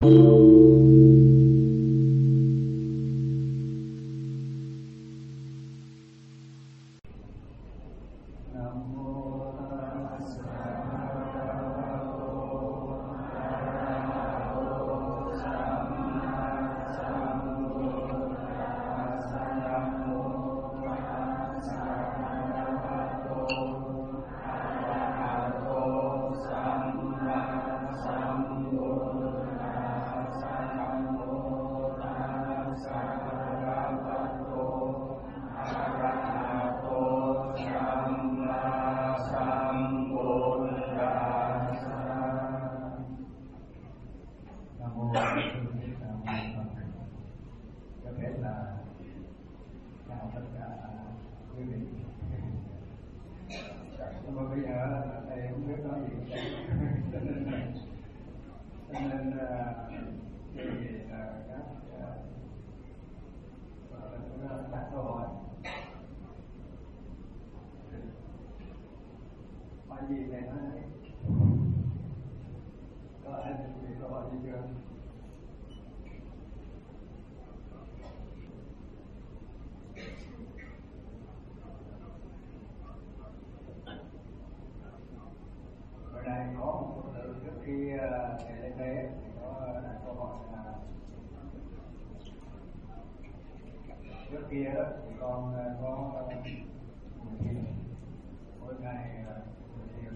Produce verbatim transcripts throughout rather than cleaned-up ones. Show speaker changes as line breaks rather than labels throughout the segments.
Trước kia đó thì con có ngồi thiền mỗi ngày, ngồi thiền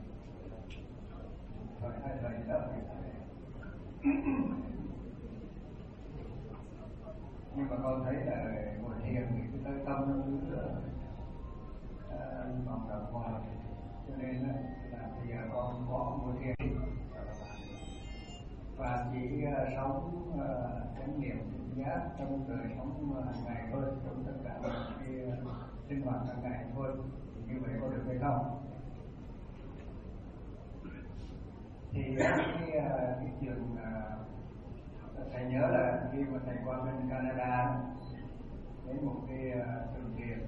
thời hai thời đó thì nhưng mà con thấy là ngồi thiền thì cái tới tâm nó cứ vòng đập hoài, cho nên là bây giờ con có ngồi thiền và chỉ sống chánh niệm giác trong đời sống hàng ngày thôi, trong tất cả cái sinh hoạt hàng ngày thôi. Như vậy có được hay không? Thì cái cái trường thầy nhớ là khi mà thầy qua bên Canada đến một cái trường thiền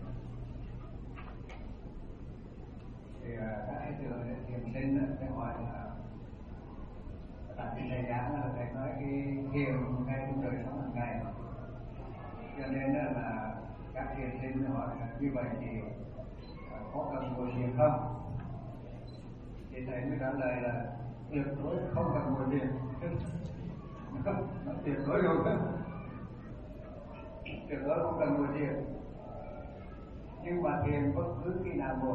thì các cái trường thiền sinh sẽ hỏi là tại vì thầy giảng là thầy nói cái thiền ngay trong đời sống hàng ngày, cho nên là các thiền sinh hỏi là như vậy thì có cần ngồi thiền không? Thì thầy mới trả lời là tuyệt đối không cần ngồi thiền. Nó tuyệt đối luôn, tuyệt đối không cần ngồi thiền. Nhưng mà thiền bất cứ khi nào ngồi.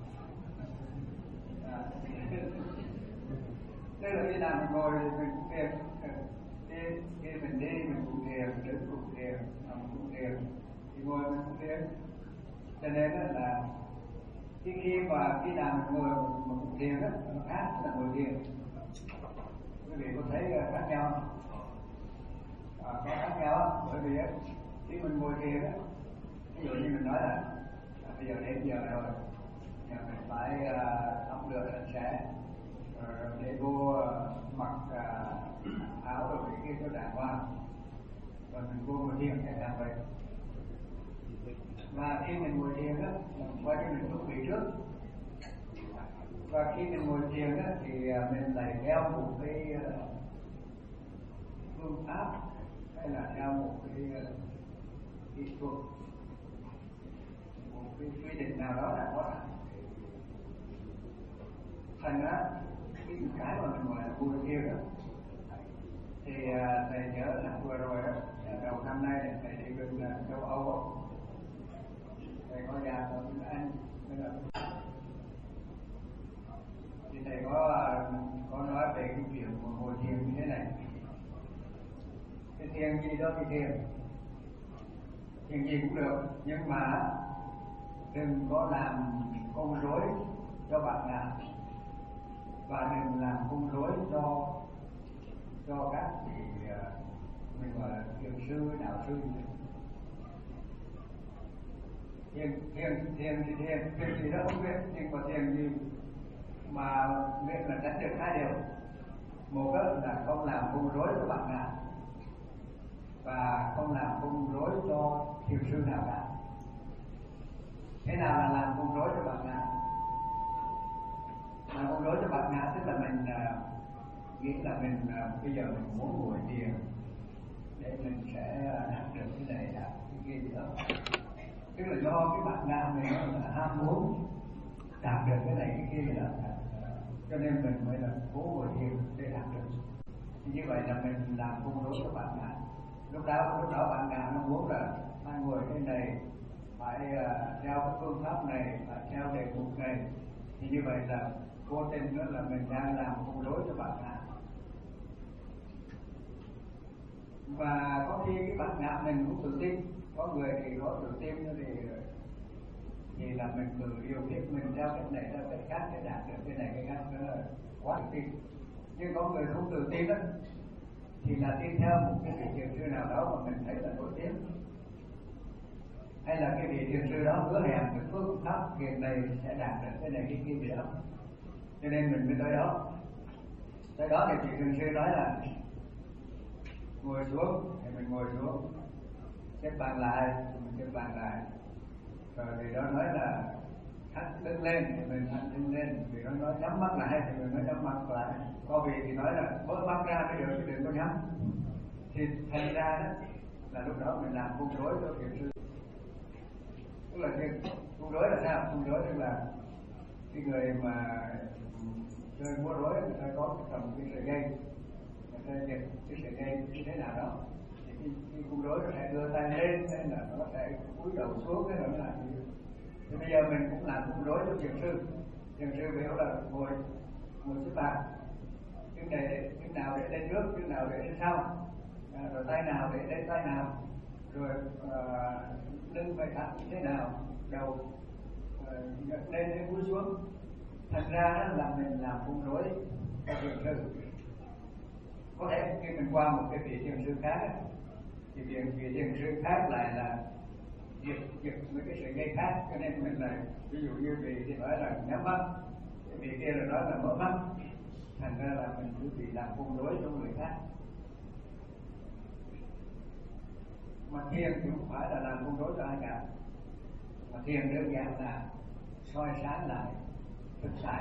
Tức là khi nào mình ngồi thì mình cũng thiền, khi, khi mình đi mình cũng thiền, đứng cũng thiền, nằm cũng thiền, thì ngồi mình cũng thiền. Cho nên là khi khi mà khi nào mình ngồi mình cũng thiền đó, nó khác là ngồi thiền. Quý vị có thấy khác nhau không? À, có khác nhau, bởi vì khi mình ngồi thiền á, ví dụ như mình nói là à, bây giờ đến giờ rồi, giờ mình phải uh, tắm rửa sạch sẽ, rồi để vô uh, mặc uh, áo rồi cái kia cho đàng hoàng, rồi mình vô ngồi thiền để làm vậy. Và khi mình ngồi thiền á, mình quay cho mình chuẩn bị trước. Và khi mình ngồi thiền á, thì mình lại theo một cái uh, phương pháp hay là theo một cái uh, kỹ thuật, một cái quy định nào đó đã có sẵn. Thành ra cái cái mà mình gọi là ngồi thiền đó thì uh, thầy nhớ là vừa rồi đó, đầu năm nay là thầy đi bên uh, châu Âu đó. Thầy có ra ở bên Anh, nên là thì thầy có có nói về cái chuyện của ngồi thiền như thế này. Cái thiền gì đó thì thiền, thiền gì cũng được, nhưng mà đừng có làm con rối cho bạn nào, và đừng làm con rối cho cho các vị mình gọi là thiền sư, đạo sư. Thiền thiền thiền thì thiền thiền gì đó không biết, nhưng mà thiền gì mà biết là tránh được hai điều. Một là không làm con rối cho bạn nào, và không làm con rối cho thiền sư nào cả. Thế nào là làm con rối cho bạn nào? Làm con rối cho bạn nào tức là mình nghĩ là mình bây giờ mình muốn ngồi thiền để mình sẽ đạt được cái này đạt cái kia gì đó, tức là do cái bản năng mình là ham muốn đạt được cái này cái kia gì đó, cho nên mình mới là cố ngồi thiền để đạt được. Thì như vậy là mình làm cung đối với bản ngã. Lúc đó lúc đó bản ngã nó muốn là phải ngồi cái này, phải uh, theo cái phương pháp này, phải theo đề mục này. Thì như vậy là vô tình nữa là mình đang làm cung đối cho bản ngã. Và có khi cái bản ngã mình cũng tự tin, có người thì có tự tin thì thì là mình tự yêu thích mình theo cách này theo cách khác để đạt được cái này cái khác, đó là quá tự tin. Nhưng có người không tự tin đó thì là tin theo một cái vị thiền sư nào đó mà mình thấy là nổi tiếng, hay là cái vị thiền sư đó hứa hẹn cái phương pháp thiền này sẽ đạt được cái này cái kia gì đó, cho nên mình mới tới đó. Tới đó thì vị thiền sư nói là ngồi xuống thì mình ngồi xuống, xếp bàn lại thì mình xếp bàn lại, rồi thì đó nói là thắt đứng lên thì mình thắt đứng lên, vì nó nói nhắm mắt lại thì mình nói nhắm mắt lại, có vị thì nói là mở mắt ra mới được chứ đừng có nhắm. Thì thành ra đó là lúc đó mình làm cung đối cho thiền sư. Tức là thiền cung đối là sao? Cung đối tức là cái người mà chơi múa rối người ta có cái cầm cái sợi dây, người ta giật cái sợi dây như thế nào đó, thì cái, cái cung đối nó sẽ đưa tay lên hay là nó sẽ cúi đầu xuống, cái đó là gì. Thì bây giờ mình cũng làm cung đối cho thiền sư. Thiền sư biểu là ngồi ngồi xếp bàn, chân này chân nào để lên trước, chân nào để lên sau, à, rồi tay nào để lên tay nào, rồi uh, lưng phải thẳng như thế nào, đầu uh, lên đến cúi xuống. Thành ra đó là mình làm cung đối cho thiền sư. Có thể khi mình qua một cái vị thiền sư khác thì vị, vị thiền sư khác lại là giật giật mấy cái sợi dây khác, cho nên mình là ví dụ như vị thì nói là nhắm mắt, vị kia là nói là mở mắt, thành ra là mình cứ bị làm cung đối cho người khác. Mà thiền thì không phải là làm cung đối cho ai cả, mà thiền đơn giản là soi sáng lại thực tại.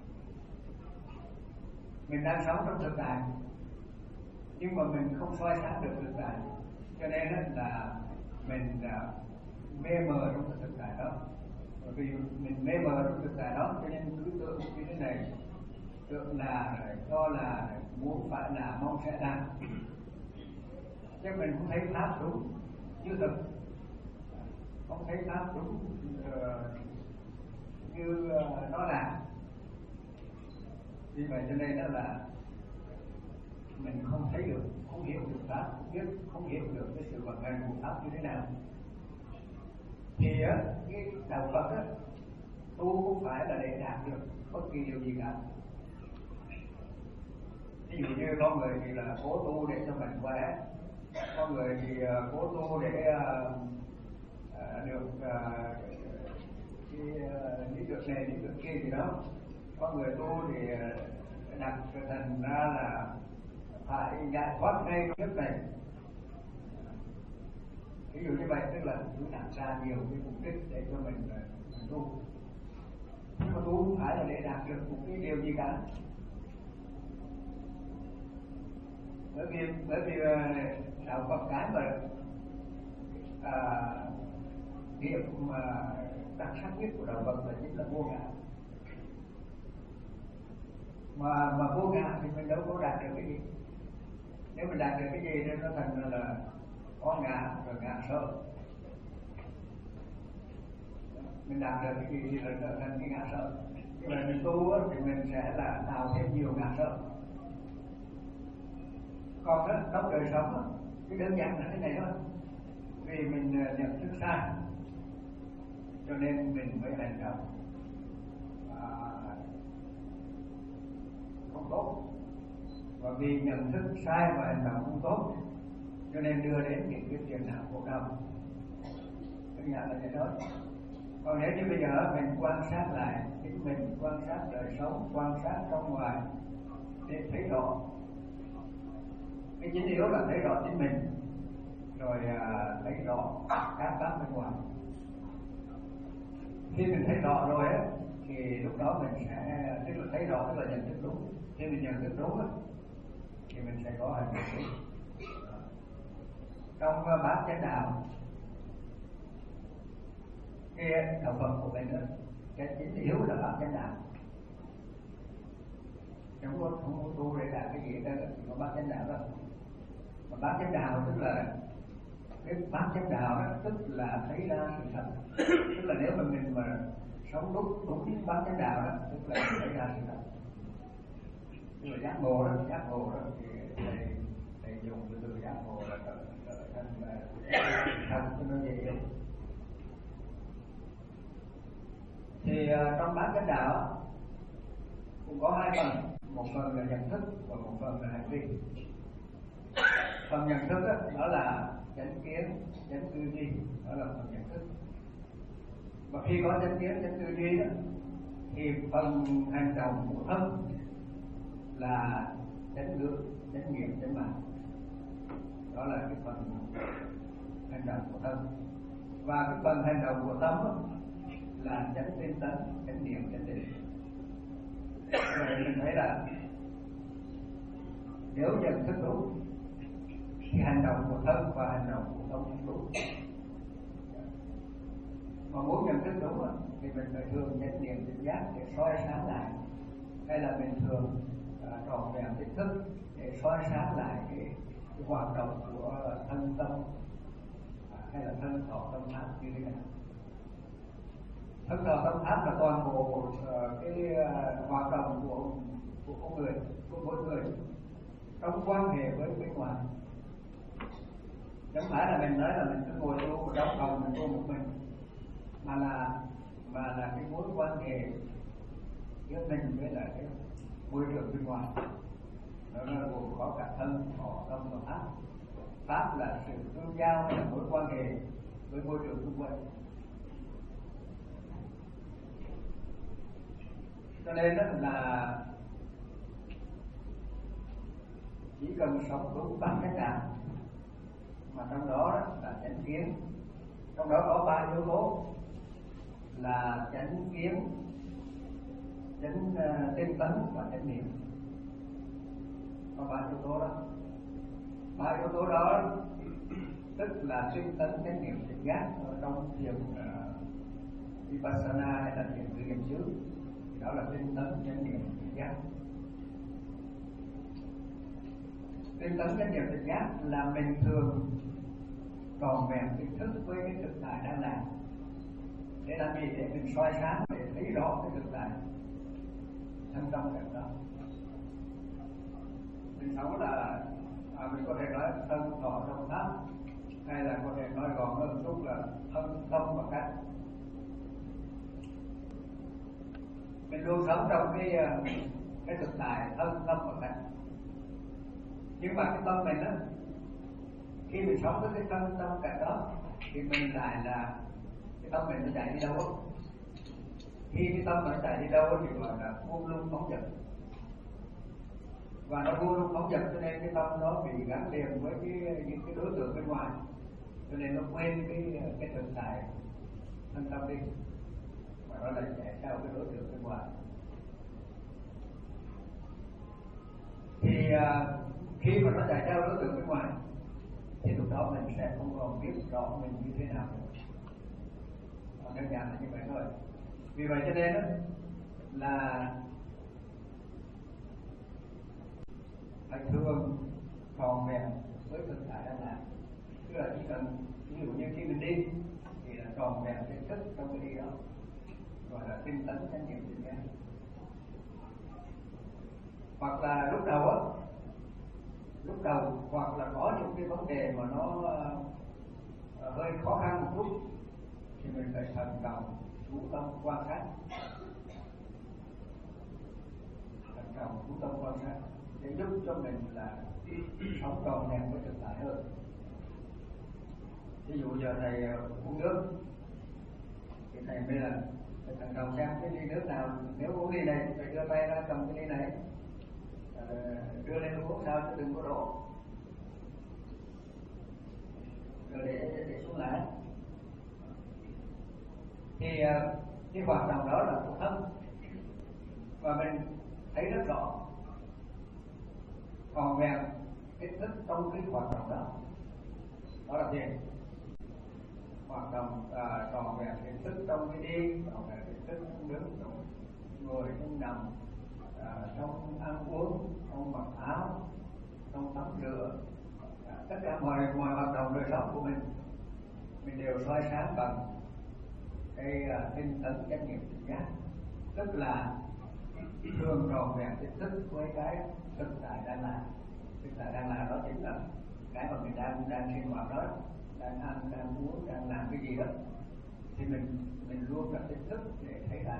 Mình đang sống trong thực tại nhưng mà mình không soi sáng được thực tại, cho nên là mình mê mờ trong cái thực tại đó. Bởi vì mình mê mờ trong thực tại đó cho nên cứ tưởng như thế này, tưởng là cho là muốn phải là mong sẽ làm, chứ mình không thấy pháp đúng như thực, không thấy pháp đúng uh, như uh, nó là. Vì vậy cho nên đó là mình không thấy được, không hiểu được pháp, không biết, không hiểu được cái sự vận hành của pháp như thế nào. Thì á, cái đạo Phật á, tu không phải là để đạt được bất kỳ điều gì cả. Ví dụ như có người thì là cố tu để cho mình khỏe, có người thì uh, cố tu để uh, uh, được uh, cái uh, lý được này, lý được kia gì đó. Có người tu thì uh, đặt thành ra là phải giải thoát ngay trong kiếp này. Ví dụ như vậy tức là cứ đặt ra nhiều cái mục đích để cho mình, mình tu. Nhưng mà tu không phải là để đạt được một cái điều gì cả. Bởi vì bởi vì đạo Phật cái mà à, điểm mà đặc sắc nhất của đạo Phật là chính là vô ngã. Mà mà vô ngã thì mình đâu có đạt được cái gì. Nếu mình đạt được cái gì nên nó thành là có ngã rồi ngã sợ. Mình đạt được cái gì thì là trở thành cái ngã sợ. Nhưng mà mình tu thì mình sẽ là tạo thêm nhiều ngã sợ. Còn đó, trong đời sống đó, cái đơn giản là thế này thôi. Vì mình nhận thức sai cho nên mình mới hành động à, không tốt. Và vì nhận thức sai và hành động không tốt cho nên đưa đến những cái phiền não khổ đau. Đơn giản là thế thôi. Còn nếu như bây giờ mình quan sát lại chính mình, quan sát đời sống, quan sát trong ngoài để thấy rõ. Cái chính yếu là thấy rõ chính mình, rồi à, thấy rõ các pháp bên ngoài. Khi mình thấy rõ rồi á, thì lúc đó mình sẽ tức là thấy rõ tức là nhận thức đúng. Khi mình nhận thức đúng á, thì mình sẽ có hành động đúng. Trong uh, bát chánh đạo cái đạo Phật của mình đó, cái chính yếu là bát chánh đạo, không có không có tu để đạt cái gì đó, chỉ có bát chánh đạo đó. Mà bát chánh đạo tức là cái bát chánh đạo đó, tức là thấy ra sự thật, tức là nếu mà mình mà sống đúng đúng bát chánh đạo đó, tức là mình thấy ra sự thật, tức là giác ngộ đó, giác ngộ đó thì thầy thầy dùng cái từ giác ngộ là trở thành là thật cho nó dễ hiểu. Thì uh, trong bát chánh đạo cũng có hai phần, một phần là nhận thức và một phần là hành vi. Phần nhận thức đó, đó là chánh kiến, chánh tư duy, đó là phần nhận thức. Và khi có chánh kiến, chánh tư duy đó, thì phần hành động của thân là chánh ngữ, chánh niệm, chánh mạng. Đó là cái phần hành động của thân. Và cái phần hành động của tâm đó, là chánh tinh tấn, chánh niệm, chánh định. Vậy mình thấy là nếu nhận thức đúng thì hành động của thân và hành động của tâm cũng đúng. Mà muốn nhận thức đúng thì mình phải thường chánh niệm tỉnh giác để soi sáng lại, hay là mình thường tròn vẹn tỉnh thức để soi sáng lại cái, cái hoạt động của thân tâm hay là thân thọ tâm pháp như thế nào. Thân thọ tâm pháp là toàn bộ uh, cái uh, hoạt động của của con người, của mỗi người trong quan hệ với bên ngoài. Chẳng phải là mình nói là mình cứ ngồi tu trong phòng mình tu một mình, mà là mà là cái mối quan hệ giữa mình với lại cái môi trường bên ngoài. Đó là gồm có cả thân, thọ, tâm và pháp. Pháp là sự tương giao hay là mối quan hệ với môi trường xung quanh. Cho nên đó là chỉ cần sống đúng bát chánh đạo, mà trong đó là chánh kiến, trong đó có ba yếu tố là chánh kiến, chánh uh, tinh tấn và chánh niệm. Có ba yếu tố đó. Ba yếu tố đó tức là tinh tấn, chánh niệm, tỉnh giác ở trong thiền uh, vipassana hay là thiền tư niệm xứ. Đó là tinh tấn, chánh niệm, tỉnh giác. Tinh tấn, chánh niệm, tỉnh giác là mình thường tròn vẹn tỉnh thức với cái thực tại đang làm. Để làm gì? Để mình soi sáng, để thấy rõ cái thực tại thân tâm cảnh đó. Mình sống là à, mình có thể nói thân thọ tâm pháp, hay là có thể nói gọn hơn chút là thân tâm và cách. Mình luôn sống trong cái cái thực tại thân tâm và cách. Nhưng mà cái tâm mình đó, khi mình sống với cái thân tâm cảnh đó thì mình lại là cái tâm mình nó chạy đi đâu đó. Khi cái tâm nó chạy đi đâu thì gọi là buông lung phóng dật. Và nó buông lung phóng dật cho nên cái tâm nó bị gắn liền với cái, những cái đối tượng bên ngoài, cho nên nó quên cái cái thực tại thân tâm đi, và nó lại chạy theo cái đối tượng bên ngoài. Thì uh, khi mà nó chạy theo đối tượng bên ngoài thì lúc đó mình sẽ không còn biết rõ mình như thế nào nữa. Đơn giản là như vậy thôi. Vì vậy cho nên đó là phải thường tròn vẹn với thực tại đang làm. Tức là chỉ cần ví dụ như khi mình đi thì là tròn vẹn cái thức trong cái đi đó, gọi là tinh tấn chánh niệm tỉnh giác. Hoặc là lúc đầu á, lúc đầu hoặc là có những cái vấn đề mà nó uh, hơi khó khăn một chút thì mình phải thần trọng chú tâm quan sát, thần trọng chú tâm quan sát để giúp cho mình là sống tròn vẹn với thực tại hơn. Ví dụ giờ thầy uống nước thì thầy mới là thầy thần trọng xem cái ly nước nào, nếu uống ly này phải đưa tay ra cầm cái ly này, đưa lên uống sao chứ đừng có đổ, rồi để để xuống lại. Thì cái hoạt động đó là của thân, và mình thấy rất rõ tròn vẹn cái hoạt động đó. Đó là thiền. Hoạt động à, tròn vẹn cái thức trong cái đi, tròn vẹn cái thức trong đứng, trong ngồi, trong nằm, à, trong ăn uống, trong mặc áo, trong tắm rửa, à, tất cả mọi mọi hoạt động đời sống của mình mình đều soi sáng bằng cái uh, tinh tấn chánh niệm tỉnh giác, tức là thường tròn vẹn cái thức với cái thực tại đang là. Thực tại đang là đó chính là cái mà mình đang đang sinh hoạt đó, đang ăn, đang uống, đang làm cái gì đó, thì mình mình luôn gặp cái thức để thấy là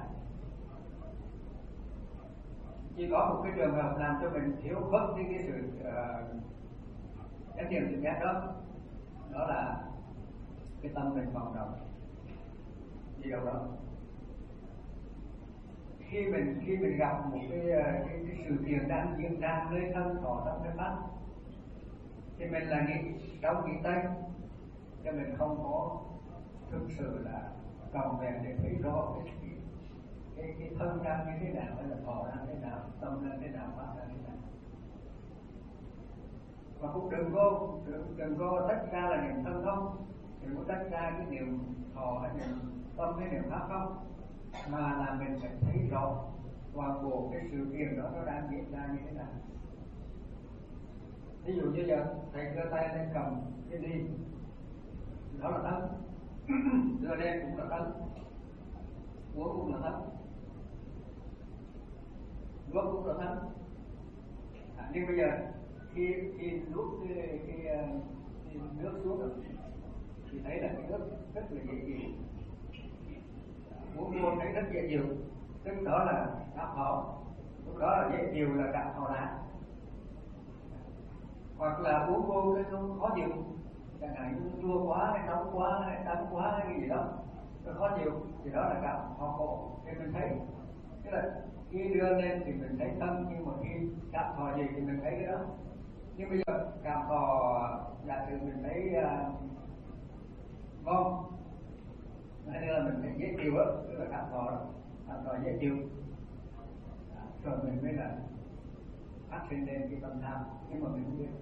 chỉ có một cái trường hợp làm cho mình thiếu mất đi cái sự chánh niệm tỉnh giác đó, đó là cái tâm mình vọng động đi đâu đó. Khi mình khi mình gặp một cái cái, cái sự kiện đang diễn ra nơi thân thọ trong cái mắt, thì mình là nghĩ trong nghĩ tây, cho mình không có thực sự là cầu về để thấy rõ cái cái cái thân đang như thế nào, hay là thọ đang thế nào, tâm đang thế nào, pháp đang thế nào. Và cũng đừng có đừng, đừng có tách ra là niệm thân không, đừng có tách ra cái niệm thọ hay niệm tâm hay niệm pháp không, mà là mình phải thấy rõ toàn bộ cái sự kiện đó nó đang diễn ra như thế nào. Ví dụ như giờ thầy đưa tay lên cầm cái ly, đó là thân. Đưa lên cũng là thân, uống cũng là thân, nuốt cũng là thân. À, nhưng bây giờ khi khi nuốt cái, cái, cái, cái nước xuống rồi, thì thấy là cái nước rất là dễ chịu, uống vô thấy rất dễ chịu, tức đó là cảm thọ, lúc đó là dễ chịu là cảm thọ đã. Hoặc là uống vô cái nó khó chịu, chẳng hạn như chua quá hay nóng quá hay đắng quá hay cái gì đó nó khó chịu, thì đó là cảm thọ khổ. Thì mình thấy tức là khi đưa lên thì mình thấy thân, nhưng mà khi cảm thọ gì thì mình thấy cái đó. Nhưng bây giờ cảm thọ giả sử mình thấy uh, ngon, hay là mình thấy dễ chịu á, tức là cảm thọ đó, cảm thọ dễ chịu, à, rồi mình mới là phát sinh lên cái tâm tham, nhưng mà mình không biết.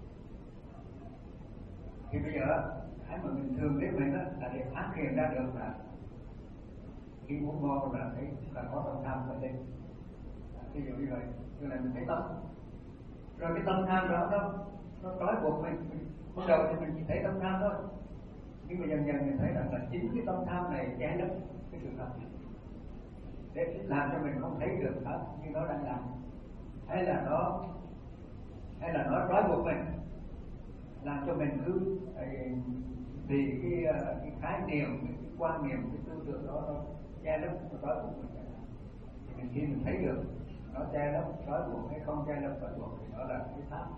Thì bây giờ cái mà mình thường biết mình đó là để phát hiện ra được là khi muốn ngon là thấy là có tâm tham ở đây. Ví dụ như vậy, tức là mình thấy tâm, rồi cái tâm tham đó nó nó trói buộc mình. Ban đầu thì mình chỉ thấy tâm tham thôi, nhưng mà dần dần mình thấy rằng là chính cái tâm tham này che lấp cái sự thật, để làm cho mình không thấy được thật như nó đang làm, hay là nó hay là nó trói buộc mình, làm cho mình cứ vì cái cái khái niệm, cái, cái quan niệm, cái tư tưởng đó nó che lấp, nó trói buộc mình. Thì mình khi mình thấy được nó che lấp, trói buộc hay không che lấp, trói buộc thì đó là cái pháp.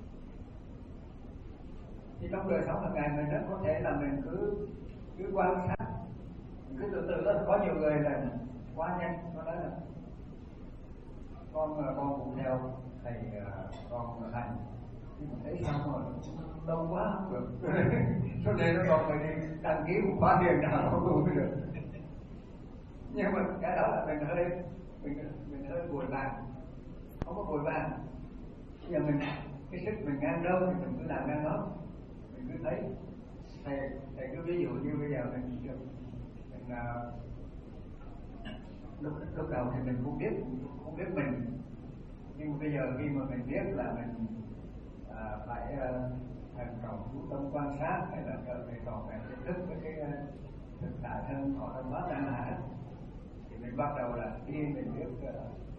Thì trong đời sống hàng ngày mình rất có thể là mình cứ cứ quan sát, mình cứ từ từ đó. Có nhiều người là quá nhanh, nó nói là con con cũng theo thầy, con thành, nhưng mà thấy sao mà lâu quá không được. Cho nên nó còn phải đi đăng ký một khóa thiền nào không đủ được. Nhưng mà cái đó là mình hơi mình mình hơi vội vàng, không có vội vàng. Bây giờ mình cái sức mình ngang đâu thì mình cứ làm ngang đó, mình cứ thấy. Thầy thầy cứ ví dụ như bây giờ mình mình uh, lúc lúc đầu thì mình không biết không biết mình, nhưng mà bây giờ khi mà mình biết là mình à, phải uh, thần trọng chú tâm quan sát, hay là trở về tròn vẹn nhận thức với cái uh, thực tại thân thọ tâm pháp đang là, thì mình bắt đầu là đi mình biết uh,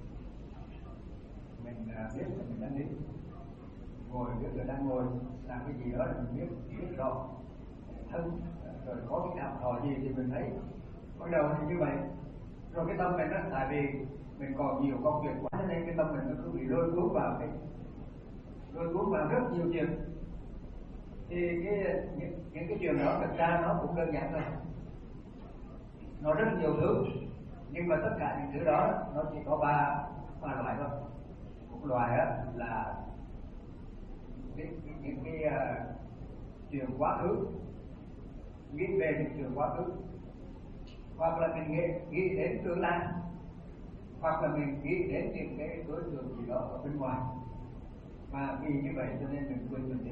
mình uh, biết là mình đang đi, ngồi biết là đang ngồi, làm cái gì đó là mình biết biết rõ thân, rồi có cái cảm thọ gì thì mình thấy. Bắt đầu thì như vậy, rồi cái tâm mình đó, tại vì mình còn nhiều công việc quá nên cái tâm mình nó cứ bị lôi cuốn vào cái lôi cuốn vào rất nhiều chuyện. Thì cái những, những cái chuyện đó thực ra nó cũng đơn giản thôi, nó rất nhiều thứ, nhưng mà tất cả những thứ đó nó chỉ có ba ba loại thôi. Một loại đó là cái, cái, những cái uh, chuyện quá khứ, nghĩ về những chuyện quá khứ, hoặc là mình nghĩ, nghĩ đến tương lai, hoặc là mình nghĩ đến những cái đối tượng gì đó ở bên ngoài. Và vì như vậy cho nên mình quên mình đi.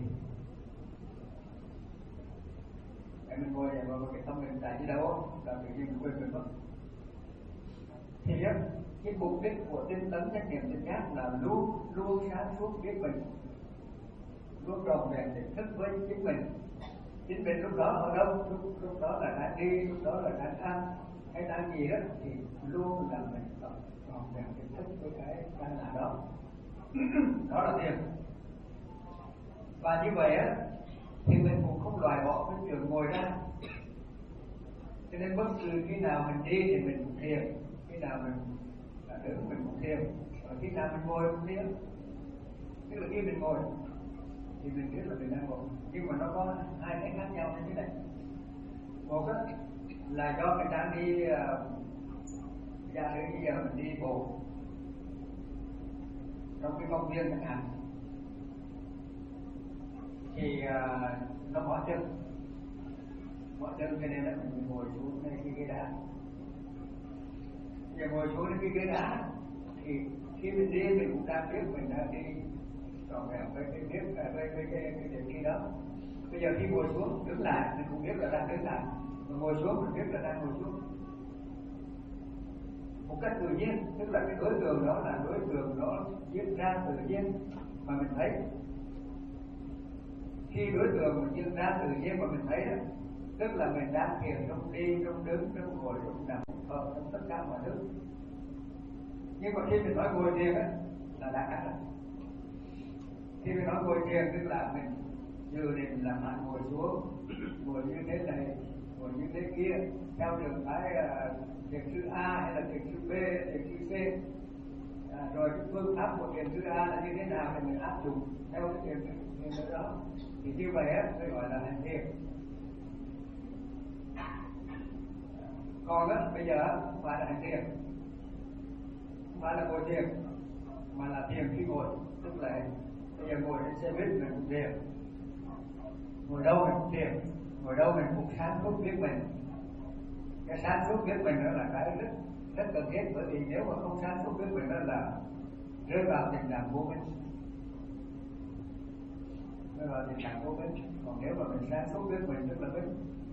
Cái mình ngồi và cái tâm mình tại đi đâu là tự nhiên mình quên mình mất. Thì á, cái mục đích của tinh tấn chánh niệm tỉnh giác là luôn luôn sáng suốt biết mình, luôn tròn vẹn tỉnh thức với chính mình. Chính mình lúc đó ở đâu, lúc, lúc đó là đang đi, lúc đó là đang ăn hay đang gì đó thì luôn là mình tròn vẹn tỉnh thức với cái đang là đó. Đó là thiền. Và như vậy á thì mình cũng không loại bỏ cái chuyện ngồi ra. Cho nên bất cứ khi nào mình đi thì mình cũng thiền, khi nào mình đứng mình cũng thiền, và khi nào mình ngồi cũng thiền. Tức là khi mình ngồi thì mình biết là mình đang ngồi, nhưng mà nó có hai cái khác nhau như thế này. Một là do mình đang đi uh, ra đến bây giờ mình đi bộ trong cái công viên chẳng hạn, thì uh, nó mỏi chân mỏi chân cho nên là mình ngồi xuống đây cái ghế đá. Giờ ngồi xuống cái ghế đá thì khi mình đi mình cũng đang biết mình đang đi tròn vẹn với cái biết với với cái cái điểm đi đó. Bây giờ khi ngồi xuống đứng lại mình cũng biết là đang đứng lại, mà ngồi xuống mình biết là đang ngồi xuống một cách tự nhiên. Tức là cái đối tượng đó là đối tượng nó diễn ra tự nhiên mà mình thấy. Khi đối tượng mình diễn ra tự nhiên mà mình thấy đó, tức là mình đang thiền trong đi, trong đứng, trong ngồi, trong nằm, ở trong tất cả mọi thứ. Nhưng mà khi mình nói ngồi thiền á là đã khác rồi. Khi mình nói ngồi thiền tức là mình dự định là bạn ngồi xuống, ngồi như thế này, ngồi như thế kia, theo đường phái thiền sư A hay là thiền sư B, thiền sư C. À, rồi cái phương pháp của thiền sư A là như thế nào thì mình áp dụng theo cái thiền thiền đó. Thì như vậy á mới gọi là hành thiền. Còn á bây giờ không phải là hành thiền, không phải là ngồi thiền, mà là thiền khi ngồi. Tức là bây giờ ngồi trên xe buýt mình cũng thiền, ngồi đâu mình cũng thiền, ngồi đâu mình cũng sáng suốt biết mình. Cái sáng suốt biết mình đó là cái rất rất cần thiết, bởi vì nếu mà không sáng suốt biết mình đó là rơi vào tình trạng vô minh, rơi vào tình trạng vô minh. Còn nếu mà mình sáng suốt biết mình tức là biết.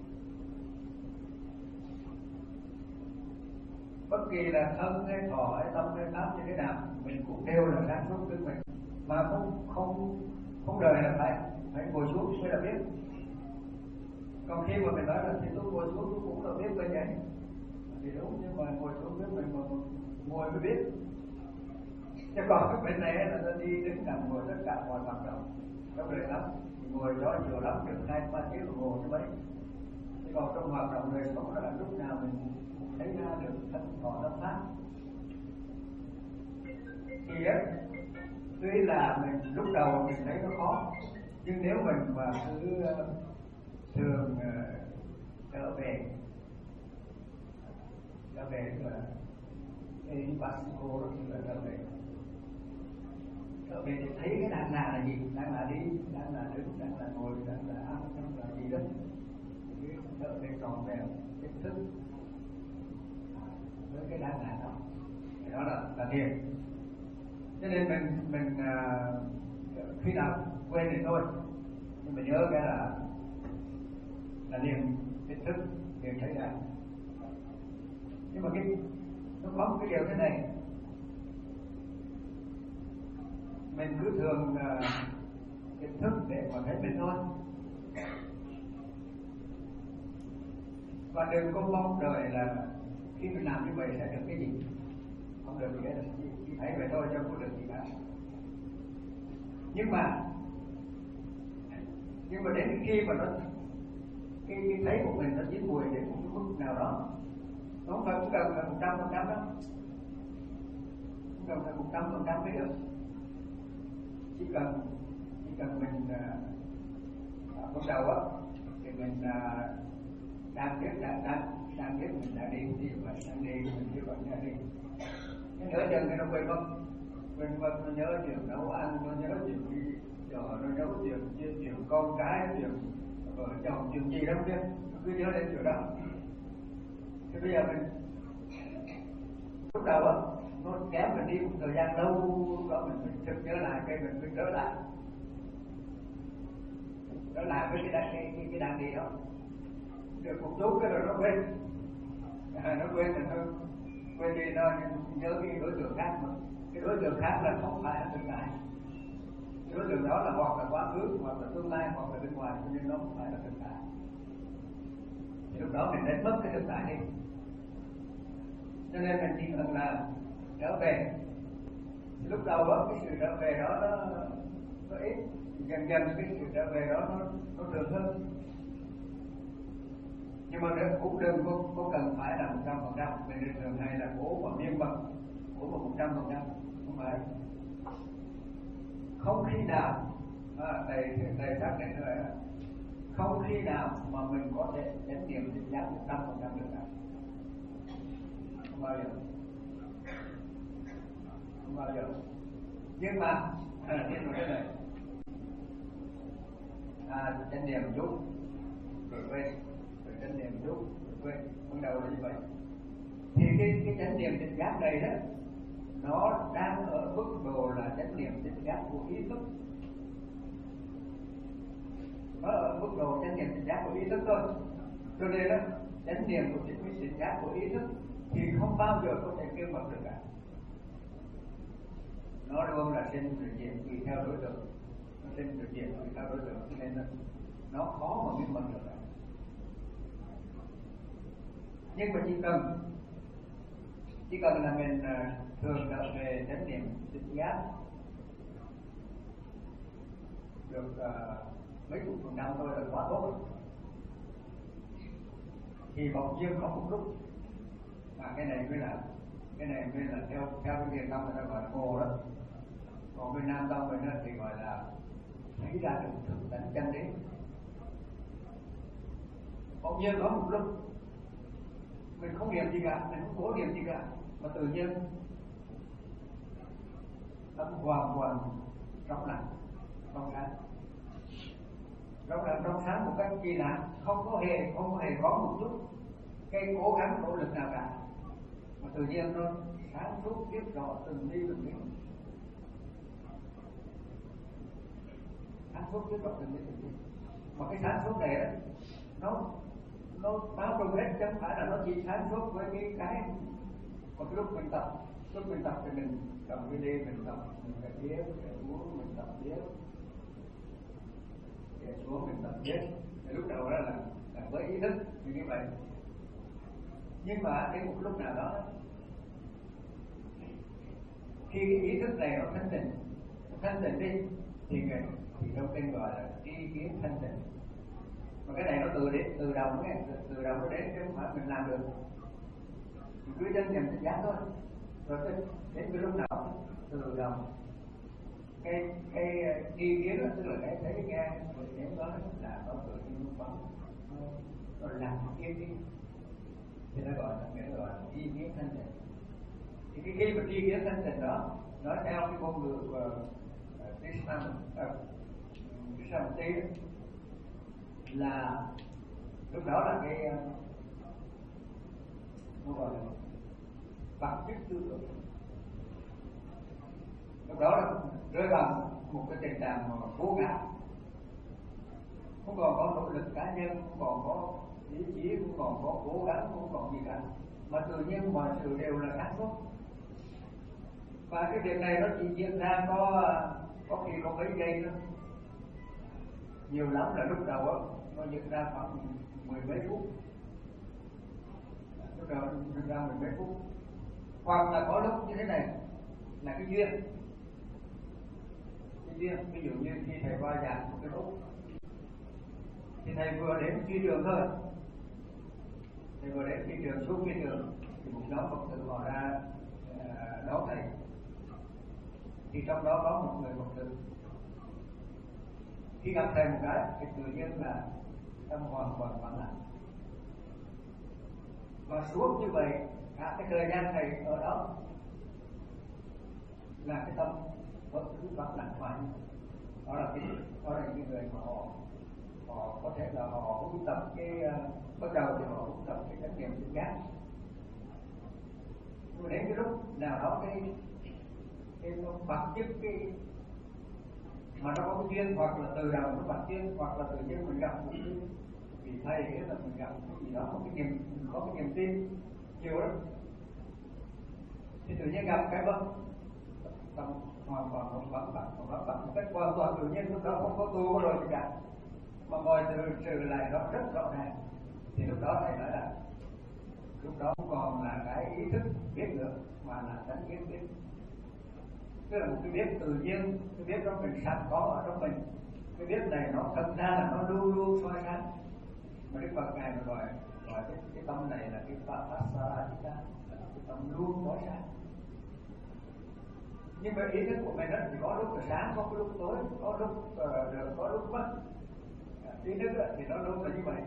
Bất kỳ là thân hay thọ hay tâm hay pháp như thế nào mình cũng đều là sáng suốt biết mình, mà không không không đời là phải phải ngồi xuống mới là biết. Còn khi mà mình nói là thì tôi ngồi xuống tôi cũng là biết bên vậy thì đúng, nhưng mà ngồi xuống biết mình mà ngồi mới biết. Chứ còn cái bên này là nó đi đứng nằm ngồi tất cả mọi hoạt động trong đời sống, ngồi đó nhiều lắm được hai ba tiếng đồng hồ như mấy. Chứ còn trong hoạt động đời sống là lúc nào mình thấy ra được thân thọ tâm pháp. Thì á tuy là mình lúc đầu mình thấy nó khó, nhưng nếu mình mà cứ uh, thường uh, trở về trở về là cái basico đó, là trở về trở về thì thấy cái đang là là gì, đang là đi, đang là đứng, đang là ngồi, đang là ăn, đang là gì đó, thì trở về tròn vẹn cái thức với cái đang là đó, thì đó là là thiền. Cho nên mình mình uh, khi nào quên thì thôi, nhưng mà nhớ cái là là niệm cái thức niệm thấy ra. Nhưng mà cái nó có một cái điều thế này, mình cứ thường uh, cái thức để mà thấy mình thôi, và đừng có mong đợi là khi mình làm như vậy sẽ được cái gì. Không được gì hết, chỉ thấy vậy thôi chứ không được gì cả. Nhưng mà nhưng mà đến khi mà nó cái, cái thấy của mình nó chín mùi đến một cái mức nào đó, nó không phải cũng cần là một trăm phần trăm đâu, không cần là một trăm phần trăm mới được. Chỉ cần chỉ cần mình uh, lúc đầu á thì mình uh, đang biết đang đang đang biết mình đã đi thì vậy, đang đi mình biết mình đã đi. Cái nửa chừng thì nó quên mất, quên mất, nó nhớ chuyện nấu ăn, nó nhớ chuyện đi chợ, nó nhớ chuyện chuyện, chuyện con cái, chuyện vợ chồng, chuyện gì đó chứ, cứ nhớ đến chuyện đó. Thì bây giờ mình lúc đầu á nó kéo mình đi một thời gian lâu, đó mình mình thực nhớ lại cái mình mình trở lại trở lại với cái đàn cái, cái, cái đàn đi đó được một chút cái rồi nó quên à, nó quên rồi nó quên đi, nó nhớ cái đối tượng khác mà cái đối tượng khác là không phải là thực tại, cái đối tượng đó là hoặc là quá khứ hoặc là tương lai hoặc là bên ngoài, cho nên nó không phải là thực tại. Thì lúc đó mình đánh mất cái thực tại đi, cho nên mình chỉ cần là trở về. Thì lúc đầu đó cái sự trở về đó nó, nó ít, dần dần cái sự trở về đó nó nó thường hơn. Nhưng mà cũng đừng có, có cần phải là một trăm phần trăm, mình thường hay là cố và miên mật cố và một trăm phần trăm, không phải. Không khi nào à, thầy thầy xác định rồi đó, không khi nào mà mình có thể chánh niệm tỉnh giác một trăm phần trăm được cả, không bao giờ, không bao giờ. Nhưng mà à, tiên vào cái này à, chánh niệm chút rồi quên, rồi chánh niệm chút rồi quên, ban đầu là như vậy. Thì cái cái chánh niệm tỉnh giác này đó, nó đang ở mức độ là chánh niệm tỉnh giác của ý thức, nó ở mức độ chánh niệm tỉnh giác của ý thức thôi. Cho nên đó, chánh niệm của chính cái tỉnh giác của ý thức thì không bao giờ có thể kêu mật được cả. Nó luôn là sinh tự diện tùy theo đối tượng, nó sinh tự diện tùy theo đối tượng, cho nên là nó khó mà biết mật được cả. Nhưng mà chỉ cần chỉ cần là mình uh, thường trở về chánh niệm tỉnh giác được uh, mấy chục phần trăm thôi là quá tốt. Thì bỗng nhiên có một lúc mà cái này mới là cái này mới là theo theo cái truyền thông người ta gọi là ngộ đó, còn bên Nam Tông mình thì gọi là thấy ra được thực tánh chân lý. Bỗng nhiên có một lúc mình không niệm gì cả, mình không cố niệm gì cả, mà tự nhiên tâm hoàn hoàn trong lặng, trong sáng, trong lặng trong sáng một cách kỳ lạ, không có hề không hề có một chút cái cố gắng nỗ lực nào cả, mà tự nhiên nó sáng suốt biết rõ từng ly từng tí, sáng suốt biết rõ từng ly từng tí. Mà cái sáng suốt này đó, nó nó bao trùm hết, chứ không phải là nó chỉ sáng suốt với cái cái một cái lúc mình tập, lúc mình tập thì mình cầm cái ly mình tập, mình phải biết, để uống mình tập biết, để xuống mình tập biết. Thì lúc đầu đó là, là với ý thức như như vậy. Nhưng mà đến một lúc nào đó, khi cái ý thức này nó thanh tịnh, thanh tịnh đi thì cái thì trong kinh gọi là tri kiến thanh tịnh. Mà cái này nó từ đến từ đầu nghe, từ đầu nó đến chứ không phải mình làm được. Mình cứ chân nhầm tỉnh giác thôi. Rồi đến, đến cái lúc nào từ đầu cái cái tri kiến đó, tức là cái thấy nghe rồi đến đó là nó tự nhiên nó bắn, nó làm cái cái thì nó gọi là nghĩa gọi là tri kiến thanh tịnh. Thì cái khi mà tri kiến thanh tịnh đó, nói theo cái ngôn ngữ của Krishnamurti là lúc đó là cái nó gọi là bản chất tư tưởng. Lúc đó là rơi vào một cái tình trạng mà cố gắng, không còn có nỗ lực cá nhân, không còn có ý chí, không còn có cố gắng, không còn gì cả, mà tự nhiên mọi sự đều là sáng suốt. Và cái việc này nó chỉ diễn ra có có khi có mấy giây thôi, nhiều lắm là lúc đầu đó, nó diễn ra khoảng mười mấy phút, lúc đầu nó diễn ra mười mấy phút. Hoặc là có lúc như thế này là cái duyên, cái duyên. Ví dụ như khi thầy qua giảng một cái lúc thì thầy vừa đến phi trường thôi, thầy vừa đến phi trường xuống phi trường thì một nhóm Phật tử họ ra uh, đón thầy. Thì trong đó có một người Phật tử, khi gặp thầy một cái thì tự nhiên là tâm hoàn toàn vắng lặng. Và suốt như vậy cả cái thời gian thầy ở đó là cái tâm vẫn cứ vắng lặng hoài. Đó là cái đó là những người mà họ họ có thể là họ huấn tập cái uh, bắt đầu thì họ huấn tập cái chánh niệm tỉnh giác. nhưng đến cái lúc nào đó cái cái nó bật chức cái mà nó có cái duyên, hoặc là từ đầu nó bật duyên, hoặc là tự nhiên mình gặp một cái vị thầy, hay là mình gặp cái gì đó, một cái niềm có cái niềm tin nhiều lắm, thì tự nhiên gặp cái vâng tâm hoàn toàn không vắng bận, không vắng bận một cách hoàn toàn tự nhiên, lúc đó không có tu rồi gì cả, mà mọi từ trừ lại đó rất rõ ràng. Thì lúc đó thầy nói là lúc đó không còn là cái ý thức biết được, mà là tánh biết biết, tức là một cái biết tự nhiên, cái biết đó mình sẵn có ở trong mình. Cái biết này nó thật ra là nó luôn luôn soi sáng, mà Đức Phật ngài mà gọi gọi cái, cái tâm này là cái Tathasarajita, cái tâm luôn soi sáng. Nhưng mà ý thức của mình đó thì có lúc là sáng, có lúc tối, có lúc uh, được, có lúc mất. Ý thức đó, thì nó luôn là như vậy.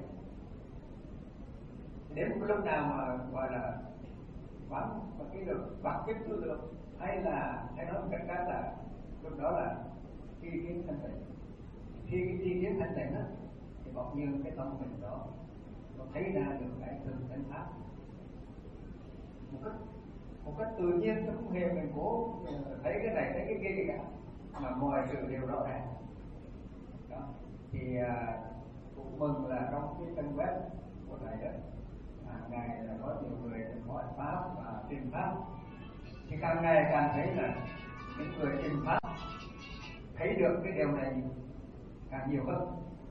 Đến một cái lúc nào mà gọi là vắng và cái được bạc chức tư được, hay là hay nói một cách khác là lúc đó là khi kiến thanh tịnh. Khi cái tri kiến thanh tịnh đó thì bỗng nhiên cái tâm mình đó nó thấy ra được cái thường tánh pháp một cách một cách tự nhiên, nó không hề mình cố thấy cái này thấy cái kia gì cả, mà mọi sự đều rõ ràng. Đó thì à, cũng mừng là trong cái trang web của thầy đó hàng ngày là có nhiều người hỏi pháp và trình pháp, thì càng ngày càng thấy là những người trình pháp thấy được cái điều này càng nhiều hơn.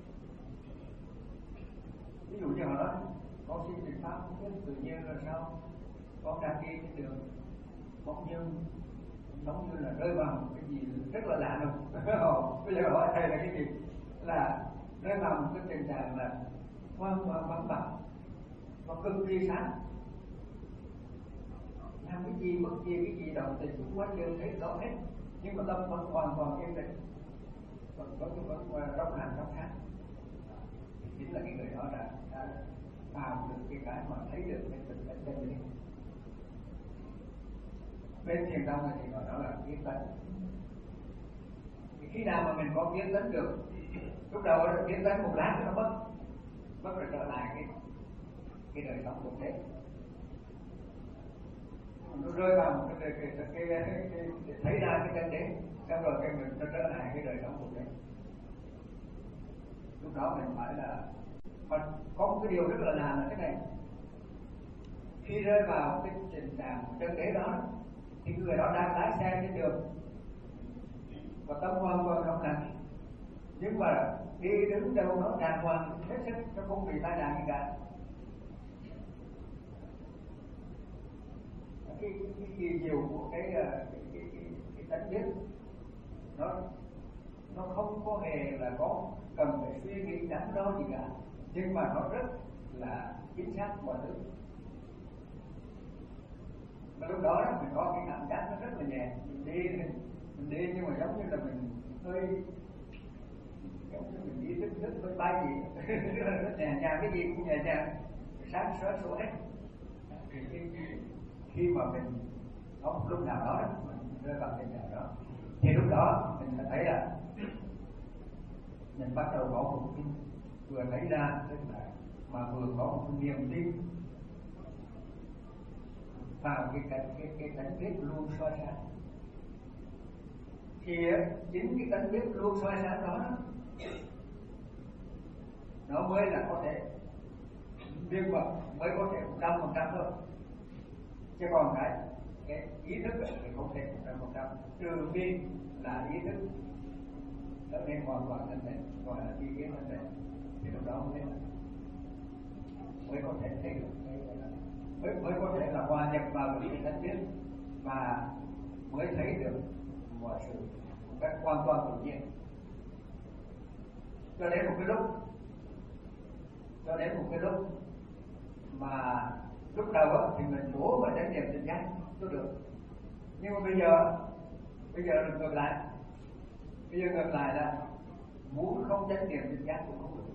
Ví dụ như họ nói có xin trình pháp không biết tự nhiên là sao, có đang đi cái đường bỗng nhiên giống như là rơi vào một cái gì rất là lạ lùng. Bây giờ hỏi thầy là cái gì, là rơi vào một cái tình trạng là hoàn toàn vắng bặt và cực kỳ sáng, làm cái gì bất kỳ cái gì động tình xung quanh đều thấy rõ hết, nhưng mà tâm vẫn hoàn toàn yên tĩnh, vẫn vẫn vẫn trong lành trong sáng. Chính là cái người đó đã đã vào được cái cái mà thấy được cái thực tại chân lý. Bên thiền tông thì gọi đó là kiến tánh. Thì khi nào mà mình có kiến tánh được, lúc đầu là kiến tánh một lát nó mất, mất rồi trở lại cái cái đời sống của thế, nó rơi vào một cái cái cái, cái, cái, cái, cái thấy ra cái chân lý, xong rồi cái mình nó trở lại cái đời sống của thế. Lúc đó mình phải là, mà có một cái điều rất là lạ là cái này, khi rơi vào cái tình trạng chân đế đó thì người đó đang lái xe trên đường và tâm hoàn toàn trong lành, nhưng mà đi đứng đâu nó đàng hoàng hết sức, nó không bị tai nạn gì cả. Cái cái kỳ diệu của cái cái cái cái, cái tánh biết nó nó không có hề là có cần phải suy nghĩ đắn đo gì cả, nhưng mà nó rất là chính xác mọi thứ. Mà lúc đó mình có cái cảm giác nó rất là nhẹ, mình đi mình đi nhưng mà giống như là mình hơi giống như mình đi thức thức hơi bay gì rất nhẹ nhàng, cái gì cũng nhẹ nhàng, sáng sớm số hết. Thì cái, khi mà mình có một lúc nào đó mình rơi vào tình trạng đó, thì lúc đó mình sẽ thấy là mình bắt đầu có một cái vừa thấy ra, tức là mà vừa có một cái niềm tin vào cái cái cái cái tánh biết luôn soi sáng. Thì chính cái tánh biết luôn soi sáng đó nó mới là có thể viên vật, mới có thể một trăm phần trăm thôi, chứ còn cái cái ý thức thì không thể một trăm phần trăm, trừ khi là ý thức trở nên hoàn toàn thanh tịnh, gọi là tri kiến thanh tịnh, thì lúc đó mới mới có thể thấy được cái mới mới có thể là hòa nhập vào cái tánh biết và mới thấy được mọi sự một cách hoàn toàn tự nhiên. Cho đến một cái lúc cho đến một cái lúc mà lúc đầu á thì mình cố mà tránh niệm tỉnh giác có được, nhưng mà bây giờ bây giờ được ngược lại, bây giờ ngược lại là muốn không tránh niệm tỉnh giác cũng không được,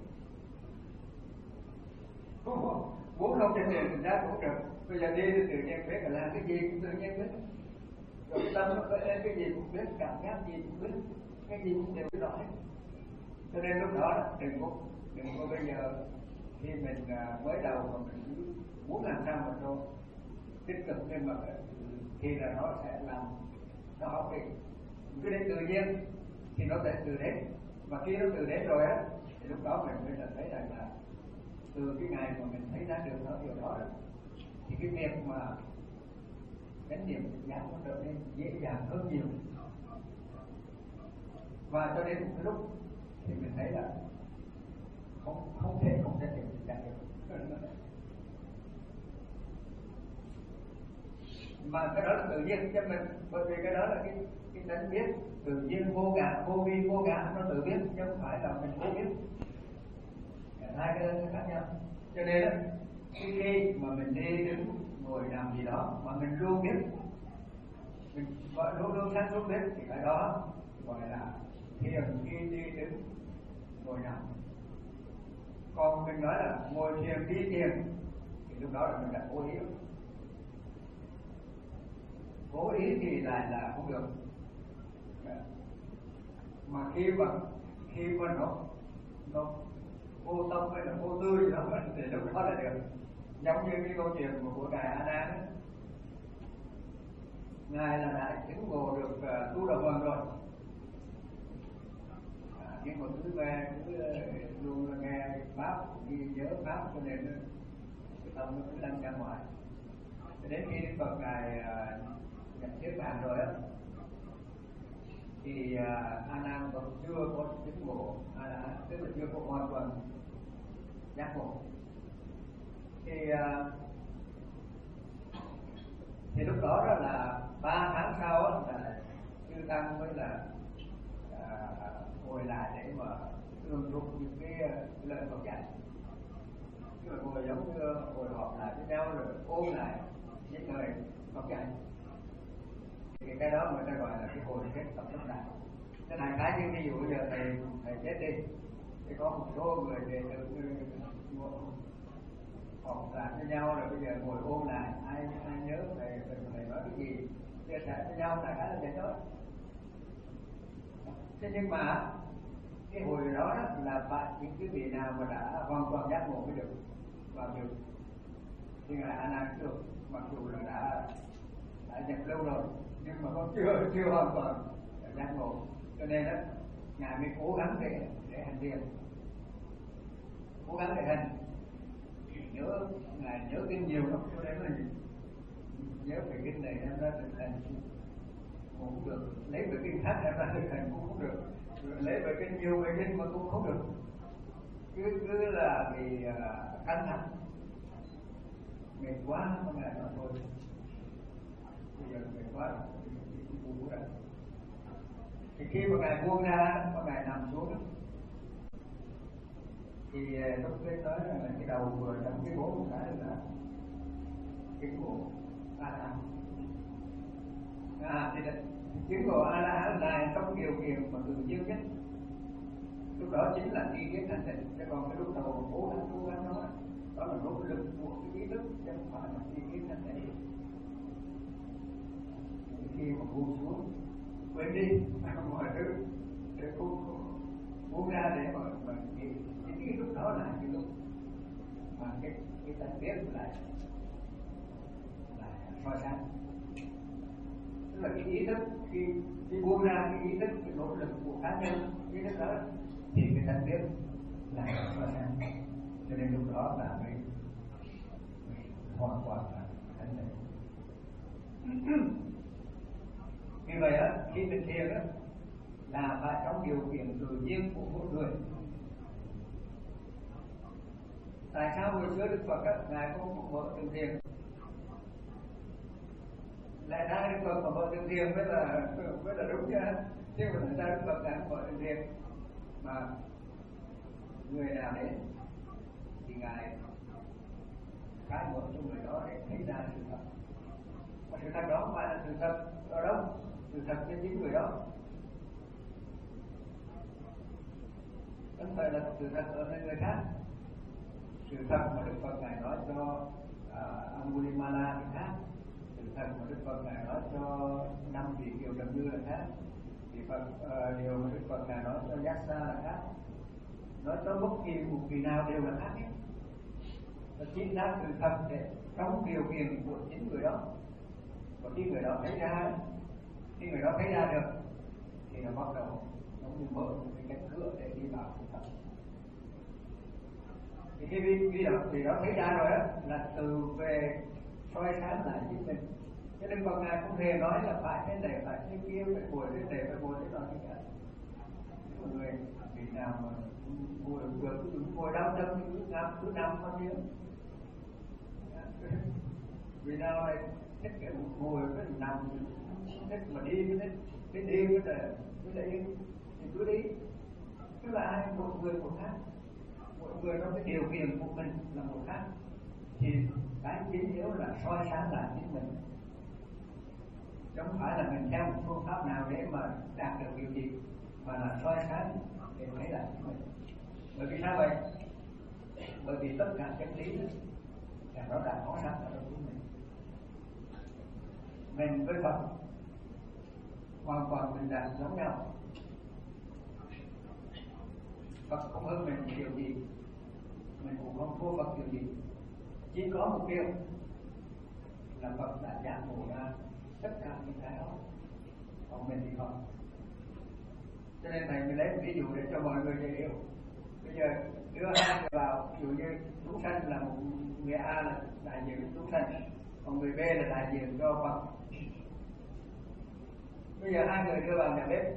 muốn không tránh niệm tỉnh giác cũng được. Bây giờ đi thì tự nhiên biết là làm cái gì cũng tự nhiên biết, rồi cái tâm nó khởi lên cái gì cũng biết, cảm giác gì cũng biết, cái gì cũng đều biết rõ hết. Cho nên lúc đó đừng có đừng có bây giờ khi mình mới đầu mà mình muốn làm sao mà cho tích cực, nhưng mà thì là nó sẽ làm nó cái cái đến tự nhiên thì nó sẽ tự đến, và khi nó tự đến rồi á thì lúc đó mình mới là thấy rằng là từ cái ngày mà mình thấy ra được nó điều đó, đó thì cái việc mà cái niệm tỉnh giác nó trở nên dễ dàng hơn nhiều. Và cho đến một cái lúc thì mình thấy là không không thể không thể niệm tỉnh giác được. Mà cái đó là tự nhiên cho mình, bởi vì cái đó là cái cái tánh biết tự nhiên vô ngã, vô vi vô ngã, nó tự biết chứ không phải là mình cố biết. Hai cái đó khác nhau. Cho nên đó, cái khi mà mình đi đứng ngồi nằm gì đó mà mình luôn biết, mình luôn luôn sáng suốt biết, thì cái đó gọi là thiền khi đi đứng ngồi nằm. Còn mình nói là ngồi thiền đi thiền thì lúc đó là mình đã cố ý rồi. Cố ý thì lại là không được. Mà khi mà khi mà nó nó vô tâm hay là vô tư gì đó thì lúc đó là được. Giống như cái câu chuyện của ngài A Nan ấy, ngài là đã chứng ngộ được uh, tu đà hoàng rồi, à, nhưng mà cứ nghe cứ uh, luôn nghe pháp, ghi nhớ pháp, cho nên cái tâm nó cứ lăn ra ngoài. Đến khi Đức Phật ngài uh, nhập niết bàn rồi á, thì uh, A Nan còn chưa có chứng ngộ, à, là, tức là chưa có hoàn toàn giác ngộ. Thì uh, thì lúc đó đó là ba tháng sau á, là chư tăng mới là à, ngồi lại để mà tương dụng những cái, cái lời Phật dạy, tức là ngồi giống như ngồi họp lại với nhau rồi ôn lại những lời Phật dạy. Thì cái đó người ta gọi là cái hồi kết tập lớp đại. Cái này cái như ví dụ bây giờ thầy thầy chết đi, thì có một số người về từ họp lại với nhau rồi bây giờ ngồi ôn lại, ai ai nhớ thầy thầy nói cái gì, chia sẻ với nhau, đại khái là vậy thôi. Thế nhưng mà cái hồi đó, đó là phải những cái vị nào mà đã hoàn toàn giác ngộ mới được vào được. Thì ngài A Nan được, mặc dù là đã đã nhập lâu rồi nhưng mà vẫn chưa chưa hoàn toàn giác ngộ, cho nên đó ngài mới cố gắng để để hành thiền, cố gắng để hành. Nhớ ngài nhớ kinh nhiều lắm, cho nên là nhớ về kinh này em ra thực hành cũng không được, lấy về kinh khác em ra thực hành cũng không được, lấy về kinh nhiều về kinh mà cũng không được, cứ cứ là vì uh, căng thẳng mệt quá, con ngài nói thôi bây giờ mệt quá thì buông ra. Thì khi mà ngài buông ra, con ngài nằm xuống thì lúc đấy nói là cái đầu vừa trong cái bố một cái là cái bố A La Hán. À thì chứng ngộ A La Hán là trong điều kiện mà tự nhiên nhất, lúc đó chính là ý kiến thanh tịnh. Chứ còn cái lúc đầu mà cố gắng cố gắng đó, đó là nỗ lực của cái ý thức, chứ không phải là ý kiến thanh tịnh. Khi mà buông xuống quên đi mọi thứ để không buông ra để mà mà nghĩ cái lúc đó là cái lúc mà cái cái tánh biết lại là soi sáng. Tức là cái ý thức khi khi buông ra cái ý thức, cái nỗ lực của cá nhân ý thức đó thì cái tánh biết là soi sáng. Cho nên lúc đó là mới hoàn toàn là thanh tịnh. Vì vậy á, khi mình thiền á là phải trong điều kiện tự nhiên của mỗi người. Tại sao hồi xưa Đức Phật á, ngài không mở tự thiền? Lại ra Đức Phật mà mở tự thiền mới là mới là đúng nha. Chứ mà lại ra Đức Phật ngài không mở tự thiền, mà người nào đến thì ngài khai mở cho người đó để thấy ra sự thật. Và sự thật đó không phải là sự thật ở đâu, sự thật trên chính người đó. Không phải là sự thật ở nơi người khác. Sự thật mà Đức Phật ngài nói cho uh, Angulimala thì khác, sự thật mà Đức Phật ngài nói cho năm vị kiều trầm như là khác, thì Phật uh, điều mà Đức Phật ngài nói cho Yassa là khác, nói cho bất kỳ một vị nào đều là khác hết. nó chính xác sự thật để trong điều kiện của chính người đó. Và khi người đó thấy ra, khi người đó thấy ra được thì nó bắt đầu nó như mở một cái cánh cửa để đi vào sự thật. Thì khi vì, vì đó, vì đó thấy ra rồi đó là từ về soi sáng lại chính mình. Cho nên con Ngài không hề nói là phải thế này, phải thế kia, phải bồi thế này, phải bồi thế nào thế cả. Mọi người vì nào mà ngồi được cứ ngồi đau chân cứ nằm cứ nằm con nhớ. Vì nào này thích cái ngồi cái nằm thích mà đi cái thích cái đi cái là cái là yên thì cứ đi. Tức là ai một người một khác, mỗi người trong cái điều kiện của mình là một khác. Thì cái chính yếu là soi sáng lại chính mình. Chứ không phải là mình theo một phương pháp nào để mà đạt được điều gì, mà là soi sáng để thấy lại chính mình. Bởi vì sao vậy? Bởi vì tất cả chân lý là nó đã có sẵn ở trong chính mình. Mình với Phật hoàn toàn bình đẳng giống nhau. Phật không hơn mình điều gì, mình cũng không thua Phật điều gì. Chỉ có một điều là Phật đã giác ngộ ra tất cả những cái đó, còn mình thì không. Cho nên thầy mới lấy một ví dụ để cho mọi người dễ hiểu. Bây giờ đưa hai người vào, ví dụ như chúng sanh là một người A là đại diện chúng sanh, còn người B là đại diện cho Phật. Bây giờ hai người đưa vào nhà bếp,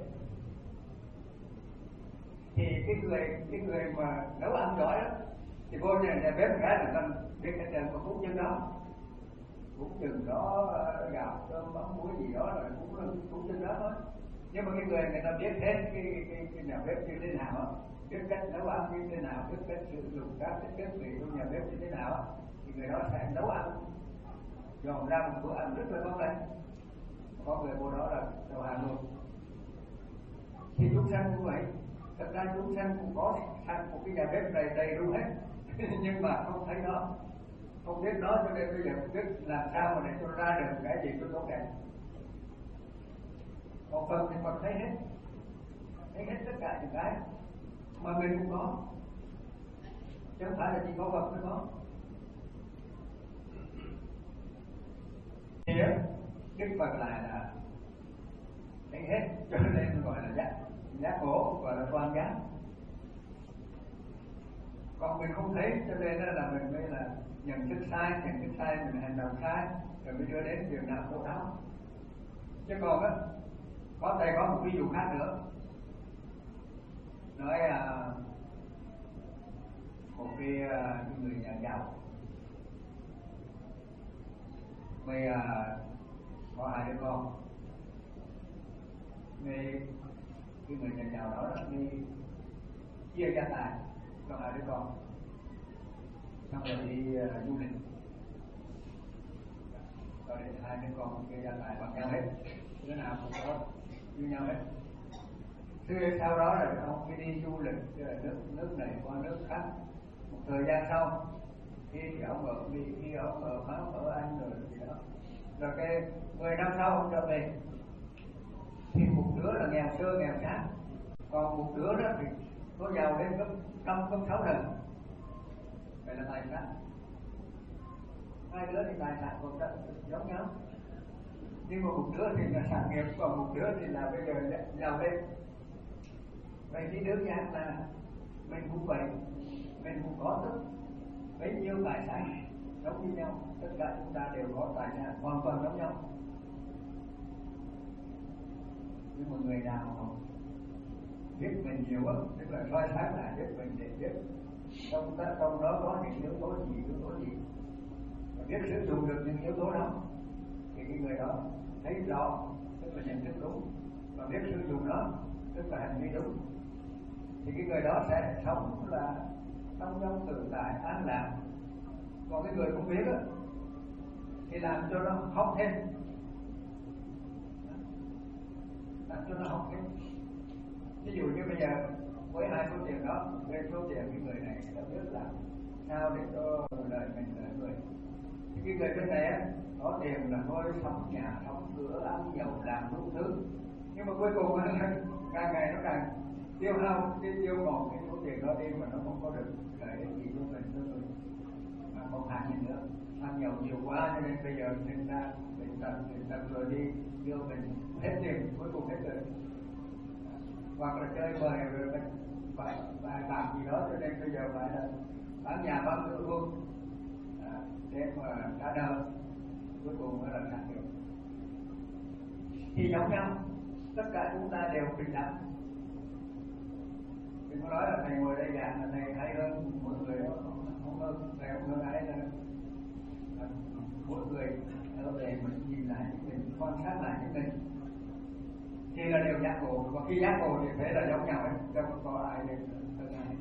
thì cái người cái người mà nấu ăn giỏi đó thì vô nhà nhà bếp cái là cần biết cái chuyện của cúng chân đó, cúng chừng đó gạo cơm mắm muối gì đó là cũng là cúng chân đó thôi. Nhưng mà cái người người ta biết hết cái cái, cái, cái nhà bếp như thế nào, biết cách nấu ăn như thế nào, biết cách sử dụng các cái thiết bị trong nhà bếp như thế nào, thì người đó sẽ nấu ăn dọn ra một bữa ăn rất là ngon lành. Có người vô đó là đầu hàng luôn. Thì chúng sanh cũng vậy. Thật ra chúng sanh cũng có sẵn một cái nhà bếp đầy đầy đủ hết nhưng mà không thấy nó, không biết nó, cho nên bây giờ không biết làm sao mà để cho ra được cái gì cho tốt đẹp. Còn Phật thì Phật thấy hết, thấy hết tất cả những cái mà mình cũng có, chứ không phải là chỉ có Phật mới có. Thì Đức Phật lại là thấy hết, cho nên gọi là giác giác ngộ, gọi là toàn giác. Còn mình không thấy, cho nên là mình mới là nhận thức sai, nhận thức sai mình hành động sai, rồi mới đưa đến việc nào khổ đau. Chứ còn á, có thầy có một ví dụ khác nữa, nói à, một cái, cái người nhà giàu, người à, có hai đứa con, người cái người nhà giàu đó đi chia gia tài cho hai đứa con, xong rồi đi uh, du lịch, rồi để hai đứa con chia gia tài bằng nhau hết, đứa nào cũng có như nhau hết. Thế sau đó là ông khi đi du lịch nước nước này qua nước khác, một thời gian sau khi ông ở Mỹ, khi ông ở Pháp, ở Anh rồi gì đó, rồi cái mười năm sau ông trở về thì một đứa là nghèo sơ nghèo chán, còn một đứa đó thì có giàu lên gấp năm gấp sáu lần. Vậy là tài sản, hai đứa thì tài sản cũng giống nhau, nhưng mà một đứa thì là sản nghiệp, còn một đứa thì là bây giờ giàu lên. Vậy thì đơn giản là mình cũng vậy, mình cũng có rất bấy nhiêu tài sản giống như nhau, tất cả chúng ta đều có tài sản hoàn toàn giống nhau. Nhưng mà người nào biết mình nhiều hơn, tức là soi sáng lại biết mình để biết trong đó, trong đó có những yếu tố gì, yếu tố gì, và biết sử dụng được những yếu tố đó, thì cái người đó thấy rõ, tức là nhận thức đúng, và biết sử dụng nó, tức là hành vi đúng, thì cái người đó sẽ sống là trong trong tự tại an lạc. Còn cái người không biết đó, thì làm cho nó hóc thêm, làm cho nó hóc thêm. Ví dụ như bây giờ với hai số tiền đó, với số tiền cái người này đã biết là sao để cho đời mình là người. Thì cái người bên này á, có tiền là thôi sống nhà, sống cửa, ăn nhậu, làm đủ thứ. Nhưng mà cuối cùng càng ngày nó càng tiêu hao, cái tiêu còn cái số tiền đó đi mà nó không có được lợi ích gì cho mình, cho người. không hạn gì nữa. Ăn nhậu nhiều quá cho nên bây giờ sinh ra bệnh tật, bệnh tật rồi đi đưa mình hết tiền, cuối cùng hết rồi. Hoặc là chơi bời rồi mình phải phải làm gì đó cho nên bây giờ phải là bán nhà bán cửa luôn à, để mà trả nợ, cuối cùng mới là đạt được. Thì giống nhau, tất cả chúng ta đều bình đẳng. Đừng có nói là thầy ngồi đây giảng là thầy hay hơn mọi người đó, không hơn, thầy không hơn ai nữa. Mỗi người ở về mình nhìn lại mình quan sát lại những mình thì là đều giác ngộ, và khi giác ngộ thì phải là giống nhau ấy, đâu có ai được hơn ai.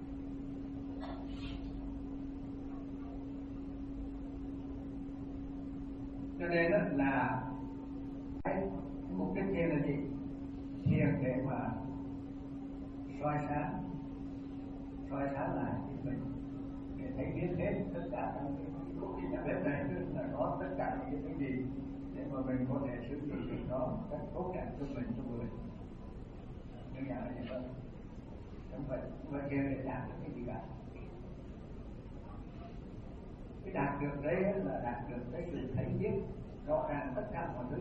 Cho nên là cái mục đích thiền là gì? Thiền để mà soi sáng, soi sáng lại chính mình, để thấy biết hết tất cả các cái nhà bếp này là có tất cả những cái gì để mà mình có thể sử dụng được nó cách tốt đẹp cho mình, cho người. Nhưng mà là như vậy, không phải không phải kêu để đạt được cái gì cả. Cái đạt được đấy là đạt được cái sự thấy biết rõ ràng tất cả mọi thứ.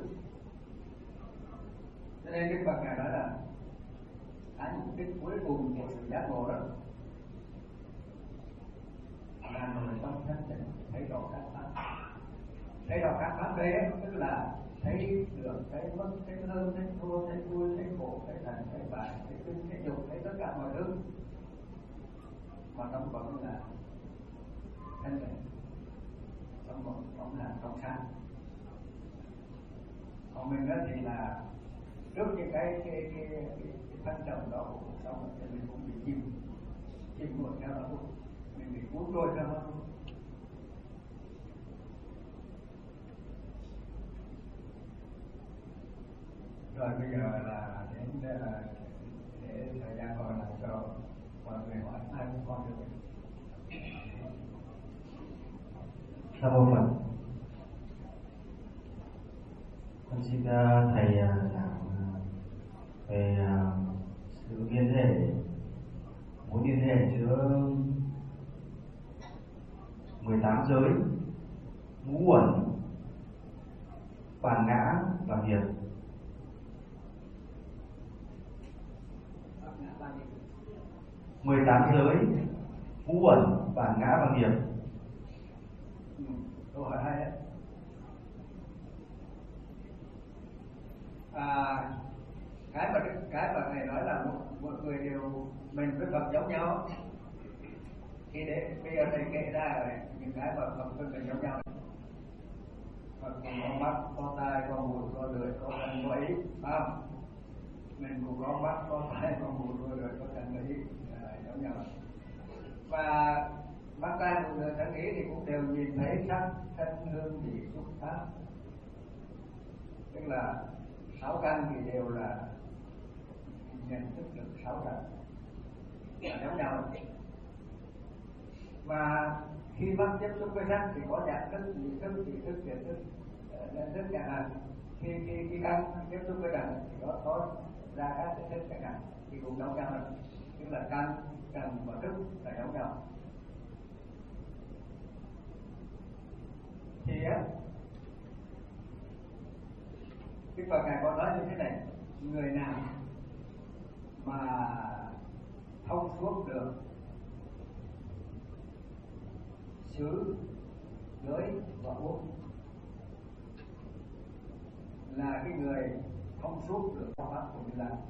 Cho nên Đức Phật ngài nói là cái mục đích cuối cùng của sự giác ngộ đó là người trong thanh tịnh thấy rõ các pháp. Thấy rõ các pháp đấy tức là thấy được cái mất, cái hơn, cái thua, cái vui, cái khổ, cái thành, cái bại, cái kinh, cái dục, thấy tất cả mọi thứ mà trong vẫn là thanh tịnh, trong vẫn vẫn là trong sáng. Còn mình đó thì là trước những cái cái cái cái, cái thăng trầm đó của cuộc sống thì mình cũng bị chìm chìm ngược theo đó, mình bị cuốn trôi theo nó. Rồi bây giờ là đến để, để thời gian còn lại cho mọi người hỏi ai cũng có được.
Cảm ơn Phật. Con xin uh, thầy uh, giảng uh, về uh, sự liên hệ, mối liên hệ giữa mười tám giới, ngũ uẩn, bản ngã và nghiệp. mười tám giới, ngũ uẩn, bản ngã và nghiệp.
Ừ, câu hỏi hay đấy. À, cái mà cái mà thầy nói là một, một người đều mình với Phật giống nhau. Thì để bây giờ thầy kể ra rồi những cái mà Phật với mình giống nhau. Phật cũng có mắt, có tai, có mũi, có lưỡi, có thân, có ý, phải không? Mình cũng có mắt, có tai, có mũi, có lưỡi, có thân, có ý, à, giống nhau. Và mắt, tai, mũi, lưỡi, thân, ý thì cũng đều nhìn thấy sắc, thân, hương, vị, xúc, pháp. Tức là sáu căn thì đều là nhận thức được sáu căn giống nhau. Và khi mắt tiếp xúc với sắc thì có nhận thức, vị thức, vị thức, thiệt thức, nhận thức chẳng hạn. Khi khi khi căn tiếp xúc với trần thì có có ra các cái thức chẳng hạn, thì cũng giống nhau. Tức là căn, trần và thức là giống nhau. Thì á, Đức Phật ngài có nói như thế này: người nào mà thông suốt được xứ, giới và uống là cái người thông suốt được pháp của Như Lai.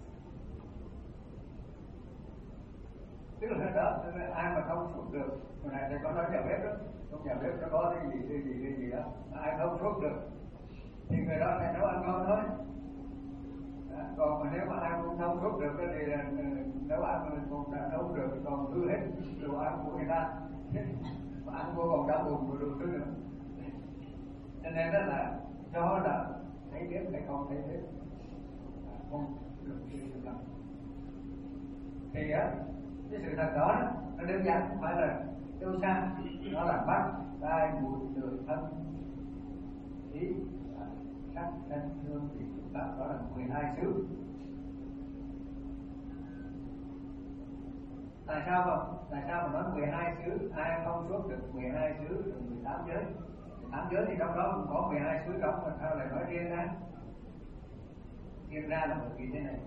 Tức là đó, tức là ai mà thông suốt được, hồi nãy thầy có nói nhà bếp đó, trong nhà bếp nó có cái gì, cái gì, cái gì đó, ai thông suốt được thì người đó phải nấu ăn ngon thôi. À, còn mà nếu mà ai cũng thông suốt được thì là nấu ăn mình cũng đã nấu được, còn hư hết đồ ăn của người ta, mà ăn vô còn đau bụng rồi đủ thứ nữa. Cho nên đó là cho là thấy biết hay không thấy biết, à, không được sự thật. Thì á, cái sự thật đó nó đơn giản, không phải là sâu xa, nó là mắt, tai, mũi, lưỡi, thân, ý, sắc, thân, hương, vị, xúc, pháp, đó là mười hai xứ. Tại sao không? Tại sao mà nói mười hai xứ ai không suốt được mười hai xứ được mười tám giới? mười tám giới thì trong đó cũng có mười hai xứ trong, mà sao lại nói riêng ra? Riêng ra là bởi vì thế này.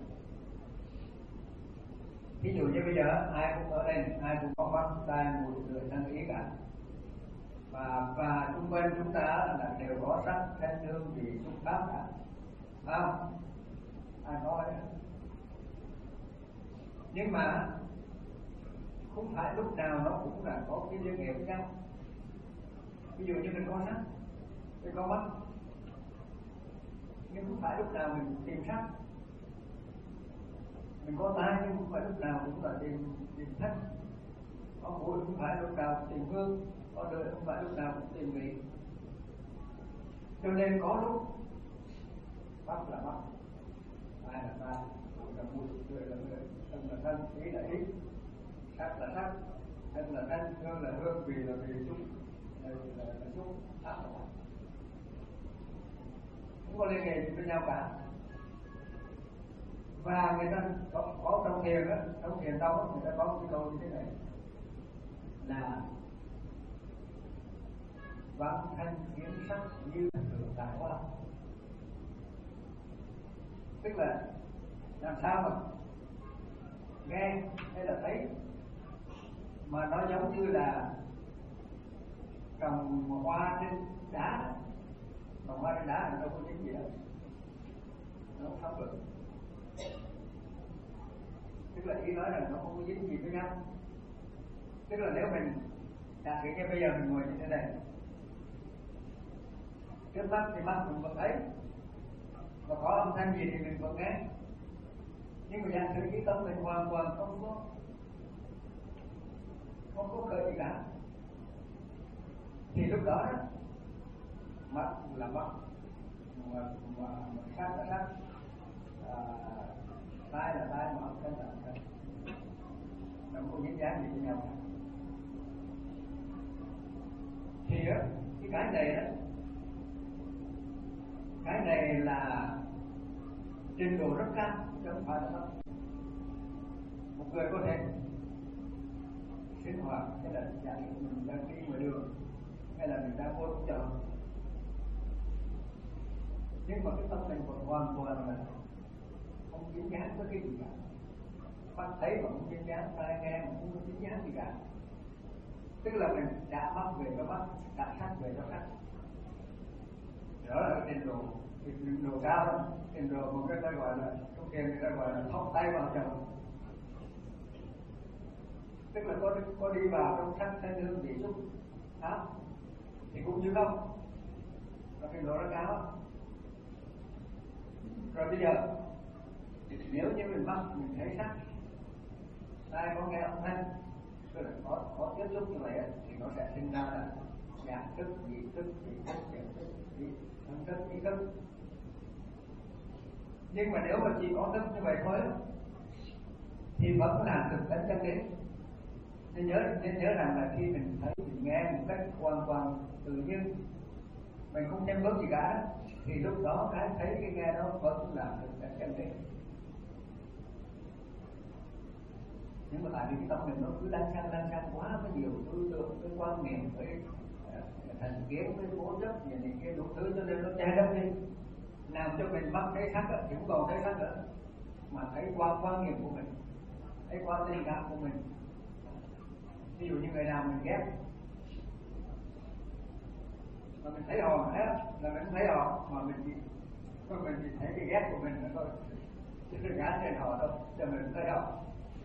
Ví dụ như bây giờ ai cũng ở đây, ai cũng có mắt, tai, mũi, lưỡi, thân, ý cả. Và và xung quanh chúng ta là đều có sắc, thanh, hương, vị, xúc pháp cả. Phải không? Ai có đấy. Nhưng mà không phải lúc nào nó cũng là có cái liên hệ với nhau. Ví dụ như mình có sắc, mình có mắt, nhưng không phải lúc nào mình tìm sắc. Mình có tai nhưng không phải lúc nào cũng là tìm tìm thanh. Có mũi không phải lúc nào cũng tìm hương, có lưỡi không phải lúc nào cũng tìm vị. Cho nên có lúc mắt là mắt, tai là tai, mũi là mũi, lưỡi là lưỡi, thân là thân, ý là ý, sắc là sắc, thân là thân, hương là hương, vị là vị, xúc là là, là xúc, pháp là pháp. Không có liên hệ gì với nhau cả. Và người ta có, có trong thiền á, trong thiền tông á, người ta có một cái câu như thế này là văn thanh kiến sắc như thường tại hoa. Tức là làm sao mà nghe hay là thấy mà nó giống như là trồng hoa trên đá. Trồng hoa trên đá thì đâu có dính gì đâu, nó không sống được. Tức là ý nói là nó không có dính gì với nhau. Tức là nếu mình giả sử như bây giờ mình ngồi như thế này, trước mắt thì mắt mình vẫn thấy, và có âm thanh gì thì mình vẫn nghe. Nhưng mà giả sử cái tâm mình hoàn toàn không có không có khởi gì cả, thì lúc đó đó mắt là mắt, mà, mà, mà sắc là sắc, à, tai là tai, mà âm thanh là âm thanh, nó không có dính dáng gì với nhau cả. Thì đó, cái cái này đó, cái này là trình độ rất cao, chứ không phải là thấp. Một người có thể sinh hoạt, hay là giả sử mình đang đi ngoài đường, hay là mình đang vô trong chợ, nhưng mà cái tâm mình còn hoàn toàn là không dính dáng với cái gì cả. Mắt thấy mà không dính dáng, tai nghe mà không dính dáng gì cả. Tức là mình đã mắt về cho mắt, đã sắc về cho sắc. Đó là cái trình độ, trình độ cao đó. Trình độ một cái ta gọi là, trong kia người ta gọi là thọc tay vào chồng. Tức là có, có đi vào trong sắc, thanh, hương, vị, xúc pháp thì cũng như không. Và trình độ rất cao. Rồi bây giờ nếu như mình mắt mình thấy sắc, tai có nghe âm thanh, tức là có, có tiếp xúc như vậy thì nó sẽ sinh ra là giác thức, vị thức, vị thức, nhận thức, vị thân thức, ý thức. Nhưng mà nếu mà chỉ có thức như vậy thôi thì vẫn là thực tánh chân lý. Nên nhớ, nên nhớ rằng là khi mình thấy, mình nghe một cách hoàn toàn tự nhiên, mình không thêm bớt gì cả, thì lúc đó cái thấy cái nghe đó vẫn là thực tánh chân lý. Nhưng mà tại vì cái tâm mình nó cứ lăn xăng lăn xăng quá, có nhiều tư tưởng, cái quan niệm, với uh, thành kiến, với cố chấp, những những cái đủ thứ, cho nên nó che lấp đi, làm cho mình bắt thấy sắc thì không còn thấy sắc nữa, mà thấy qua quan niệm của mình, thấy qua tình cảm của mình. Ví dụ như người nào mình ghét, mà mình thấy họ hết là mình không thấy họ, mà mình chỉ mà mình chỉ thấy cái ghét của mình nữa thôi, chứ đừng ngán trên họ đâu, cho mình không thấy họ.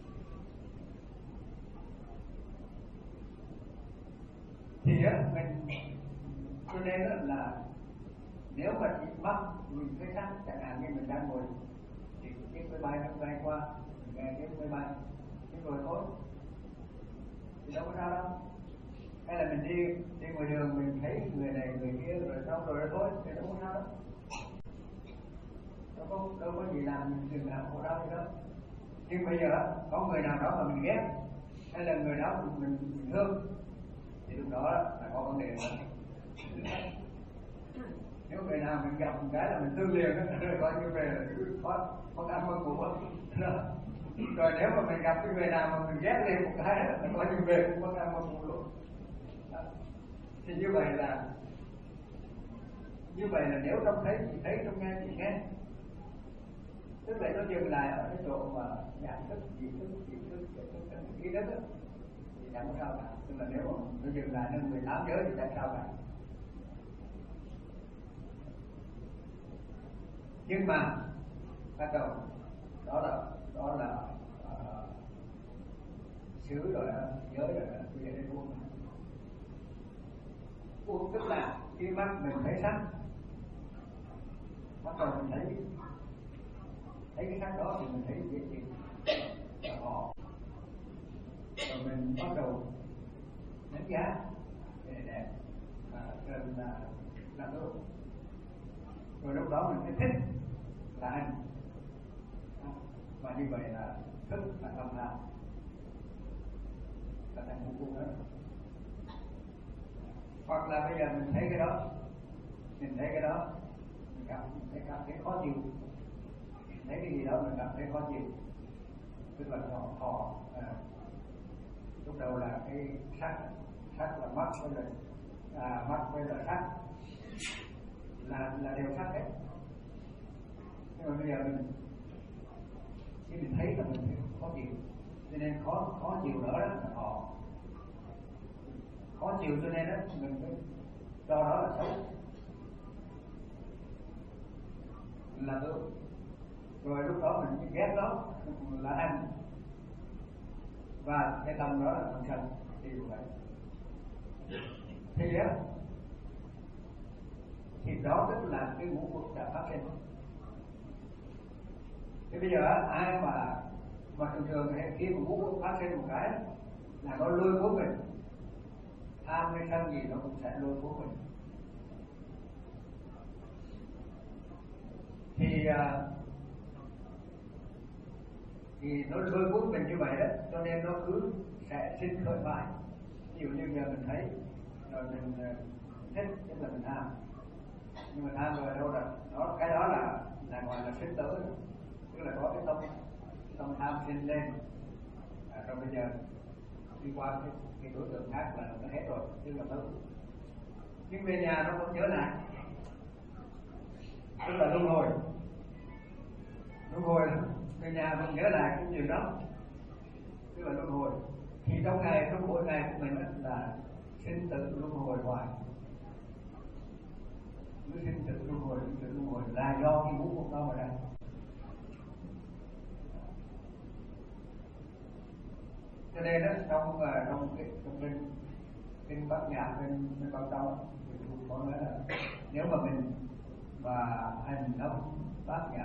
Thì á, mình cho nên là nếu mà chỉ mắt mình thấy sắc, chẳng hạn như mình đang ngồi thì chiếc máy bay nó bay qua, mình nghe chiếc máy bay, nhưng rồi thôi thì đâu có sao đâu. Hay là mình đi đi ngoài đường mình thấy người này người kia rồi xong rồi thôi thì đâu có sao đâu, đâu có đâu có gì làm mình đừng làm khổ đau gì đâu. Nhưng bây giờ có người nào đó mà mình ghét, hay là người đó mình mình, mình thương, thì lúc đó là có vấn đề nữa. Nếu người nào mình gặp một cái là mình thương liền đó, rồi coi như về là cứ có có cảm ơn của mình. Rồi nếu mà mình gặp cái người nào mà mình ghét lên một cái là coi như về cũng có tham một luôn. Thì như vậy là như vậy là nếu trông thấy chị thấy, trông nghe chị nghe, tức là nó dừng lại ở cái chỗ mà nhận thức, ý thức, ý thức, ý thức, ý thức đó, thì chẳng có sao cả. Tức là nếu mà nó dừng lại đến mười tám giới thì chẳng sao cả. Nhưng mà bắt đầu đó là đó là uh, xứ rồi đó, giới rồi đó, bây giờ đến buông. Buông tức là khi mắt mình thấy sắc, bắt đầu mình thấy thấy cái sắc đó thì mình thấy cái gì là họ, rồi mình bắt đầu đánh giá cái này đẹp và cần là làm tốt, rồi lúc đó mình mới thích là anh, và như vậy là thức là tâm tham là thành vô cùng đó. Hoặc là bây giờ mình thấy cái đó, mình thấy cái đó mình cảm thấy cảm thấy khó chịu, mình thấy cái gì đó mình cảm thấy khó chịu, tức là họ họ à, lúc đầu là cái sắc, sắc là mắt với là à, mắt với là sắc là là đều sắc hết. Nhưng mà bây giờ mình khi mình thấy là mình thấy khó chịu, cho nên khó khó chịu nữa đó là họ khó chịu, cho nên đó mình mới cho đó là xấu là tốt. Rồi lúc đó mình ghét đó là ăn, và cái tâm đó là tâm sân thì vậy. Thì á thì đó tức là cái ngũ uẩn đã phát sinh. Thì bây giờ ai mà mà thường thường khi mà ngũ uẩn phát sinh một cái là nó lôi cuốn mình, tham hay sân gì nó cũng sẽ lôi cuốn mình. Thì thì nó lôi cuốn mình như vậy đó, cho nên nó cứ sẽ sinh khởi mãi. Ví dụ như giờ mình thấy rồi mình thích, tức là mình tham, nhưng mà tham rồi đâu là đó, cái đó là là gọi là sinh tử, tức là có cái tâm tâm tham sinh lên, à, rồi bây giờ đi qua cái, cái đối tượng khác là nó hết rồi, tức là tử. Nhưng về nhà nó vẫn nhớ lại, tức là luân hồi, luân hồi về nhà vẫn nhớ lại cái điều đó, tức là luân hồi. Thì trong ngày, trong mỗi ngày của mình là sinh tử luân hồi hoài, cứ sinh tử luân hồi, sinh tử luân hồi là do cái ngũ uẩn đó mà ra. Cho nên đó trong trong cái trong kinh kinh Bát Nhã, kinh kinh Bảo Châu thì cũng có nói là nếu mà mình mà hành động Bát Nhã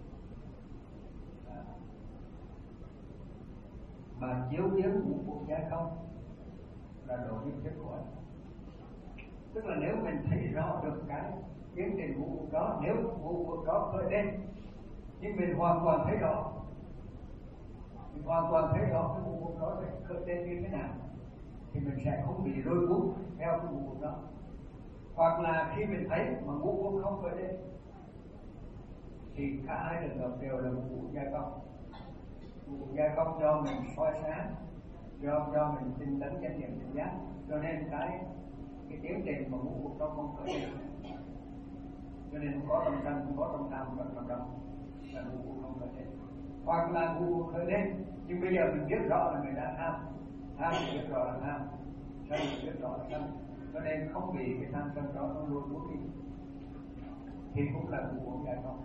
mà chiếu kiến ngũ uẩn giác không là độ nhập chết khỏi. Tức là nếu mình thấy rõ được cái tiến trình ngũ uẩn đó, nếu ngũ uẩn đó khởi lên nhưng mình hoàn toàn thấy rõ, mình hoàn toàn thấy rõ cái ngũ uẩn đó sẽ khởi lên như thế nào, thì mình sẽ không bị lôi cuốn theo cái ngũ uẩn đó. Hoặc là khi mình thấy mà ngũ uẩn không khởi lên thì cả hai trường hợp đều là ngũ uẩn giai công. Ngũ uẩn giai công do mình soi sáng, do do mình tinh tấn chánh niệm tỉnh giác, cho nên cái cái tiến trình mà ngũ uẩn đó không khởi lên, cho nên không có tâm sân, không có tâm tham, không có tâm đau, là ngũ uẩn không khởi lên. Hoặc là ngũ uẩn khởi lên nhưng bây giờ mình biết rõ là người đã tham, tham biết rõ là tham, sân biết rõ là sân, cho nên không bị cái tham sân đó nó luôn cuốn đi, thì cũng là ngũ uẩn giải không.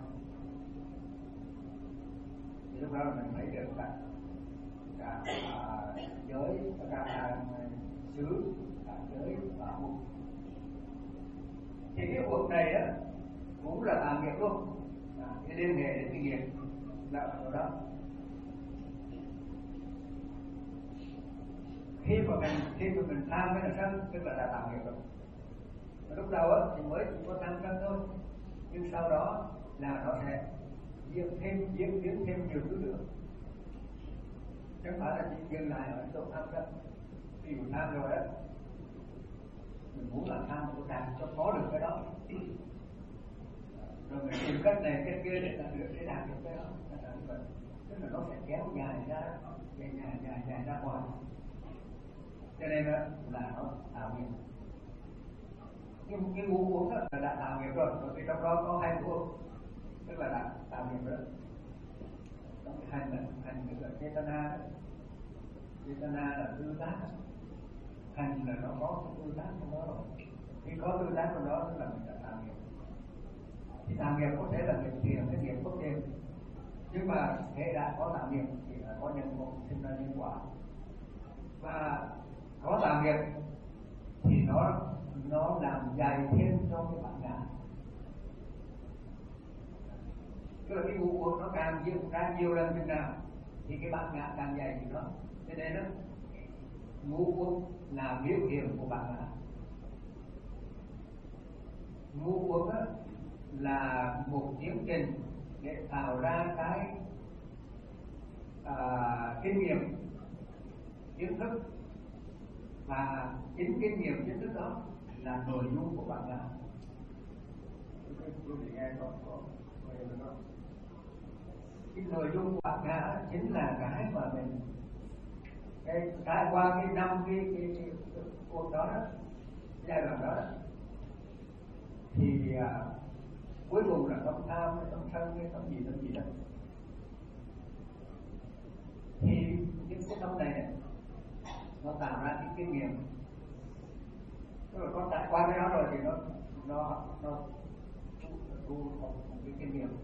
Thì lúc đó mình thấy được cả cả uh, giới, cả uh, xứ, cả giới và uẩn. Thì cái uẩn này á cũng là tà nghiệp luôn, à, cái liên hệ đến cái nghiệp là ở đó. Khi mà mình khi mà mình tham với là sân, tức là đã tạo nghiệp rồi. Và lúc đầu á thì mới chỉ có tham sân thôi, nhưng sau đó là nó sẽ diễn thêm diễn biến thêm nhiều thứ nữa, chứ không phải là chỉ dừng lại ở chỗ tham sân. Ví dụ tham rồi á, mình muốn làm tham của đạt cho có được cái đó, rồi mình tìm cách này cách kia để đạt được để đạt được cái đó, tức tức là nó sẽ kéo dài ra dài dài dài dài ra ngoài, cho nên đó là nó tạo nghiệp. Nhưng cái ngũ uống đó là đã tạo nghiệp rồi, bởi vì trong đó có hai ngũ uống, tức là đã tạo nghiệp rồi. Trong cái hành là hành tức là chetana, chetana là tư tác, hành là nó có cái tư tác trong đó rồi. Khi có tư tác trong đó tức là mình đã tạo nghiệp. Thì tạo nghiệp có thể là nghiệp thiện hay nghiệp bất thiện, nhưng mà hệ đã có tạo nghiệp thì là có nhân quả, sinh ra nhân quả. Và có tạo nghiệp thì nó nó làm dày thêm cho cái bản ngã. Tức là cái ngũ uẩn nó càng nhiều càng nhiều lần chừng nào thì cái bản ngã càng dày thì nó. Cho nên đó ngũ uẩn là biểu hiện của bản ngã. Ngũ uẩn là một tiến trình để tạo ra cái à, kinh nghiệm, kiến thức, và chính kinh nghiệm kiến thức đó là nội dung của bản ngã. Quý vị nghe có có có cái nội dung của bản ngã chính là cái mà mình cái trải qua cái năm cái cái, cái, cái cuộc đó đó, giai đoạn đó, đó thì à, cuối cùng là không tham, không sân, không gì, không gì đó. Thì những cái tâm này, này nó tạo ra cái kinh nghiệm, tức là con trải qua cái đó rồi thì nó nó nó thu một cái kinh nghiệm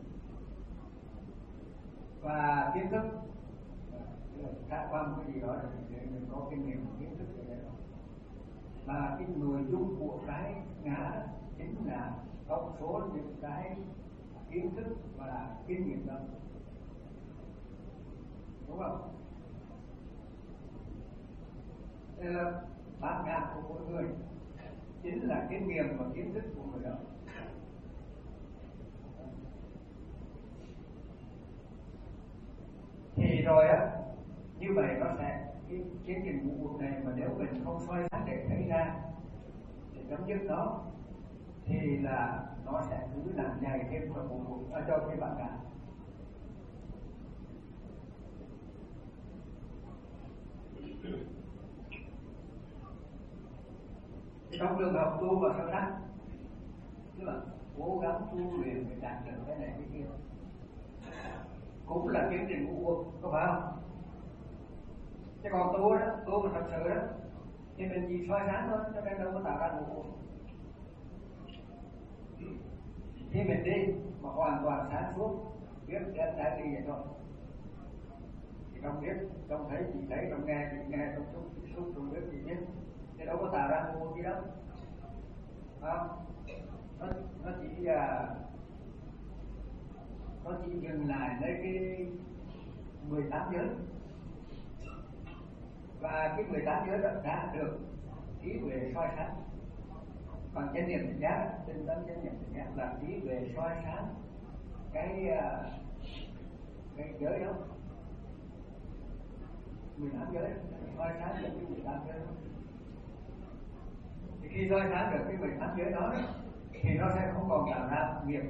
và kiến thức, trải qua một cái gì đó để mình có kinh nghiệm, kiến thức về đó. Và cái nội dung của cái ngã chính là tổng số những cái kiến thức và kinh nghiệm đó, đúng không? Đây là bản ngã của mỗi người, chính là kinh nghiệm và kiến thức của người đó. Thì rồi á, như vậy nó sẽ cái tiến trình ngũ uẩn này mà nếu mình không soi sáng để thấy ra, để chấm dứt nó, thì là nó sẽ cứ làm dày thêm cho ngũ uẩn, ở cho cái bản ngã. Trong trường hợp tu và sâu sắc, tức là cố gắng tu luyện để đạt được cái này cái kia, cũng là tiến trình ngũ uẩn, có phải không? Chứ còn tu đó, tu mà thật sự đó, thì mình chỉ soi sáng thôi, cho nên đâu có tạo ra ngũ uẩn. Khi mình đi mà hoàn toàn sáng suốt, biết đến đã đi vậy thôi, thì không biết, không thấy, chỉ thấy, không nghe, chỉ nghe, không xúc, chỉ xúc, không biết, chỉ biết, thì đâu có tạo ra ngũ uẩn gì đâu. Không? Nó, nó chỉ uh, nó chỉ dừng lại lấy cái mười tám giới, và cái mười tám giới đó đã được trí về soi sáng. Còn chánh niệm tỉnh giác, tinh tấn chánh niệm tỉnh giác là trí về soi sáng cái uh, cái giới đó, mười tám giới, soi sáng được cái mười tám giới đó. Thì khi soi sáng được cái mười tám giới đó, thì nó sẽ không còn tạo ra nghiệp,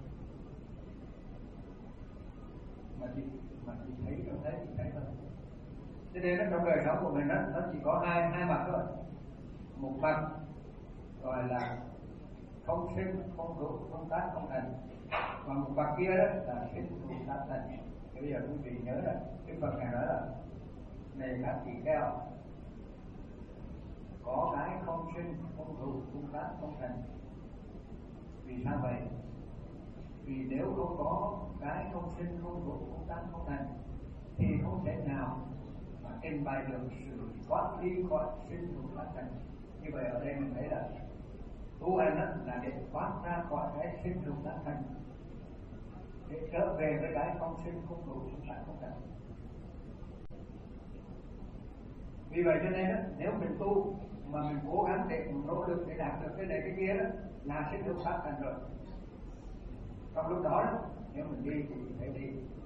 mà chỉ mà chỉ thấy, không thấy, chỉ thấy thôi. Cho nên nó trong đời sống của mình đó, nó chỉ có hai hai mặt thôi. Một mặt gọi là không sinh, không hữu, không tác, không thành, và một mặt kia đó là sinh, hữu, tác, thành. Thì bây giờ quý vị nhớ là cái phần này nói là này các tỳ kheo, có cái không sinh, không hữu, không tác, không thành. Vì sao vậy? Vì nếu không có cái không sinh, không hữu, không tác, không thành, thì không thể nào mà trình bày được sự thoát ly khỏi sinh hữu tác thành. Như vậy ở đây mình thấy là tu hành đó là để thoát ra khỏi cái sinh hữu tác thành, để trở về với cái không sinh, không hữu, không tác, không thành. Vì vậy cho nên đó, nếu mình tu mà mình cố gắng để nỗ lực để đạt được cái này cái kia đó là sinh hữu tác thành rồi. Trong lúc đó, đó nếu mình đi thì phải đi,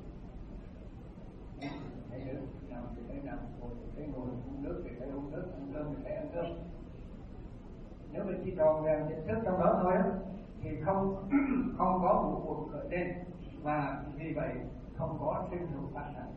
thấy đứng, nằm thì thấy nằm, ngồi thì thấy ngồi, uống nước thì thấy uống nước, ăn cơm thì thấy ăn cơm. Nếu mình chỉ tròn vẹn nhận thức trong đó thôi thì không không có ngũ uẩn khởi lên, và vì vậy không có sinh dục tác thành.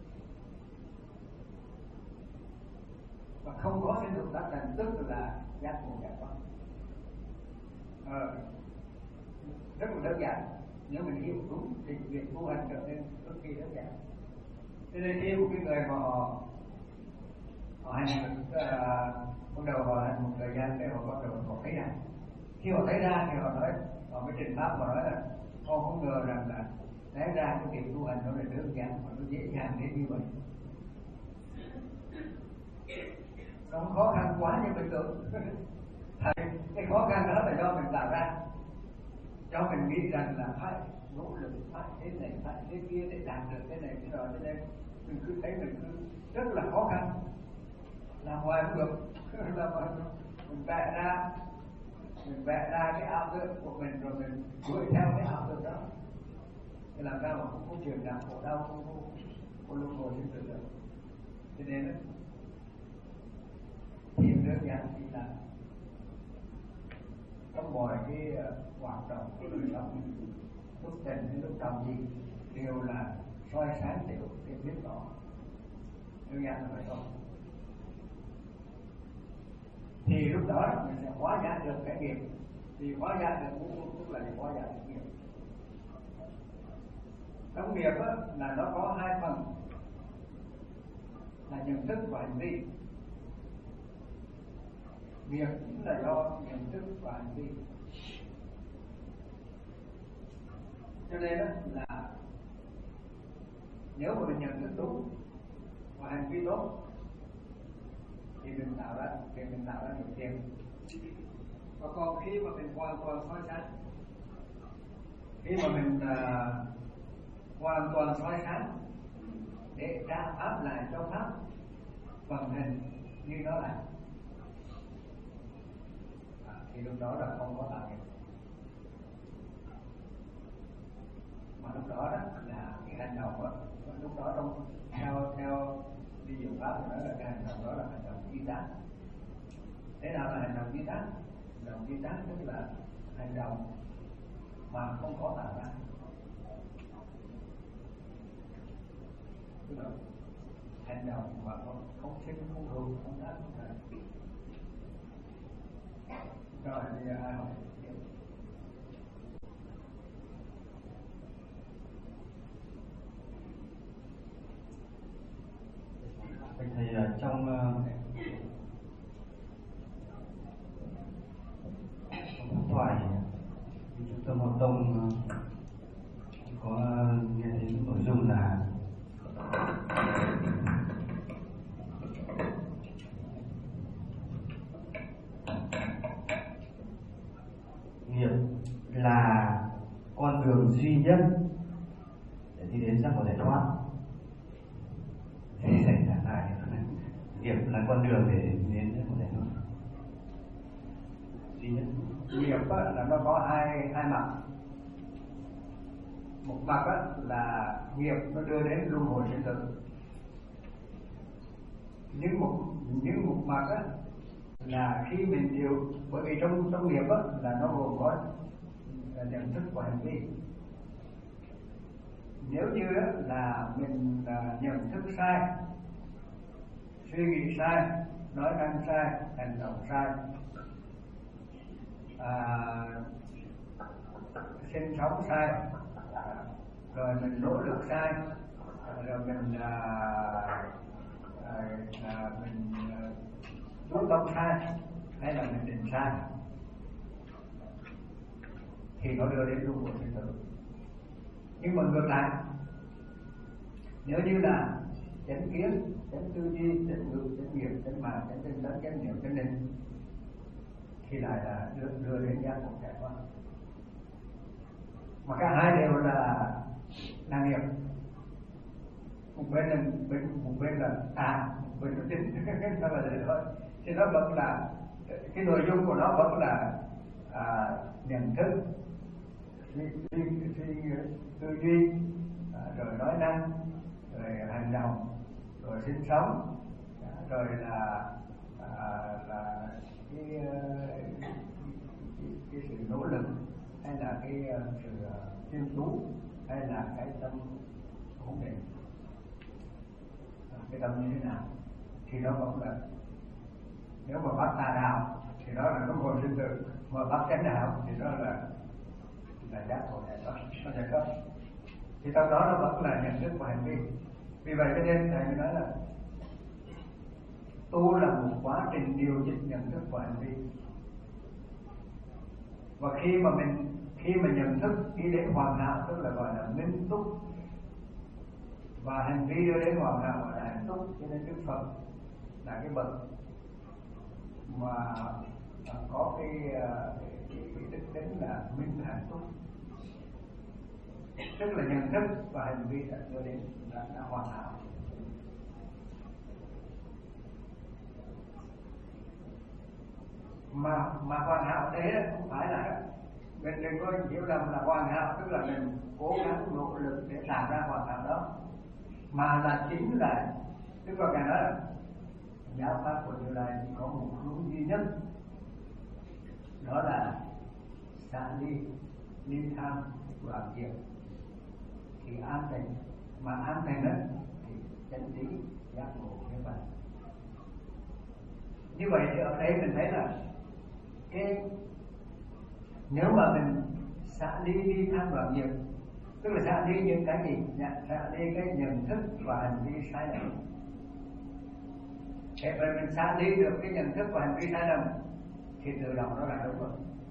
Và không có sinh dục tác thành tức là giác ngộ giải thoát. Ờ, rất là đơn giản. Nếu mình hiểu đúng thì việc tu hành trở nên cực kỳ đơn giản. Cho nên khi một cái người mà họ họ hành uh, bắt đầu họ hành một thời gian để họ bắt đầu họ thấy ra, khi họ thấy ra thì họ nói, họ mới trình pháp, họ nói là họ không ngờ rằng là thấy ra cái việc tu hành nó là đơn giản và nó dễ dàng đến như vậy, nó không khó khăn quá như mình tưởng. Cái khó khăn đó là do mình tạo ra, cho mình nghĩ rằng là phải nỗ lực, phải thế này, phải thế kia để đạt được cái này cái đó, cho nên mình cứ thấy mình cứ rất là khó khăn, làm hoài không được. Làm hoài không được. Mình vẽ ra mình vẽ ra cái ảo tưởng của mình rồi mình đuổi theo cái ảo tưởng đó, thì làm sao mà không có chuyện nào khổ đau, không có không luân hồi sinh tử được. Cho nên thiền đơn giản chỉ là trong mọi cái hoạt động của đời sống, lúc tình hay lúc trầm gì đều là soi sáng đều cái biết đó, đơn giản là vậy thôi. Thì lúc đó mình sẽ hóa giải được cái nghiệp. Thì hóa giải được cũng tức là hóa giải được nghiệp. Trong nghiệp á, là nó có hai phần là nhận thức và hành vi. Nghiệp cũng là do nhận thức và hành vi. Cho nên đó là nếu mà mình nhận thức đúng và hành vi tốt thì mình tạo ra thì mình tạo ra được tiền. Và còn khi mà mình hoàn toàn soi sáng, khi mà mình uh, hoàn toàn soi sáng để trả áp lại cho pháp vận hành như nó là, à, thì lúc đó là không có tạo nghiệp. Mà lúc đó, đó là cái hành động đó, lúc đó trong theo theo ví dụ pháp thì nói là cái hành động đó là hành động duy tác. Thế nào là hành động duy tác? Hành động duy tác tức là hành động mà không có tạo ra, tức là hành động mà không không sinh không hữu không tác không thành. Rồi bây giờ ai hỏi?
Thầy thầy trong trong thoại trung tâm Học Tông có nghe thấy nội dung là nghiệp là con đường duy nhất để đi đến giác ngộ giải thoát. Thì thầy giảng lại nghiệp là con đường để đến giác ngộ giải thoát duy nhất.
Nghiệp là nó có hai hai mặt. Một mặt là nghiệp nó đưa đến luân hồi sinh tử. Nhưng một nhưng một mặt á, là khi mình điều, bởi vì trong trong nghiệp á, là nó gồm có nhận thức và hành vi. Nếu như á, là mình à, nhận thức sai, suy nghĩ sai, nói năng sai, hành động sai, à, sinh sống sai, à, rồi mình nỗ lực sai, rồi mình à, à, à, mình chú tâm sai, hay là mình định sai, thì nó đưa đến luân hồi sinh tử. Nhưng mà ngược lại, nếu như là chánh kiến, chánh tư duy, chánh ngữ, chánh nghiệp, chánh mạng, chánh tinh tấn, chánh niệm, chánh định, thì lại là đưa, đưa đến giác ngộ giải thoát. Mà cả hai đều là là nghiệp. Một bên là bên một bên là tà, một bên là tinh, nó là vậy thôi. Thì nó vẫn là cái nội dung của nó vẫn là à, nhận thức, suy suy suy tư duy, à, rồi nói năng, rồi hành động, rồi sinh sống, à, rồi là à, là cái, cái, cái cái sự nỗ lực, hay là cái sự uh, chuyên chú, hay là cái tâm ổn định. Cái tâm như thế nào thì nó vẫn là, nếu mà bắt tà đạo thì đó là luân hồi sinh tử, mà bắt chánh đạo thì đó là là giác ngộ giải thoát, nó giải thoát. Thì trong đó nó vẫn là nhận thức và hành vi. Vì vậy cho nên thầy mới nói là tu là một quá trình điều chỉnh nhận thức và hành vi. Và khi mà mình khi mà nhận thức đi đến hoàn hảo tức là gọi là minh túc, và hành vi đưa đến hoàn hảo gọi là hạnh túc. Cho nên Đức Phật là cái bậc mà có cái, cái, cái, cái đức tính là minh hạnh túc, tức là nhận thức và hành vi đã đưa đến đã, đã hoàn hảo. Mà mà hoàn hảo thế không phải là mình đừng có hiểu lầm là hoàn hảo tức là mình cố gắng nỗ lực để làm ra hoàn hảo đó, mà là chính là tức là cái đó là giáo pháp của Như Lai chỉ có một hướng duy nhất, đó là xả ly, ly tham, đoạn diệt thì an tịnh, mà an tịnh đó thì chánh trí, giác ngộ như vậy. Như vậy thì ở đây mình thấy là cái nếu mà mình xả ly ly tham đoạn diệt, tức là xả ly những cái gì? Xả ly cái nhận thức và hành vi sai lầm. Thế vậy mình xả ly được cái nhận thức và hành vi sai lầm thì tự động nó là đúng rồi.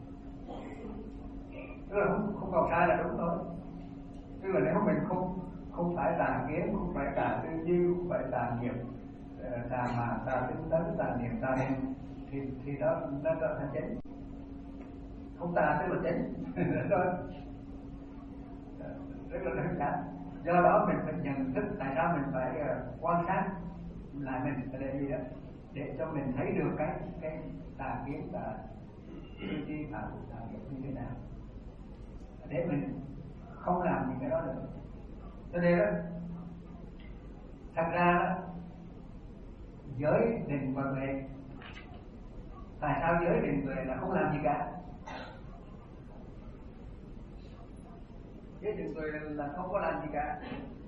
Tức là không, không còn sai là đúng thôi. Tức là nếu mình không không phải tà kiến, không phải tà tư duy, không phải tà nghiệp, tà mà tà tinh tấn, tà niệm, tà niệm thì thì đó nó trở thành chánh. Không tà tức là chánh. Rất là đơn giản. Do đó mình phải nhận thức tại sao mình phải uh, quan sát lại mình để gì đó, để cho mình thấy được cái cái tà kiến, tà tư duy, tà tà nghiệp như thế nào, để mình không làm những cái đó nữa. Cho nên đó, thật ra đó, giới định và tuệ, tại sao giới định tuệ là không làm gì cả? Giới định tuệ là không có làm gì cả.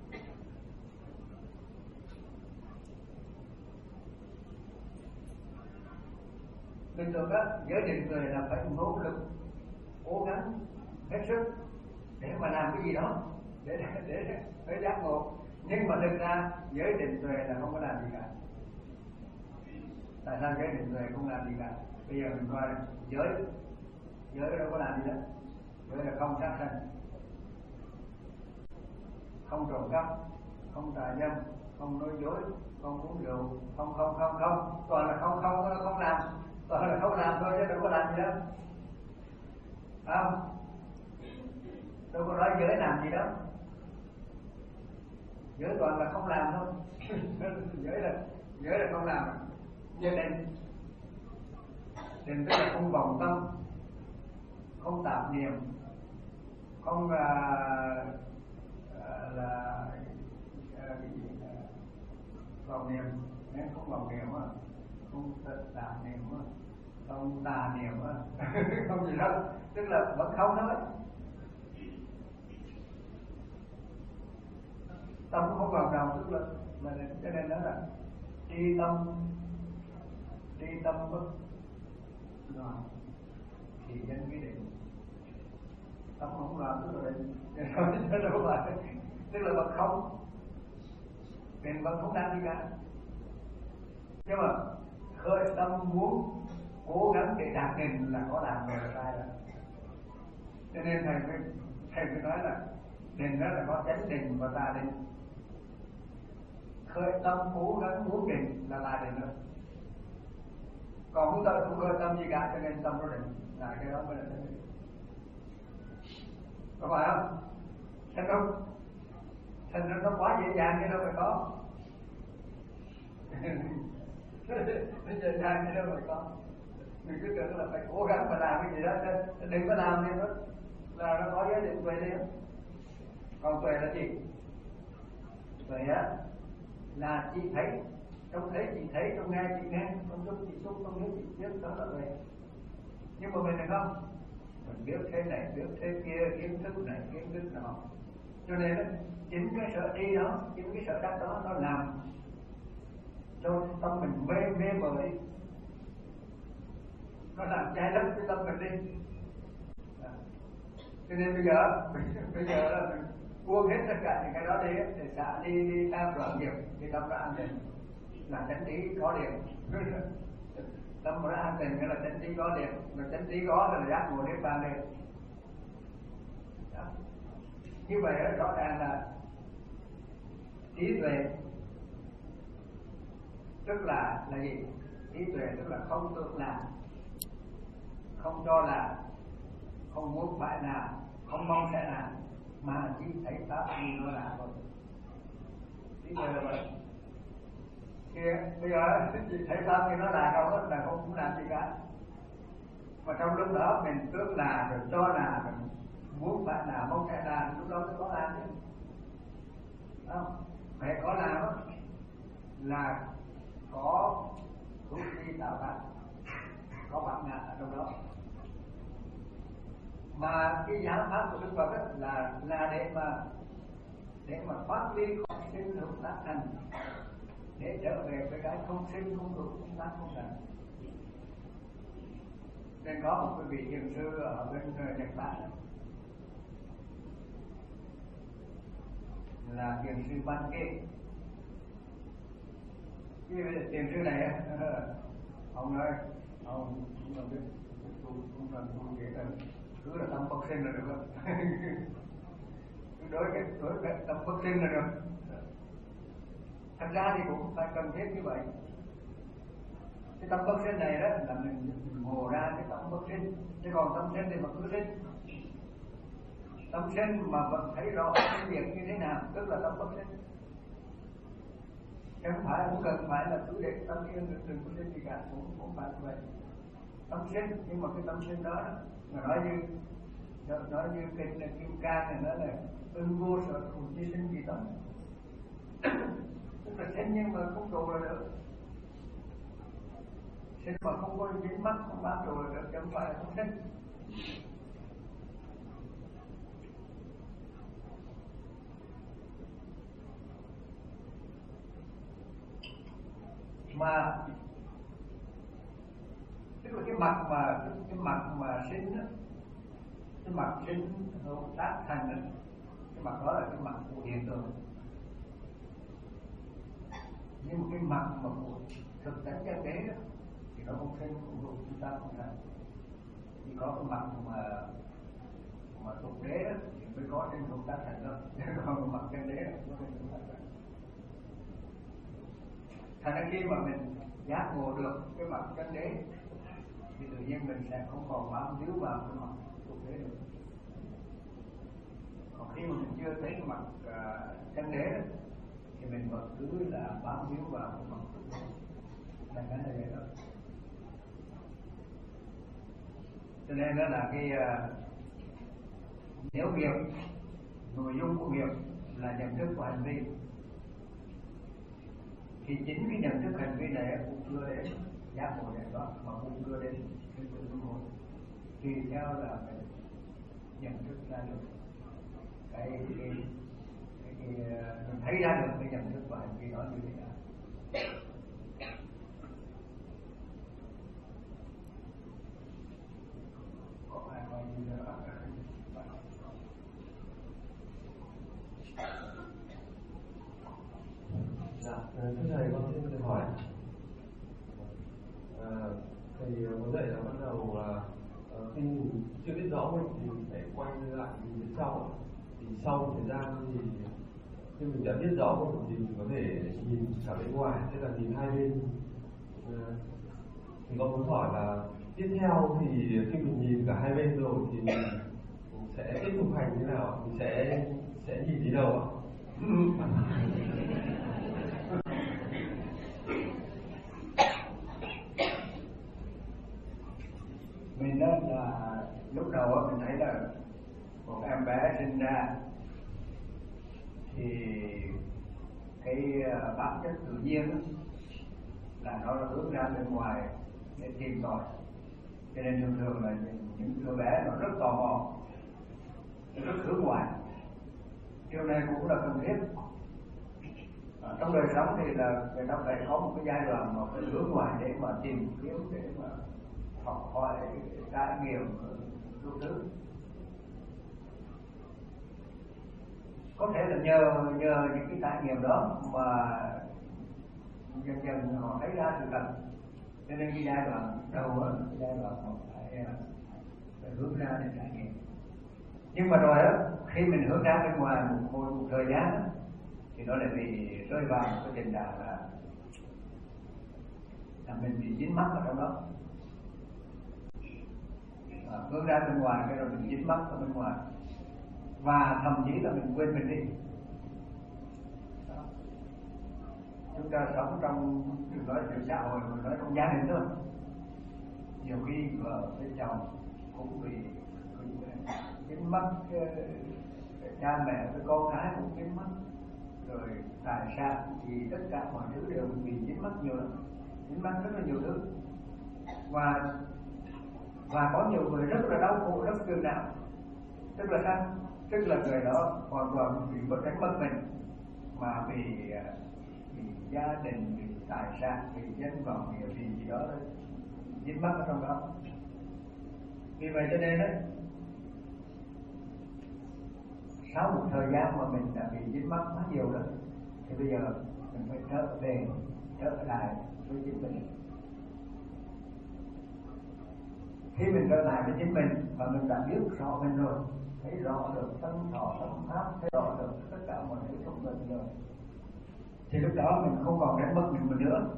Bình thường đó, giới định tuệ là phải nỗ lực, cố gắng hết sức để mà làm cái gì đó để để để, để giác ngộ. Nhưng mà thực ra giới định tuệ là không có làm gì cả. Tại sao giới định tuệ không làm gì cả? Bây giờ mình coi giới, giới đâu có làm gì đó. Giới là không sát sanh, không trộm cắp, không tà dâm, không nói dối, không uống rượu, không không không không, toàn là không không không làm, toàn là không làm thôi chứ đâu có làm gì đâu, không? Đâu có nói giới làm gì đâu, giới toàn là không làm thôi. giới là giới là không làm. Giới định, định tức là không vọng tâm, không tạp niệm, không uh, uh, là uh, cái gì vọng niệm, nếu không vọng niệm á, không tạp niệm á, không tà niệm á, không gì đó, tức là vẫn không thôi. Tâm không vào đầu tức là là cho nên đó là tri tâm, tri tâm bất loạn thì nhân cái định. Tâm không loạn tức là định, chứ đâu phải, tức là vẫn không, định vẫn không đang gì cả. Nhưng mà khởi tâm muốn cố gắng để đạt định là có làm đều là sai rồi. Cho nên thầy mới thầy mới nói là định đó là có chánh định và tà định. Khởi tâm cố gắng muốn định là là định rồi. Còn không tôi không khởi tâm gì cả cho nên tâm nó định, là cái đó mới là chánh định. Có phải không? Thành không? Thành ra nó quá dễ dàng chứ đâu phải có. Nó dễ dàng chứ đâu phải có. Mình cứ tưởng là phải cố gắng mà làm cái gì đó, đừng có làm thì nó là nó có giới định tuệ đi. Còn tuệ là gì? Tuệ á là chị thấy, trông thấy chị thấy, trông nghe chị nghe, trông xúc chị xúc, trông biết chị biết, đó là tuệ. Nhưng mà mình là không, mình biết thế này, biết thế kia, kiến thức này, kiến thức nọ. Cho nên đó, chính cái sợ đi đó, chính cái sợ đắc đó nó làm cho tâm mình mê mê mờ đi, nó làm trái lấp cái tâm mình đi. Cho nên bây giờ bây giờ là mình buông hết tất cả những cái đó đi để xả đi đi tam đoạn nghiệp, đi tâm ra an tịnh là chánh trí có điện. Tâm ra an tịnh nghĩa là chánh trí có điện, mà chánh trí có là giác ngộ niết bàn điện. Như vậy đó, rõ ràng là trí tuệ tức là là gì? Trí tuệ tức là không tưởng là, không cho là, không muốn phải là, không mong sẽ là, mà chỉ thấy pháp như nó là thôi. Trí tuệ là vậy. Kia bây giờ chỉ thấy pháp như nó là đâu là không cũng làm gì cả. Mà trong lúc đó mình tưởng là, rồi cho là, rồi muốn phải là, mong sẽ là, lúc đó mới có làm chứ. Không, phải có làm đó, là có hướng đi tạo tác, có bản ngã ở trong đó. Mà cái giáo pháp của Đức Phật đó là là để mà để mà phát ly không sinh hữu tác thành, để trở về với cái không sinh không hữu không tác không thành. Nên có một cái vị thiền sư ở bên Nhật Bản là thiền sư Ban Kê. Cái thiền sư này ông nói ông cũng là biết tu cũng là tu nghĩa là cứ là tâm bất sinh là được không? Cứ đối cái đối cái tâm bất sinh là được. Thật ra thì cũng phải cần thiết như vậy. Cái tâm bất sinh này đó là mình, mình ngộ ra cái tâm bất sinh, chứ còn tâm sinh thì mà cứ sinh. Tâm sinh mà vẫn thấy rõ cái việc như thế nào, tức là tâm bất sinh. Chứ không phải cũng cần phải là cứ để tâm yên đừng đừng có sinh gì cả, cũng không phải như vậy. Tâm sinh, nhưng mà cái tâm sinh đó mà nói như nói như kinh Kim Cang này nói là ưng vô sở thủ chi sinh gì tâm. Tức là sinh nhưng mà không trụ là được. Sinh mà không có dính mắc, không bám trụ là được, chứ không phải là không sinh. Mà tức là cái mặt mà cái mặt mà sinh đó, cái mặt sinh hữu tác thành đó, cái mặt đó là cái mặt của hiện tượng. Nhưng mà cái mặt mà của thực tánh chân đế đó thì nó không sinh không hữu chúng ta không thành. Chỉ có cái mặt mà mà tục đế đó thì mới có sinh hữu tác thành đó, còn cái mặt chân đế là không có sinh hữu tác thành. Thành ra khi mà mình giác ngộ được cái mặt chân đế thì tự nhiên mình sẽ không còn bám víu vào cái mặt tục đế được. Còn khi mà mình chưa thấy cái mặt uh, chân đế đó, thì mình vẫn cứ là bám víu vào cái mặt tục đế. Thành cái này vậy đó. Cho nên đó là cái uh, nếu nghiệp, nội dung của nghiệp là nhận thức của hành vi, thì chính cái nhận thức hành vi này cũng chưa đến giác ngộ này đó, mà cũng chưa đến cái sự luân hồi. Tùy theo là mình nhận thức ra được cái cái cái, cái, cái mình thấy ra được cái nhận thức và hành vi đó như thế nào. Có ai nói gì nữa?
Dạ, thưa thầy, con xin được hỏi. À, thầy muốn dạy là bắt đầu là khi mình chưa biết rõ mình thì mình phải quay lại mình biết sau. Thì sau thời gian thì khi mình đã biết rõ mình thì mình có thể nhìn cả bên ngoài, tức là nhìn hai bên. À, thì con muốn hỏi là tiếp theo thì khi mình nhìn cả hai bên rồi thì mình sẽ tiếp tục hành thế nào? Mình sẽ sẽ nhìn đi đâu ạ?
Mình đó là lúc đầu đó mình thấy là một em bé sinh ra thì cái bản chất tự nhiên đó, là nó hướng ra bên ngoài để tìm tòi. Cho nên thường thường là những, những đứa bé nó rất tò mò, nó rất hướng ngoại. Điều này cũng là cần thiết. À, trong đời sống thì là người ta phải có một cái giai đoạn mà phải hướng ngoài để mà tìm kiếm, để mà học hỏi, trải nghiệm đủ thứ. Có thể là nhờ nhờ những cái trải nghiệm đó mà dần dần họ thấy ra sự thật. Cho nên cái giai đoạn đầu á, cái giai đoạn họ phải, phải hướng ra để trải nghiệm. Nhưng mà rồi á, khi mình hướng ra bên ngoài một, một, một thời gian á, thì nó lại bị rơi vào một cái tình trạng là, là mình bị dính mắc ở trong đó. À, hướng ra bên ngoài cái rồi mình dính mắc ở bên ngoài, và thậm chí là mình quên mình đi. Đó. Chúng ta sống trong, đừng nói chuyện xã hội, mà nói trong gia đình thôi. Nhiều khi vợ với chồng cũng bị dính mắc, cha mẹ với con cái cũng dính mắc, rồi tài sản thì tất cả mọi thứ đều bị dính mắc nhiều lắm, dính mắc rất là nhiều thứ. Và và có nhiều người rất là đau khổ, rất phiền não. Tức là sao? Tức là người đó hoàn toàn bị mất đánh mất mình, mà vì, vì gia đình, vì tài sản, vì danh vọng, vì gì gì đó dính mắc ở trong đó. Vì vậy cho nên đấy, sau một thời gian mà mình đã bị dính mắc quá nhiều rồi, thì bây giờ mình phải trở về, trở lại với chính mình. Khi mình trở lại với chính mình và mình đã biết rõ mình rồi, thấy rõ được thân thọ tâm pháp, thấy rõ được tất cả mọi thứ trong mình rồi, thì lúc đó mình không còn đánh mất mình nữa.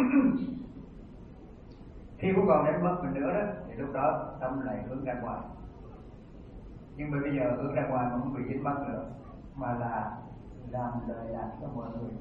Khi không còn đánh mất mình nữa đó, thì lúc đó tâm lại hướng ra ngoài. Nhưng mà bây giờ hướng ra ngoài mà không bị dính mắc nữa, mà là làm lời lạc cho mọi người,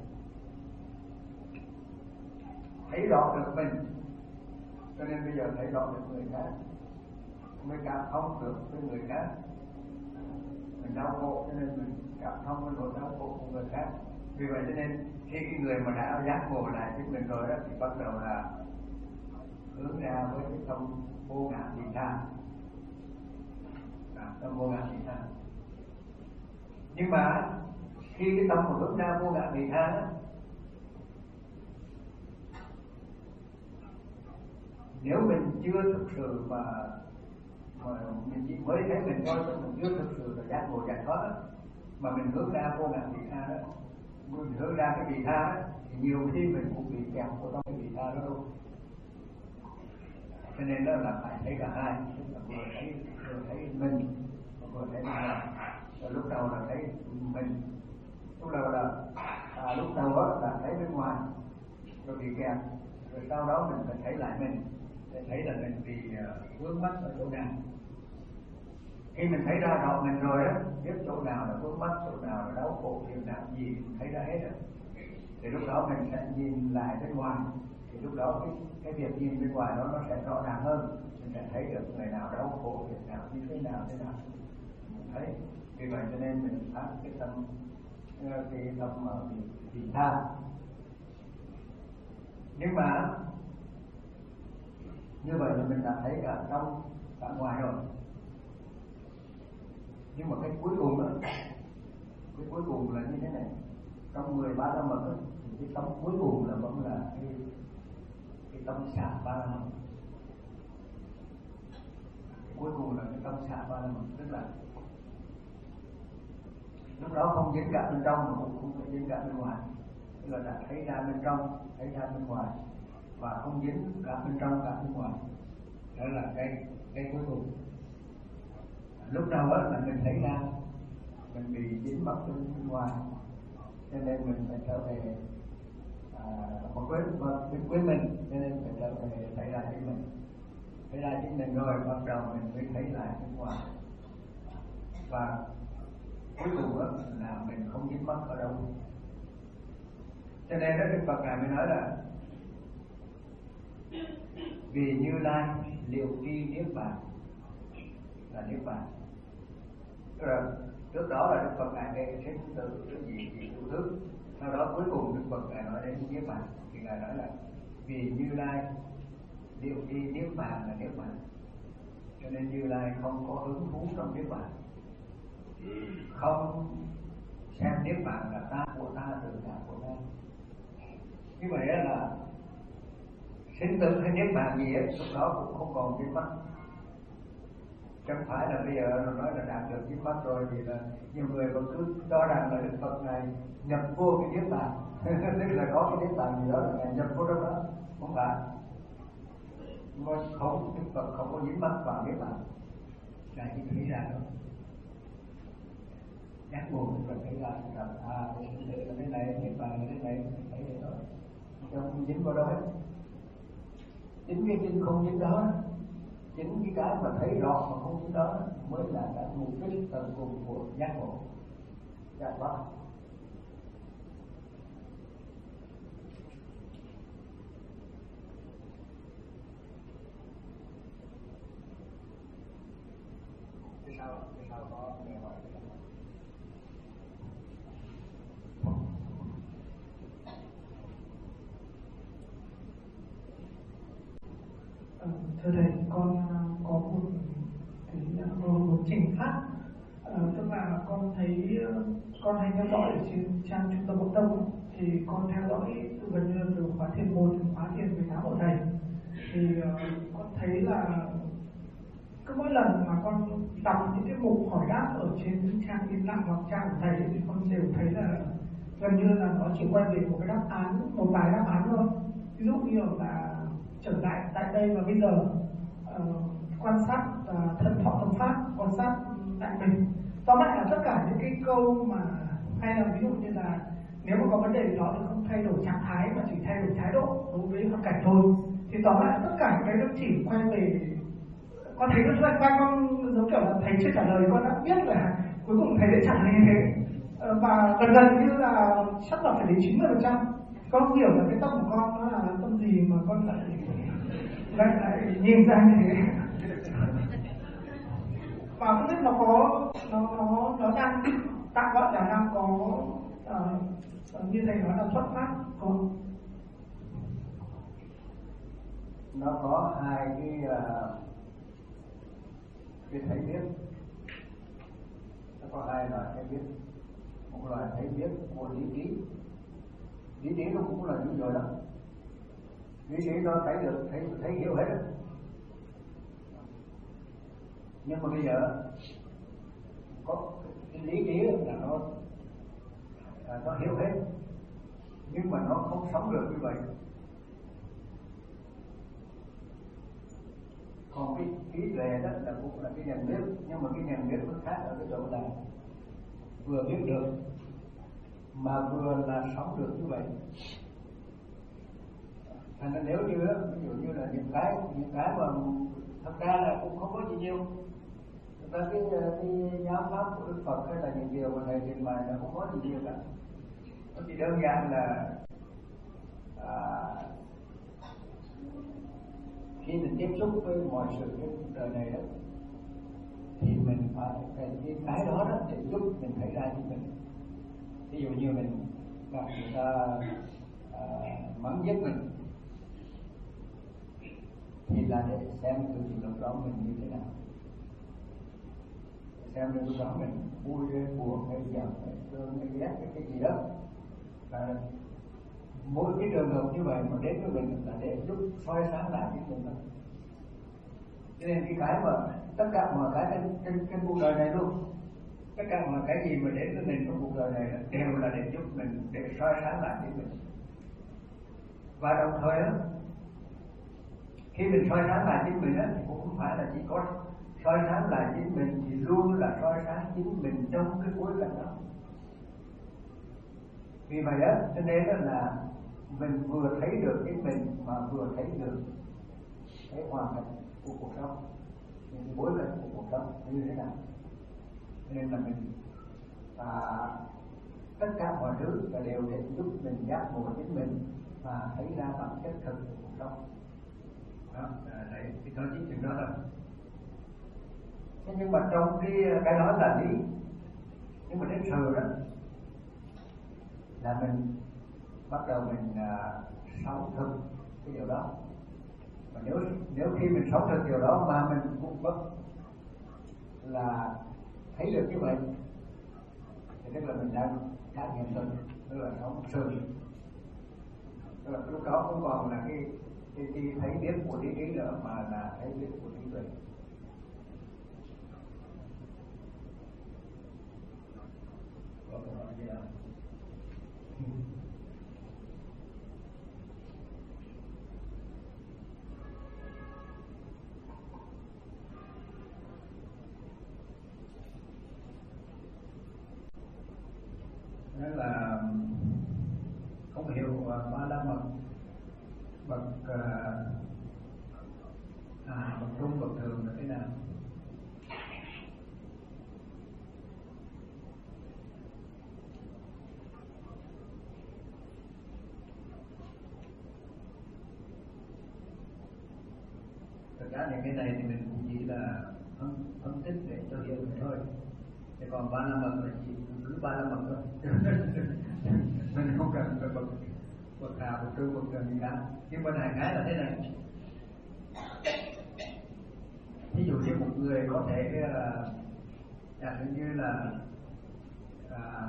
thấy rõ được mình. Cho nên bây giờ thấy rõ được người khác, mới cảm thông được với người khác. Mình đau khổ cho nên mình cảm thông với nỗi đau khổ của người khác. Vì vậy cho nên khi cái người mà đã giác ngộ lại chính mình rồi đó, thì bắt đầu là hướng ra với cái tâm vô ngã vị tha. À, tâm vô ngã vị tha. Nhưng mà khi cái tâm mà hướng ra vô ngã vị tha đó, nếu mình chưa thực sự mà, mà mình chỉ mới thấy mình thôi, mình chưa thực sự là giác ngộ giải thoát, mà mình hướng ra vô ngã vị tha đó, mình hướng ra cái vị tha đó, thì nhiều khi mình cũng bị kẹt vào trong cái vị tha đó luôn. Cho nên đó là phải thấy cả hai, vừa thấy vừa thấy mình, vừa thấy mình. Rồi lúc đầu là thấy mình, lúc đầu là à, lúc đầu đó là thấy bên ngoài rồi bị kẹt, rồi sau đó mình phải thấy lại mình, để thấy là mình bị uh, vướng mắc ở chỗ nào. Khi mình thấy ra rõ mình rồi á, biết chỗ nào là vướng mắc, chỗ nào là đau khổ, điều nào gì mình thấy ra hết rồi, thì lúc đó mình sẽ nhìn lại bên ngoài. Thì lúc đó cái, cái việc nhìn bên ngoài đó nó sẽ rõ ràng hơn, mình sẽ thấy được người nào đau khổ, việc nào như thế nào thế nào mình thấy. Vì vậy cho nên mình phát cái tâm cái tâm mà vị tha. Nhưng mà như vậy là mình đã thấy cả trong cả ngoài rồi. Nhưng mà cái cuối cùng đó, cái cuối cùng là như thế này. Trong mười ba la mật thì cái tâm cuối cùng là vẫn là cái cái tâm xả ba la mật. Cuối cùng là cái tâm xả ba la mật, tức là lúc đó không dính cả bên trong mà cũng không phải dính cả bên ngoài, tức là đã thấy ra bên trong, thấy ra bên ngoài, và không dính cả bên trong cả bên ngoài. Đó là cái cái cuối cùng. Lúc đầu đó là mình thấy ra mình bị dính mắc bên ngoài, cho nên mình phải trở về à, một quên mình quên mình, cho nên phải trở về thấy lại chính mình, thấy lại chính mình rồi bắt đầu mình mới thấy lại bên ngoài. Và cuối cùng đó là mình không dính mắc ở đâu. Cho nên đó Đức Phật Ngài mới nói là vì Như Lai liệu tri niết bàn là niết bàn. Tức là trước đó là Đức Phật Ngài nghe sinh tử cái gì gì đủ thứ, sau đó cuối cùng Đức Phật Ngài nói đến niết bàn, thì Ngài nói là vì Như Lai liệu tri niết bàn là niết bàn. Cho nên Như Lai không có hứng thú trong niết bàn, không xem niết bàn là ta của ta, tự ta của ta. Như vậy là sinh tử hay niết bàn gì ấy, lúc đó cũng không còn dính mắc. Chẳng phải là bây giờ nó nói là đạt được dính mắc rồi thì là nhiều người còn cứ cho rằng là Đức Phật này nhập vô cái niết bàn, tức là có cái niết bàn gì đó là ngài nhập vô trong đó, không phải. Không, Đức Phật không có dính mắc vào niết bàn, là chỉ thấy ra thôi. Giác ngộ là thấy ra là à đây là cái này, niết bàn là cái này, thấy vậy thôi, không dính vào đâu hết. Chính cái chính không dính đó, chính cái cái mà thấy rõ mà không dính đó mới là cái mục đích tận cùng của giác ngộ, giác pháp. Thế sao? Thế sao có nghe hỏi?
Thưa thầy, con có một cái một trình phát, à, tức là con thấy con hay theo dõi ở trên trang trung tâm Bộ Tông, thì con theo dõi từ gần như từ khóa thiền một đến khóa thiền mười tám của thầy, thì uh, con thấy là cứ mỗi lần mà con đọc những cái mục hỏi đáp ở trên trang im lặng hoặc trang của thầy thì con đều thấy là gần như là nó chỉ quay về một cái đáp án, một vài đáp án thôi. Ví dụ như là trở lại tại đây và bây giờ, uh, quan sát uh, thân thọ tâm pháp, quan sát tại mình. Tóm lại là tất cả những cái câu mà hay là ví dụ như là nếu mà có vấn đề gì đó thì không thay đổi trạng thái mà chỉ thay đổi thái độ đối với hoàn cảnh thôi, thì tóm lại tất cả cái nó chỉ quay về. Con thấy nó xoay quanh, con giống kiểu là thầy chưa trả lời, con đã biết là cuối cùng thầy sẽ trả lời như thế, uh, và gần gần như là chắc là phải đến chín mươi phần trăm. Con hiểu là cái tâm của con nó là tâm gì mà con lại lại lại nhìn ra như thế, và không biết nó có nó nó nó đang tạm gọi là đang có uh, như thầy nói là xuất phát không?
Nó có hai cái uh, cái thấy biết, nó có hai loại thấy biết. Một loại thấy biết của lý trí, lý trí nó cũng là như rồi đó, lý trí nó thấy được, thấy thấy hiểu hết rồi. Nhưng mà bây giờ có cái lý trí là nó là nó hiểu hết, nhưng mà nó không sống được như vậy. Còn cái trí tuệ đó là cũng là cái nhận biết, nhưng mà cái nhận biết nó khác ở cái chỗ là vừa biết được mà vừa là sống được như vậy. Thành ra nếu như ví dụ như là những cái những cái mà thật ra là cũng không có gì nhiều, thật ra cái cái giáo pháp của Đức Phật hay là những điều mà thầy trình bày là không có gì nhiều cả. Nó chỉ đơn giản là à, khi mình tiếp xúc với mọi sự trên đời này đó, thì mình phải cái cái đó đó để giúp mình thấy ra cho mình. Ví dụ như mình gặp người ta à, mắng giết mình, thì là để xem từ lúc đó mình như thế nào, xem từ lúc đó mình vui hay buồn hay giận hay thương hay ghét hay cái gì đó. À, mỗi cái trường hợp như vậy mà đến với mình là để giúp soi sáng lại chính mình. Cho nên cái cái mà tất cả mọi cái trên trên, trên cuộc đời này luôn, tất cả mọi cái gì mà đến với mình trong cuộc đời này đều là để giúp mình, để soi sáng lại chính mình. Và đồng thời đó, khi mình soi sáng lại chính mình đó, thì cũng không phải là chỉ có soi sáng lại chính mình, thì luôn là soi sáng chính mình trong cái bối cảnh đó. Vì vậy đó, cho nên đó là mình vừa thấy được chính mình mà vừa thấy được cái hoàn cảnh của cuộc sống, những cái bối cảnh của cuộc sống như thế nào. Cho nên là mình à, tất cả mọi thứ là đều để giúp mình giác ngộ chính mình và thấy ra bản chất thực của cuộc sống. Đó, đấy, thì nói chính chuyện đó thôi. Thế nhưng mà trong cái cái đó là lý, nhưng mà đến sự đó là mình bắt đầu mình à, sống thực cái điều đó. Và nếu nếu khi mình sống thực điều đó mà mình cũng bất là thấy được như vậy, thì thì tức là mình đang trải nghiệm thật, tức là nó sừng, tức là lúc đó không còn là cái cái, cái thấy biết của lý trí nữa mà là thấy biết của trí tuệ. Có câu hỏi gì không? Đó là không hiểu ba la mật bậc à bậc trung bậc thường là thế nào. Thực ra những cái này thì mình cũng chỉ là phân, phân tích để cho hiểu thôi. Thế còn ba la mật là chỉ cứ ba la mật thôi. Mình không cần phải bậc bậc hạ bậc trung bậc thường gì cả. Nhưng mà đại khái là thế này. Ví dụ như một người có thể giả sử như là à,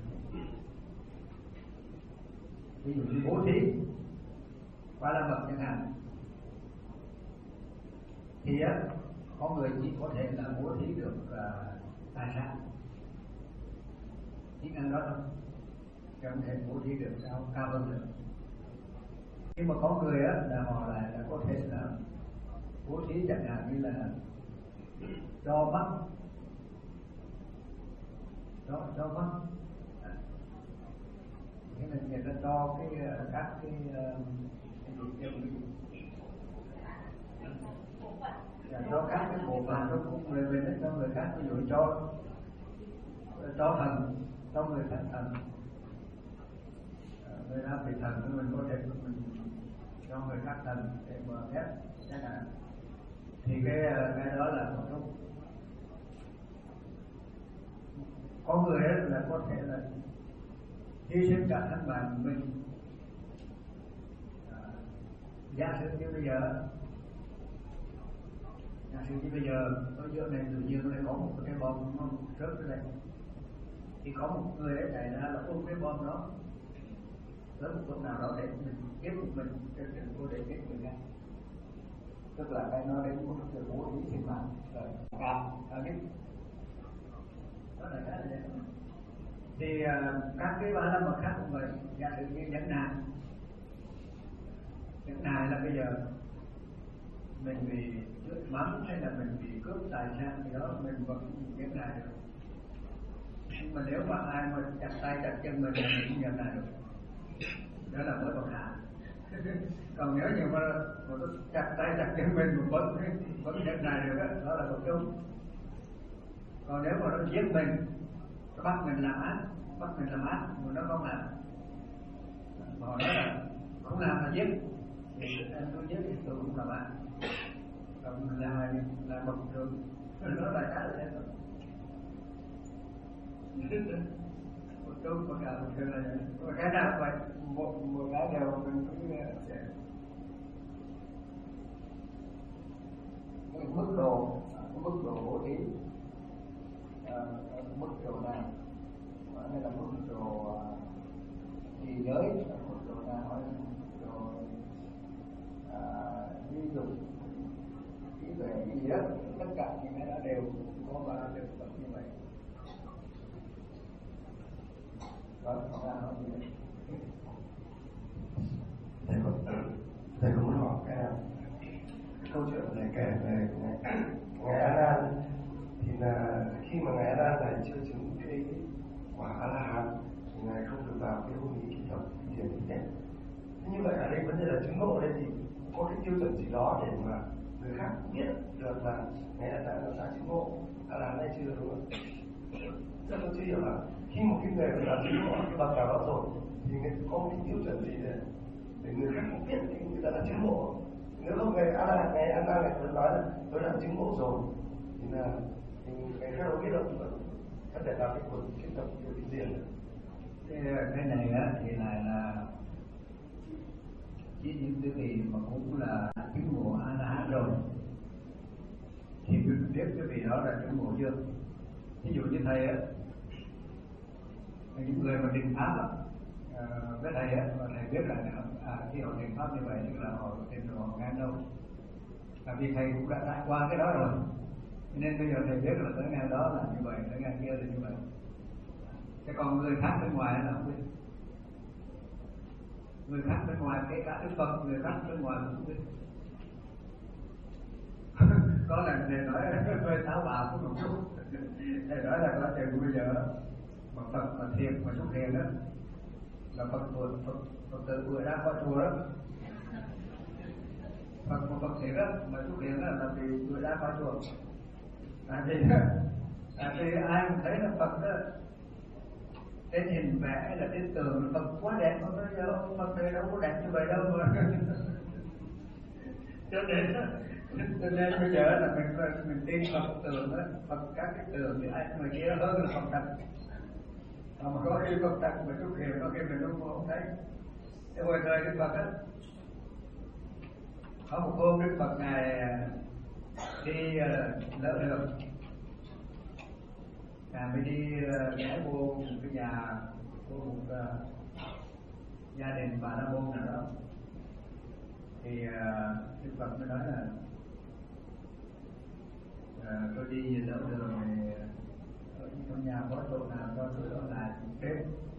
ví dụ như bố thí ba la mật chẳng hạn, thì á có người chỉ có thể là bố thí được uh, tài sản, chỉ ăn đó thôi, không thể bố thí được cao cao hơn được. Nhưng mà có người á là họ lại là có thể là bố thí chẳng hạn như là cho mắt, cho cho mắt, nghĩa là người ta cho cái các cái cái gì cho các cái bộ phận trong người mình cho người khác, ví dụ cho cho thần, cho người khác thần, người ta bị thần thì mình có thể mình cho người khác thần để mà ghép chẳng hạn, thì cái cái đó là một lúc. Có người ấy là có thể là hy sinh cả thân mạng mình. À, giả sử như bây giờ giả sử như bây giờ ở giữa này tự nhiên lại có một cái bom nó rớt ra đây, thì có một người ấy chạy ra là ôm cái bom đó tới một lúc nào đó để mình tiếp một mình trên trường cô để biết người khác, tức là cái nó đến một cái bố thí sinh mạng rồi cảm ở cái đó là cái này. Thì uh, các cái ba la mật khác cũng vậy, giả sử như nhẫn nại, nhẫn nại là bây giờ mình bị chửi mắng hay là mình bị cướp tài sản gì đó mình vẫn nhẫn nại được. Nhưng mà nếu mà ai mà chặt tay chặt chân mình thì mình không nhẫn nại được, đó là mới bậc hạ. Còn nếu như mà một nó chặt tay chặt chân mình mà vẫn vẫn nhẫn nại được đó, đó là bậc trung. Còn nếu mà nó giết mình, nó bắt mình làm ác, bắt mình làm ác mà nó không làm, mà họ nói là không làm là giết, thì em tôi giết thì tôi cũng làm ác. Còn là là bậc thượng, nó là cái là thế thôi. Một chút một cái một cái là một cái nào vậy, một một cái đều mình cứ cái mức độ cái mức độ bố thí mức độ nào, hay là mức độ gì giới, mức độ nào, hay là mức độ ví dụ trí tuệ gì đó, tất cả những cái đó đều có ba đều có như vậy. Đó, không ra nói gì đấy.
Thầy có thầy có muốn hỏi cái nào? Câu chuyện thầy kể về ngài A Nan thì là khi mà ngài A Nan này chưa chứng cái quả A La Hán thì ngài không được vào cái hôn lý kỳ tập thiền nhé. Thế như vậy ở đây vấn đề là chứng ngộ ở đây thì có cái tiêu chuẩn gì đó để mà người khác biết được là ngài A Nan là đã chứng ngộ A La Hán hay chưa, đúng không? Rất là chưa hiểu là khi một cái người đã chứng ngộ cái bậc nào đó rồi thì người có một cái tiêu chuẩn gì để để người khác cũng biết thì người ta đã chứng ngộ. Nếu không ngày A La ngày A La này tôi nói là tôi đã chứng ngộ rồi thì là thì ngày khác đâu biết đâu, có thể là cái cuốn kiến tập của cái diện.
Cái này á thì lại là chỉ những cái vị mà cũng là chứng ngộ A La Hán rồi thì biết cái vị đó là chứng ngộ chưa. Ví dụ như thầy á, những người mà trình pháp á, uh, với thầy á, và thầy biết là à, khi họ trình pháp như vậy tức là họ trình rồi họ ngang đâu, tại vì thầy cũng đã trải qua cái đó rồi, nên bây giờ thầy biết là tới ngang đó là như vậy, tới ngang kia là như vậy. Thế còn người khác bên ngoài là không biết, người khác bên ngoài kể cả Đức Phật, người khác bên ngoài cũng không biết. Có lần thầy nói hơi táo bạo của một chút, thầy nói là có chừng bây giờ mà Phật mà thiền mà xuất hiện đó là Phật Phật Phật, Phật tự vừa ra khỏi chùa đó, Phật mà Phật thiền đó mà xuất hiện đó là vì vừa ra khỏi chùa. Tại vì tại vì ai cũng thấy là Phật đó trên hình vẽ hay là trên tường Phật quá đẹp, mà bây giờ ông Phật này đâu có đẹp như vậy đâu mà. Cho nên cho nên bây giờ là mình mình tin Phật tường đó, Phật các cái tường thì ai người kia hơn là Phật thật. Mà có khi Phật thật mà xuất hiện có khi mình không không thấy. Thế hồi thời Đức Phật á, có một hôm Đức Phật ngài đi lỡ đường, ngài mới đi ghé vô một cái nhà của một uh, gia đình Bà La Môn nào đó, thì uh, Đức Phật mới nói là uh, tôi đi lỡ đường này ở trong nhà có chỗ nào cho tôi ở lại đêm.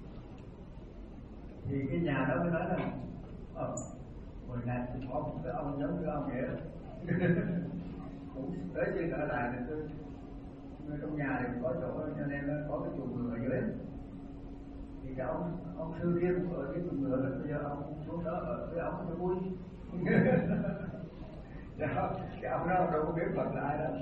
Thì cái nhà đó mới nói là ờ hồi này cũng có một cái ông giống như ông vậy đó. Cũng tới khi trở lại thì tôi người trong nhà thì có chỗ cho nên nó có cái chuồng ngựa dưới. Thì cái ông ông sư kia cũng ở cái chuồng ngựa đó, bây giờ ông xuống đó ở với ông cho vui. Cái ông đó đâu có biết Phật là ai đâu.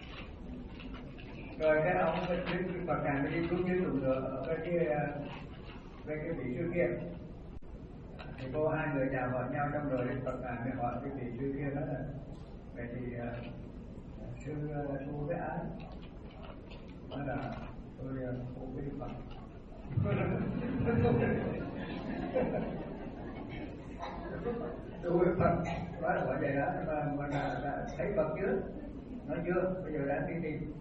Rồi cái ông cái Phật này mới đi xuống dưới chuồng ngựa ở cái cái cái cái vị sư kia. Thì cô hai người chào hỏi nhau trong rồi Phật này mới hỏi cái vị sư kia đó là vậy thì uh, sư tu với ai? Nói là tôi tu với Đức Phật. Tu với Phật, nói là vậy đó, mà mà là, là thấy Phật chưa? Nói chưa, bây giờ đang đi tìm.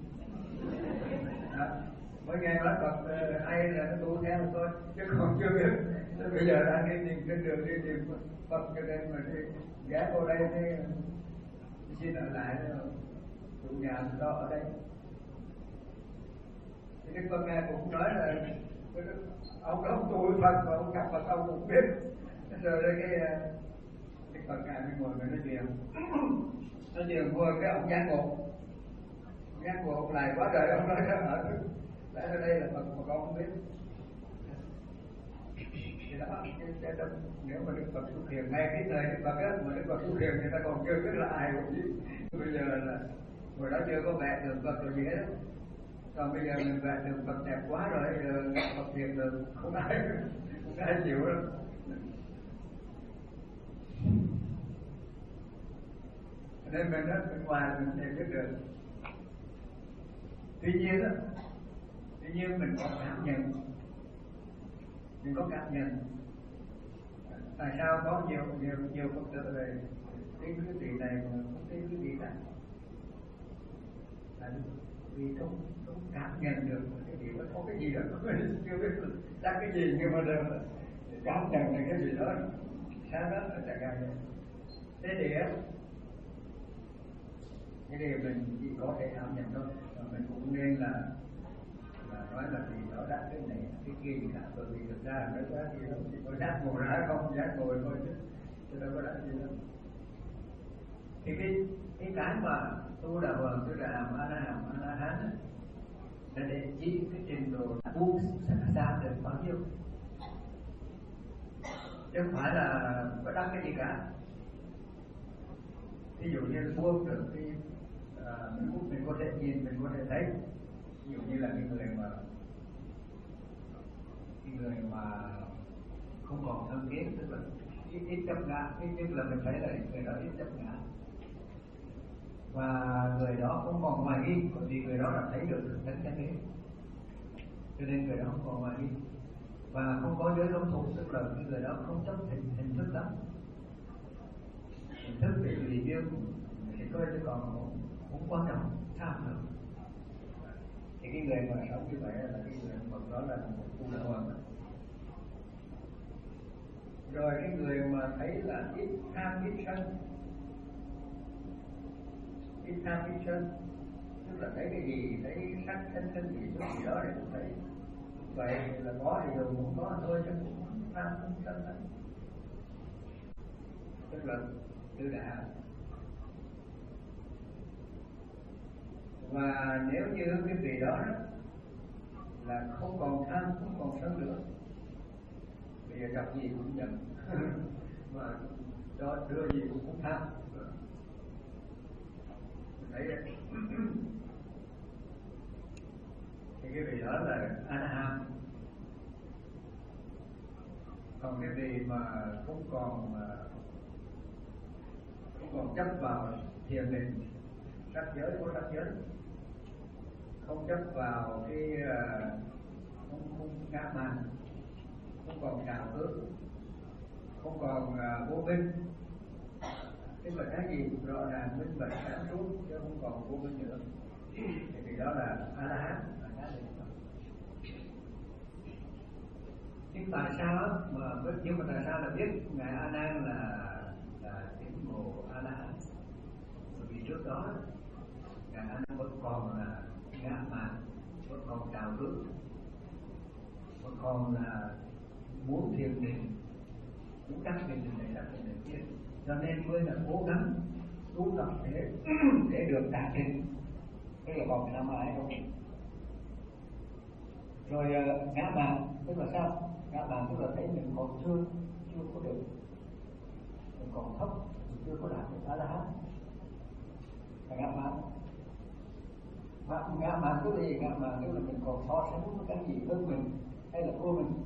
Mới nghe nói Phật ai là nó tu theo thôi, chứ còn chưa biết. Thế bây giờ đang đi tìm trên đường đi tìm Phật, cho nên mà đi ghé vô đây thì xin ở lại chủ nhà đó ở đây. Thì Đức Phật ngài cũng nói là ông đó ông tu Phật mà ông gặp Phật ông cũng biết. Rồi đây cái Đức Phật ngài mới ngồi với nói chuyện, nói chuyện vừa cái ông giác ngộ, giác ngộ ông lại quá trời, ông nói ở lại ở đây là Phật mà con không biết. Thì đó, cái, cái đó, nếu mà Đức Phật xuất hiện ngay cái thời Đức Phật á, mà Đức Phật xuất hiện người ta còn chưa biết là ai cũng gì. Bây giờ là hồi đó chưa có vẽ đường Phật rồi gì hết. Còn bây giờ mình vẽ đường Phật đẹp quá rồi, giờ Phật hiện được không ai không ai chịu đâu. Nên mình đó, bên ngoài mình sẽ biết được. Tuy nhiên đó, tuy nhiên mình có cảm nhận, mình có cảm nhận tại sao có nhiều nhiều nhiều Phật tử về tin cái vị này mà không tin cái vị này. Tại vì không không cảm nhận được cái vị đó có cái gì đó, chưa biết chắc cái gì, nhưng mà đều cảm nhận được cái gì đó. Sáng đó ở tại gần này thế thì á, cái điều mình chỉ có thể cảm nhận thôi, và mình cũng nên là là nói là vì nó đã cái này cái kia gì cả, bởi vì thực ra là nó có gì đâu, chỉ có giác ngồi ra không, giác ngồi thôi chứ chứ đâu có đã gì đâu. Thì cái cái cái mà tu đạo Phật, tu đạo A La Hàm, A La Hán là để chỉ cái trình độ tu xa được bao nhiêu, chứ không phải là có đắc cái gì cả. Ví dụ như buông được cái à, mình, mình có thể nhìn, mình có thể thấy. Ví dụ như là cái người mà cái người mà không còn thân kiến, tức là ít, ít chấp ngã, ít nhất là mình thấy là người đó ít chấp ngã, và người đó không còn hoài nghi, bởi vì người đó đã thấy được thực tánh chân lý, cho nên người đó không còn hoài nghi, và không có giới thông thuộc, tức là cái người đó không chấp hình, hình thức lắm, hình thức bị lì riêng thì thôi, chứ còn cũng quan trọng tham được. Thì thì cái người mà sống như vậy là cái người mà đó là một tu đạo hoàng. Rồi cái người mà thấy là ít tham ít sân, ít tham ít sân, tức là thấy cái gì, thấy sắc thân thân gì chút gì đó thì cũng thấy vậy là có thì dùng, không có thôi chứ cũng không tham không sân hết, tức là tư đạo. Và nếu như cái vị đó, đó là không còn tham, không còn sân nữa, bây giờ gặp gì cũng giận mà cho đưa gì cũng không tham, thấy đấy. Thì cái vị đó là A-la-hán. Còn cái vị mà không còn không còn chấp vào thiền định, sắc giới của sắc giới, không chấp vào cái không, không ngã mạn, không còn trào ước, không còn uh, vô minh, tức là cái gì cũng rõ ràng minh bạch sáng suốt chứ không còn vô minh nữa, thì vì đó là A-la-hán, là cái này. Nhưng tại sao mà nhưng mà tại sao là biết ngài A Nan là là chứng ngộ A-la-hán? Bởi vì trước đó ngài A Nan vẫn còn là ngã mạn, vẫn còn trào ước, vẫn còn là muốn thiền định, muốn đắc thiền định này, đắc thiền định kia, cho nên mới là cố gắng tu tập để để được đạt định. Đây là còn năm ai không? Rồi uh, ngã mạn tức là sao? Ngã mạn tức là thấy mình còn chưa chưa có được, mình còn thấp, mình chưa có đạt được A-la-hán, là ngã mạn. Ngã mạn tức là gì? Ngã mạn tức là mình còn so sánh với cái gì hơn mình hay là thua mình,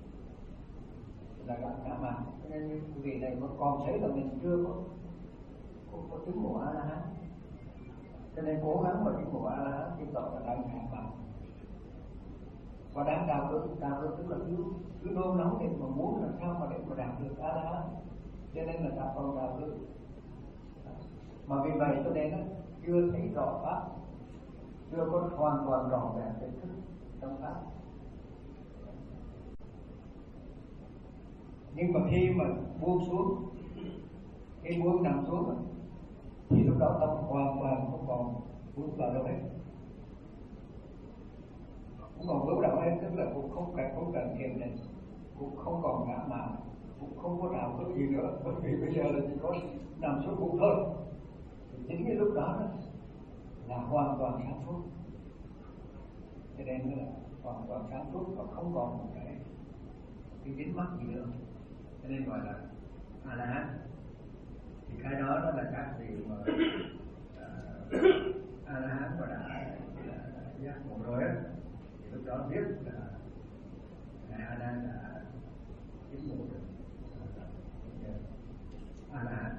là ngã mạn. Cho nên cái vị này vẫn còn thấy là mình chưa có có, có chứng ngộ A-la-hán, cho nên cố gắng mà chứng ngộ A-la-hán chứng tỏ là đang ngã mạn. Và đang đào ước, đào ước tức là cứ cứ nôn nóng để mà muốn làm sao mà để mà đạt được A-la-hán, cho nên là ta còn đào ước. Mà vì vậy cho nên nó chưa thấy rõ pháp, chưa có hoàn toàn rõ ràng cái thức trong pháp. Nhưng mà khi mà buông xuống, cái buông nằm xuống thì lúc đó tâm hoàn toàn không còn vướng vào đâu hết, không còn vướng vào hết, tức là cũng không cần không cần thiền định, cũng không còn ngã mạn, cũng không có nào có gì nữa, bởi vì bây giờ là chỉ có nằm xuống cũng thôi. Thì chính cái lúc đó, đó là hoàn toàn sáng suốt, cho nên là hoàn toàn sáng suốt và không còn một cái cái dính mắc gì nữa, cho nên gọi là A-la-hán. Thì cái đó đó là các vị mà uh, A-la-hán và đã giác ngộ rồi á, thì lúc đó biết là ngài A-nan đã chứng ngộ được A-la-hán.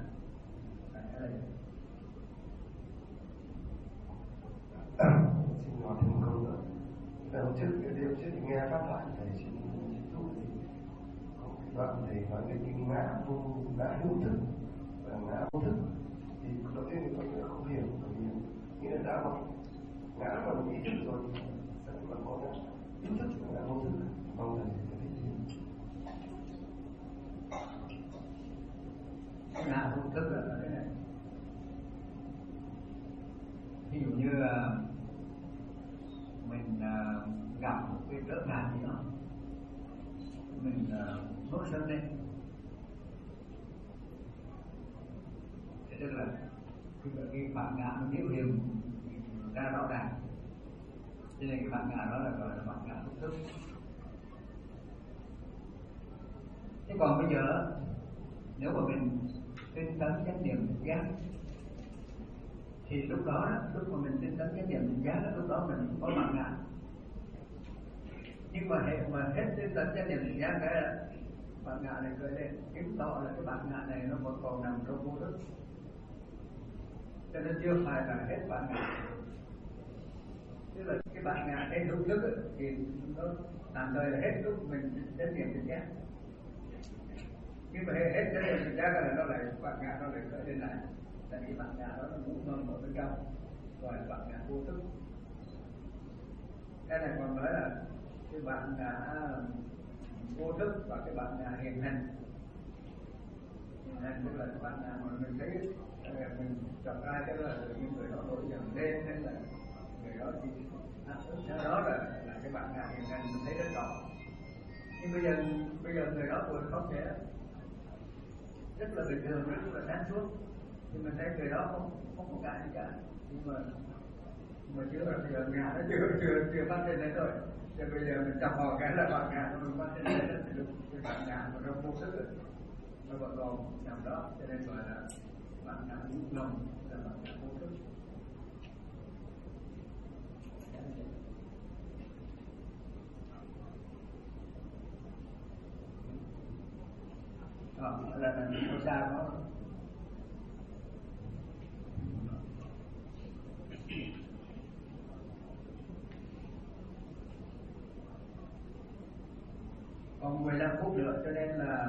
Xin nói thêm một câu nữa. Đầu trước cái điều trước nghe pháp thoại thầy xin xin dụ thì có cái đoạn thầy nói về cái ngã vô ngã hữu thức và ngã vô thức, thì đầu tiên thì tôi cũng không hiểu, bởi vì nghĩa là đã mà ngã là một ý thức rồi, sẽ còn có ngã hữu thức và ngã vô thức. Mong thầy giải thích thêm.
Ngã vô thức là cái này. Ví dụ như mình gặp một cái trở ngại gì đó, mình nổi sân lên, thì tức là cái bản ngã nó biểu hiện ra rõ ràng, cho nên cái bản ngã đó là gọi là bản ngã vô thức. Thế còn bây giờ nếu mà mình tinh tấn chánh niệm tỉnh giác, thì lúc đó, lúc mà mình tinh tấn chánh niệm tỉnh giác, lúc đó mình có bản ngã. Nhưng mà hệ mà hết tinh tấn chánh niệm tỉnh giác cái là bản ngã này khởi lên, chứng tỏ là cái bản ngã này nó vẫn còn nằm trong vô thức, cho nên chưa phải là hết bản ngã. Tức là cái bản ngã cái hữu thức thì nó tạm thời là hết lúc mình chánh niệm tỉnh giác. Nhưng mà hết chánh niệm tỉnh giác là nó lại bản ngã nó lại khởi lên lại, tại vì bản ngã đó nó ngủ ngầm ở bên trong, gọi là bản ngã vô thức. cái này còn nói là cái bạn đã vô thức và cái bạn đã hiện hành. Hiện hành tức là bạn nào mà mình thấy mình chọn ai cái là những người đó nổi dần lên hay là người đó thì áp ứng theo đó là là cái bạn nào hiện hành mình thấy rất rõ. Nhưng bây giờ bây giờ người đó vừa không thể rất là bình thường, rất là sáng suốt, nhưng mình thấy người đó không không có cái gì cả, nhưng mà mà chưa bây giờ ngã nó chưa chưa chưa phát sinh đấy thôi. Thì bây giờ mình chọc vào cái là bạn ngã nó phát sinh đấy là lúc cái bạn ngã mà nó vô sức rồi, nó vẫn còn nằm đó, cho nên gọi là bạn ngã nhút lòng là bạn ngã vô thức. Đó, là là sao sao đó. Còn mười lăm phút nữa cho nên là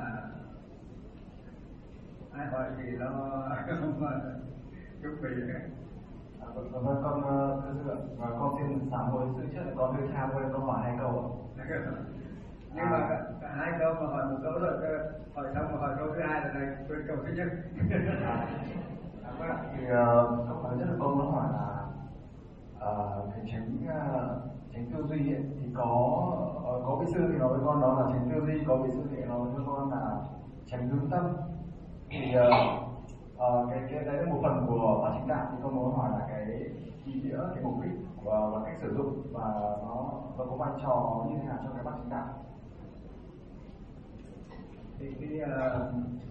ai hỏi thì lo mà chuẩn bị.
À, vâng, vâng, con thưa sư ạ, và con xin sám hối sư trước là con hơi tham quên con hỏi hai câu ạ.
Nhưng à, mà cả hai câu mà hỏi một câu rồi, hỏi xong mà hỏi câu thứ hai là này quên câu thứ nhất.
À, à, vâng ạ, thì uh, câu hỏi rất là con muốn hỏi là uh, cái tránh uh, tránh tư duy ấy, thì có uh, có vị sư thì nói với con đó là tránh tư duy, có vị sư thì nói với con là tránh hướng tâm. Thì uh, uh, cái cái đấy là một phần của pháp chính đạo, thì con muốn hỏi là cái ý nghĩa, cái mục đích và, và cách sử dụng và nó nó có vai trò như thế nào trong cái pháp chính đạo.
Thì cái uh,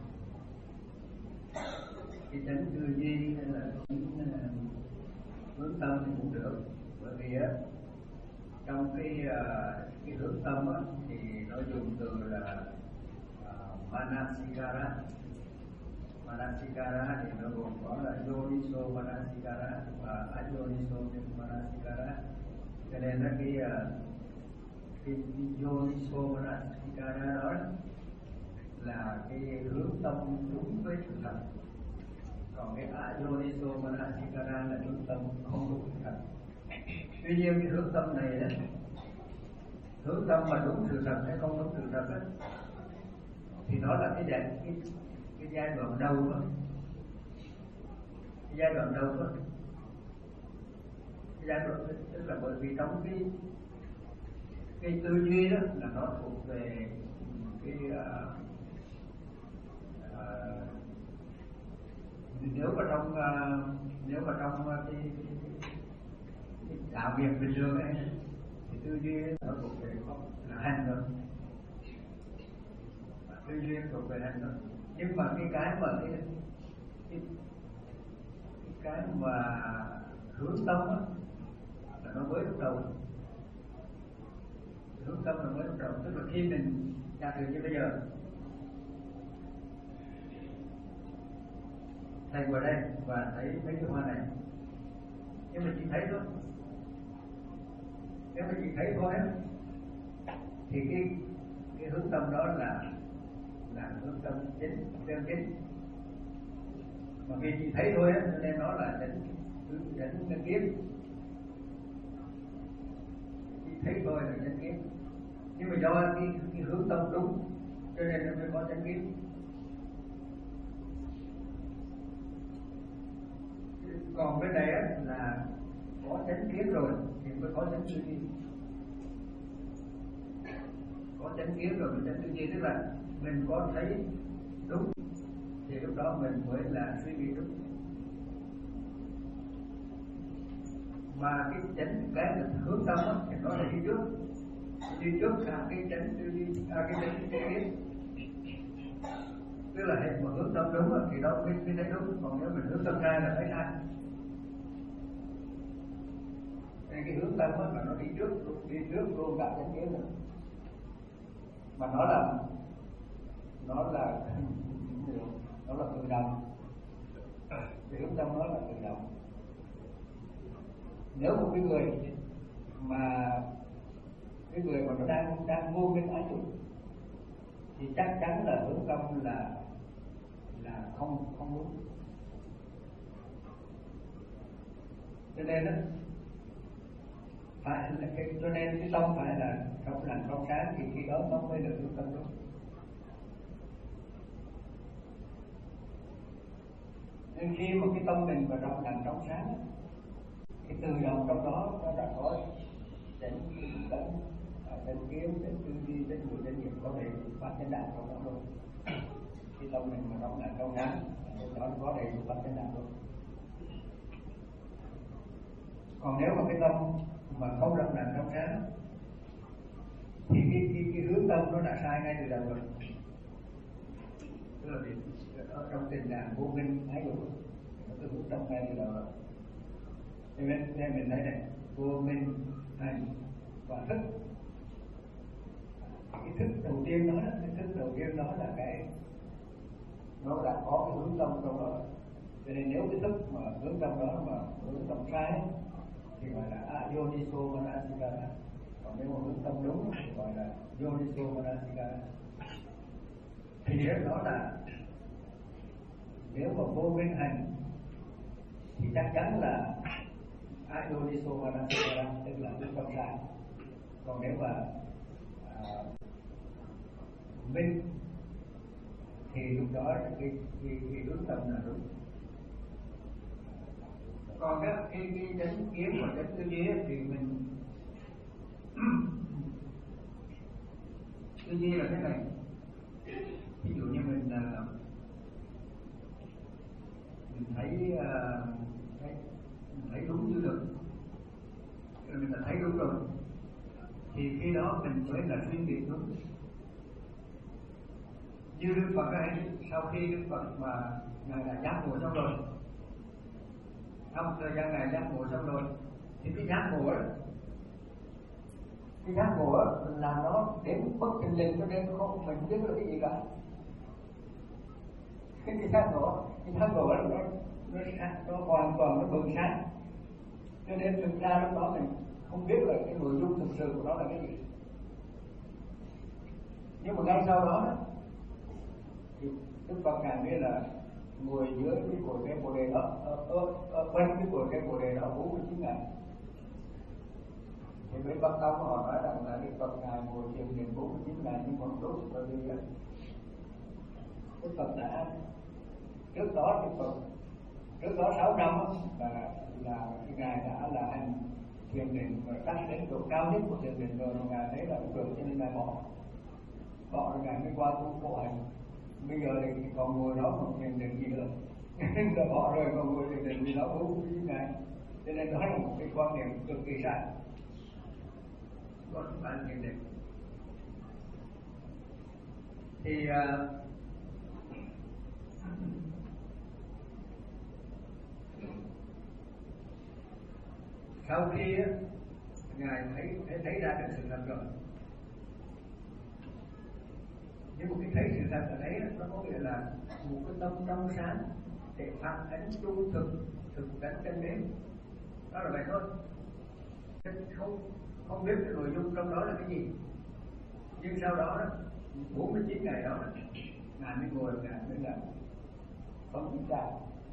cái tránh tư duy hay là cái hướng tâm thì cũng được, bởi vì á trong cái uh, cái hướng tâm á thì nó dùng từ là uh, manasikara. Manasikara thì nó gồm có là yoniso manasikara và ayoniso manasikara. Cho nên là cái uh, cái yoniso manasikara đó là cái hướng tâm đúng với sự thật, còn cái ayoniso manasikara là hướng tâm không đúng sự thật. Tuy nhiên cái hướng tâm này đó, hướng tâm mà đúng sự thật hay không đúng sự thật đó, thì nó là cái dạng cái, cái giai đoạn đầu đó. Cái giai đoạn đầu đó, cái giai đoạn đó, tức là bởi vì trong cái cái tư duy đó là nó thuộc về cái uh, uh, nếu mà trong uh, nếu mà trong uh, cái, cái, cái đạo nghiệp bình thường ấy thì tư duy nó thuộc về là hành rồi, tư duy thuộc về hành rồi. Nhưng mà cái cái mà cái cái, cái, cái mà hướng tâm đó, là nó mới lúc đầu. Hướng tâm là mới lúc đầu, tức là khi mình giả sử như bây giờ thầy vào đây và thấy mấy cái hoa này, nếu mà chỉ thấy thôi, nếu mà chỉ thấy thôi á, thì cái cái hướng tâm đó là là hướng tâm chính, chân chính. Mà vì chỉ thấy thôi á, cho nên nó là đánh đánh chân kiến. Chỉ thấy thôi là chân kiến. Nhưng mà do cái, cái hướng tâm đúng, cho nên nó mới có chân kiến. Còn cái này á, là có chánh kiến rồi thì mới có chánh tư duy. Có chánh kiến rồi mới chánh tư duy, tức là mình có thấy đúng thì lúc đó mình mới là suy nghĩ đúng. Mà cái chánh cái hướng tâm á, thì nó là đi trước, đi trước cả cái chánh tư duy, à, cái chánh chánh kiến. Tức là hệ mà hướng tâm đúng á, thì đó mới, mới thấy đúng, còn nếu mình hướng tâm sai là thấy sai. Nên cái hướng tâm á, là nó đi trước, đi trước luôn cả chánh kiến rồi. Mà nó là nó là nó là tự động. Cái hướng tâm nó là tự động. Nếu một cái người mà cái người mà nó đang đang vô minh ái dục thì chắc chắn là hướng tâm là là không không đúng. Cho nên đó, phải là cái, cho nên cái tâm phải là trong lành trong sáng thì khi đó tâm mới được hướng tâm đúng. Nên khi mà cái tâm mình vào trong lành trong sáng, cái tự động trong đó nó đã có đến tấn đến kiếm đến tư duy đến người đến nghiệp có thể phát chánh đạo trong đó luôn. Khi tâm mình vào trong lành trong sáng, nó có đầy đủ phát chánh đạo luôn. Còn nếu mà cái tâm mà không trong lành trong sáng thì cái, cái, cái hướng tâm nó đã sai ngay từ đầu rồi. Tức là vì ở trong tình trạng vô minh ái dục nó cứ hướng tâm ngay từ đầu rồi. Cho nên nên mình thấy này, vô minh hành và thức. Cái thức đầu tiên đó, cái thức đầu tiên đó là cái nó đã có cái hướng tâm trong đó. Cho nên nếu cái thức mà hướng tâm đó mà hướng tâm sai thì gọi là ayoniso manasikara. Còn nếu mà hướng tâm đúng thì gọi là yoniso manasikara. Thì đó là nếu mà vô minh hành thì chắc chắn là ayoniso manasikara, tức là hướng tâm sai. Còn nếu mà à, minh thì lúc đó là cái, cái, cái hướng tâm là đúng. Còn cái cái cái chánh kiến và chánh tư duy thì mình tư duy là thế này. Ví dụ như mình uh, mình thấy, uh, thấy mình thấy đúng như được, rồi mình đã thấy đúng rồi thì khi đó mình mới là suy nghĩ đúng. Như Đức Phật ấy, sau khi Đức Phật mà ngài đã giác ngộ xong rồi, trong thời gian này giác ngộ xong rồi thì cái giác ngộ ấy, cái giác ngộ ấy, mình làm nó đến bất thình lình cho nên không mình biết được cái gì cả. Cái cái giác ngộ, cái giác ngộ ấy, nó nó nó hoàn toàn nó bừng sáng. Cho nên thực ra lúc đó mình không biết là cái nội dung thực sự của nó là cái gì. Nhưng mà ngay sau đó thì Đức Phật ngài biết là ngồi dưới cái cội cây bồ đề đó, ở, ở, ở quanh cái cội cây bồ đề đó bốn mươi chín ngày. Thì bên Bắc Tông họ nói rằng là Đức Phật ngài ngồi thiền định bốn mươi chín ngày nhưng còn đốt rồi đi á. Đức Phật đã trước đó Đức Phật trước đó sáu năm là là ngài đã là hành thiền định và đạt đến độ cao nhất của thiền định rồi, mà ngài thấy là không được cho nên ngài bỏ bỏ rồi ngài mới qua tu khổ hạnh. Bây giờ thì còn ngồi đó còn thiền định gì nữa nên là bỏ rồi còn ngồi thiền định gì đó bốn mươi chín ngày. Cho nên đó là một cái quan niệm cực kỳ sai. Còn bạn thiền định thì uh, sau khi á, ngài thấy thấy thấy ra được sự thật rồi, nhưng một cái thấy sự thật ở đấy nó có nghĩa là một cái tâm trong sáng để phản ánh trung thực thực tánh chân lý. Đó là vậy thôi. Không không biết cái nội dung trong đó là cái gì, nhưng sau đó bốn mươi chín ngày đó ngài mới ngồi ngài mới là không kiểm tra.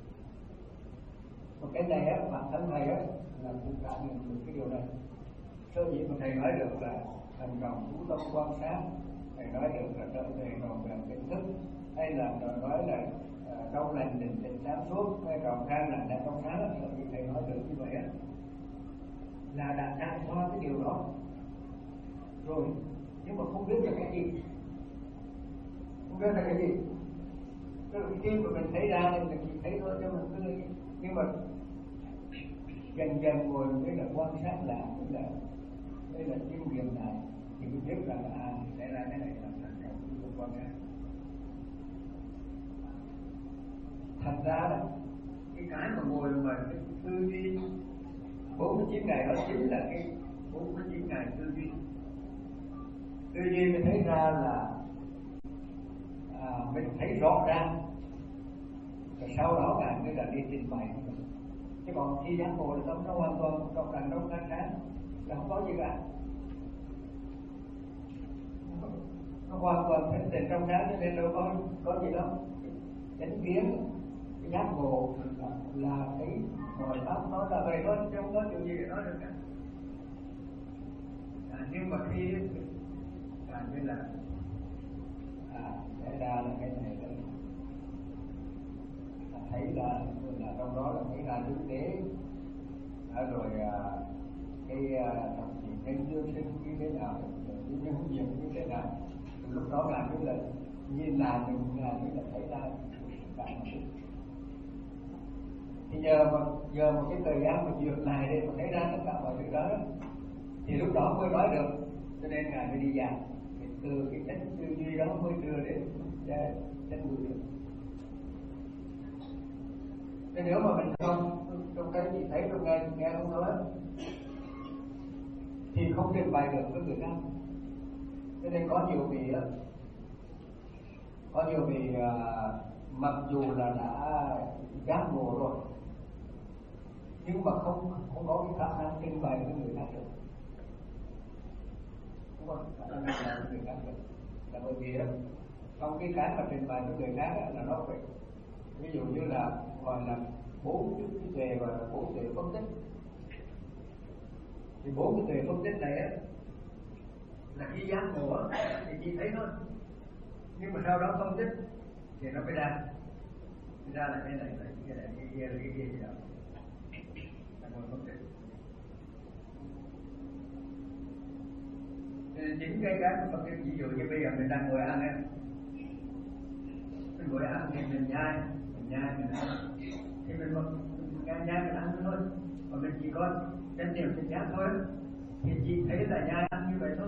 Một cái này á, bản thân thầy á là cũng cảm nhận được cái điều này. Sơ dĩ mà thầy nói được là thành đồng chú tâm quan sát, thầy nói được là trở về còn về kiến thức, hay là nói là uh, trong lành định định sáng suốt, hay còn khang lành đã trong sáng, là vì thầy nói được như vậy á là đã trải qua cái điều đó rồi, nhưng mà không biết là cái gì, không biết là cái gì. Tức là khi mà mình thấy ra thì mình chỉ thấy thôi, cho mình cứ nghĩ. Nhưng mà dần dần ngồi mới là quan sát lại, mới là mới là chiêm nghiệm lại thì mới biết rằng là à, xảy ra cái này là thành công của quan sát. Thành ra đó, cái cái mà ngồi mà cái tư duy bốn mươi chín ngày đó chính là cái bốn mươi chín ngày tư duy. Tư duy mới thấy ra là à, mình thấy rõ ràng, rồi sau đó ngài mới là đi trình bày. Chứ còn khi giác ngộ thì tâm nó hoàn toàn trong lành trong sáng sáng là không có gì cả, nó hoàn toàn thanh tịnh trong sáng, cho nên đâu có có gì đâu. Chánh kiến, cái giác ngộ là, là cái mọi pháp nó là vậy thôi, chứ không có chuyện gì để nói được cả. À, nhưng mà khi à, như là à, xảy ra là cái này là thấy là, là trong đó là thấy ra thực tế à, rồi à, cái à, thậm chí nhân dương sinh như thế nào, nhân nhân diệt như thế nào, lúc đó là như là nhìn lại mình là như là thấy ra cả một cái. Thì giờ mà giờ một cái thời gian mà duyệt này để mà thấy ra tất cả mọi thứ đó, thì lúc đó mới nói được. Cho nên ngài mới đi giảng từ cái cách tư duy đó mới đưa đến chân ngữ được. Thế nếu mà mình không trong cái gì thấy trong nghe nghe không nói thì không trình bày được với người khác. Cho nên có nhiều vị có nhiều vị uh, mặc dù là đã giác ngộ rồi nhưng mà không không có cái khả năng trình bày với người khác được. Không có khả năng trình bày với người khác được. Là bởi vì trong cái cái mà trình bày với người khác là nó phải, ví dụ như là gọi là bốn cái tuệ, gọi là bốn tuệ phân tích. Thì bốn cái tuệ phân tích này á là khi giác ngộ thì chỉ thấy thôi, nhưng mà sau đó phân tích thì nó mới ra thì ra là cái này là cái này cái kia là cái kia gì đó là ngồi phân tích. Thì chính cái cái mà phân tích, ví dụ như bây giờ mình đang ngồi ăn ấy, mình ngồi ăn thì mình nhai mình nhai mình ăn thì mình nhai nhai mình ăn thôi, mà mình chỉ có chánh niệm tỉnh giác thôi thì chỉ thấy là nhai ăn như vậy thôi.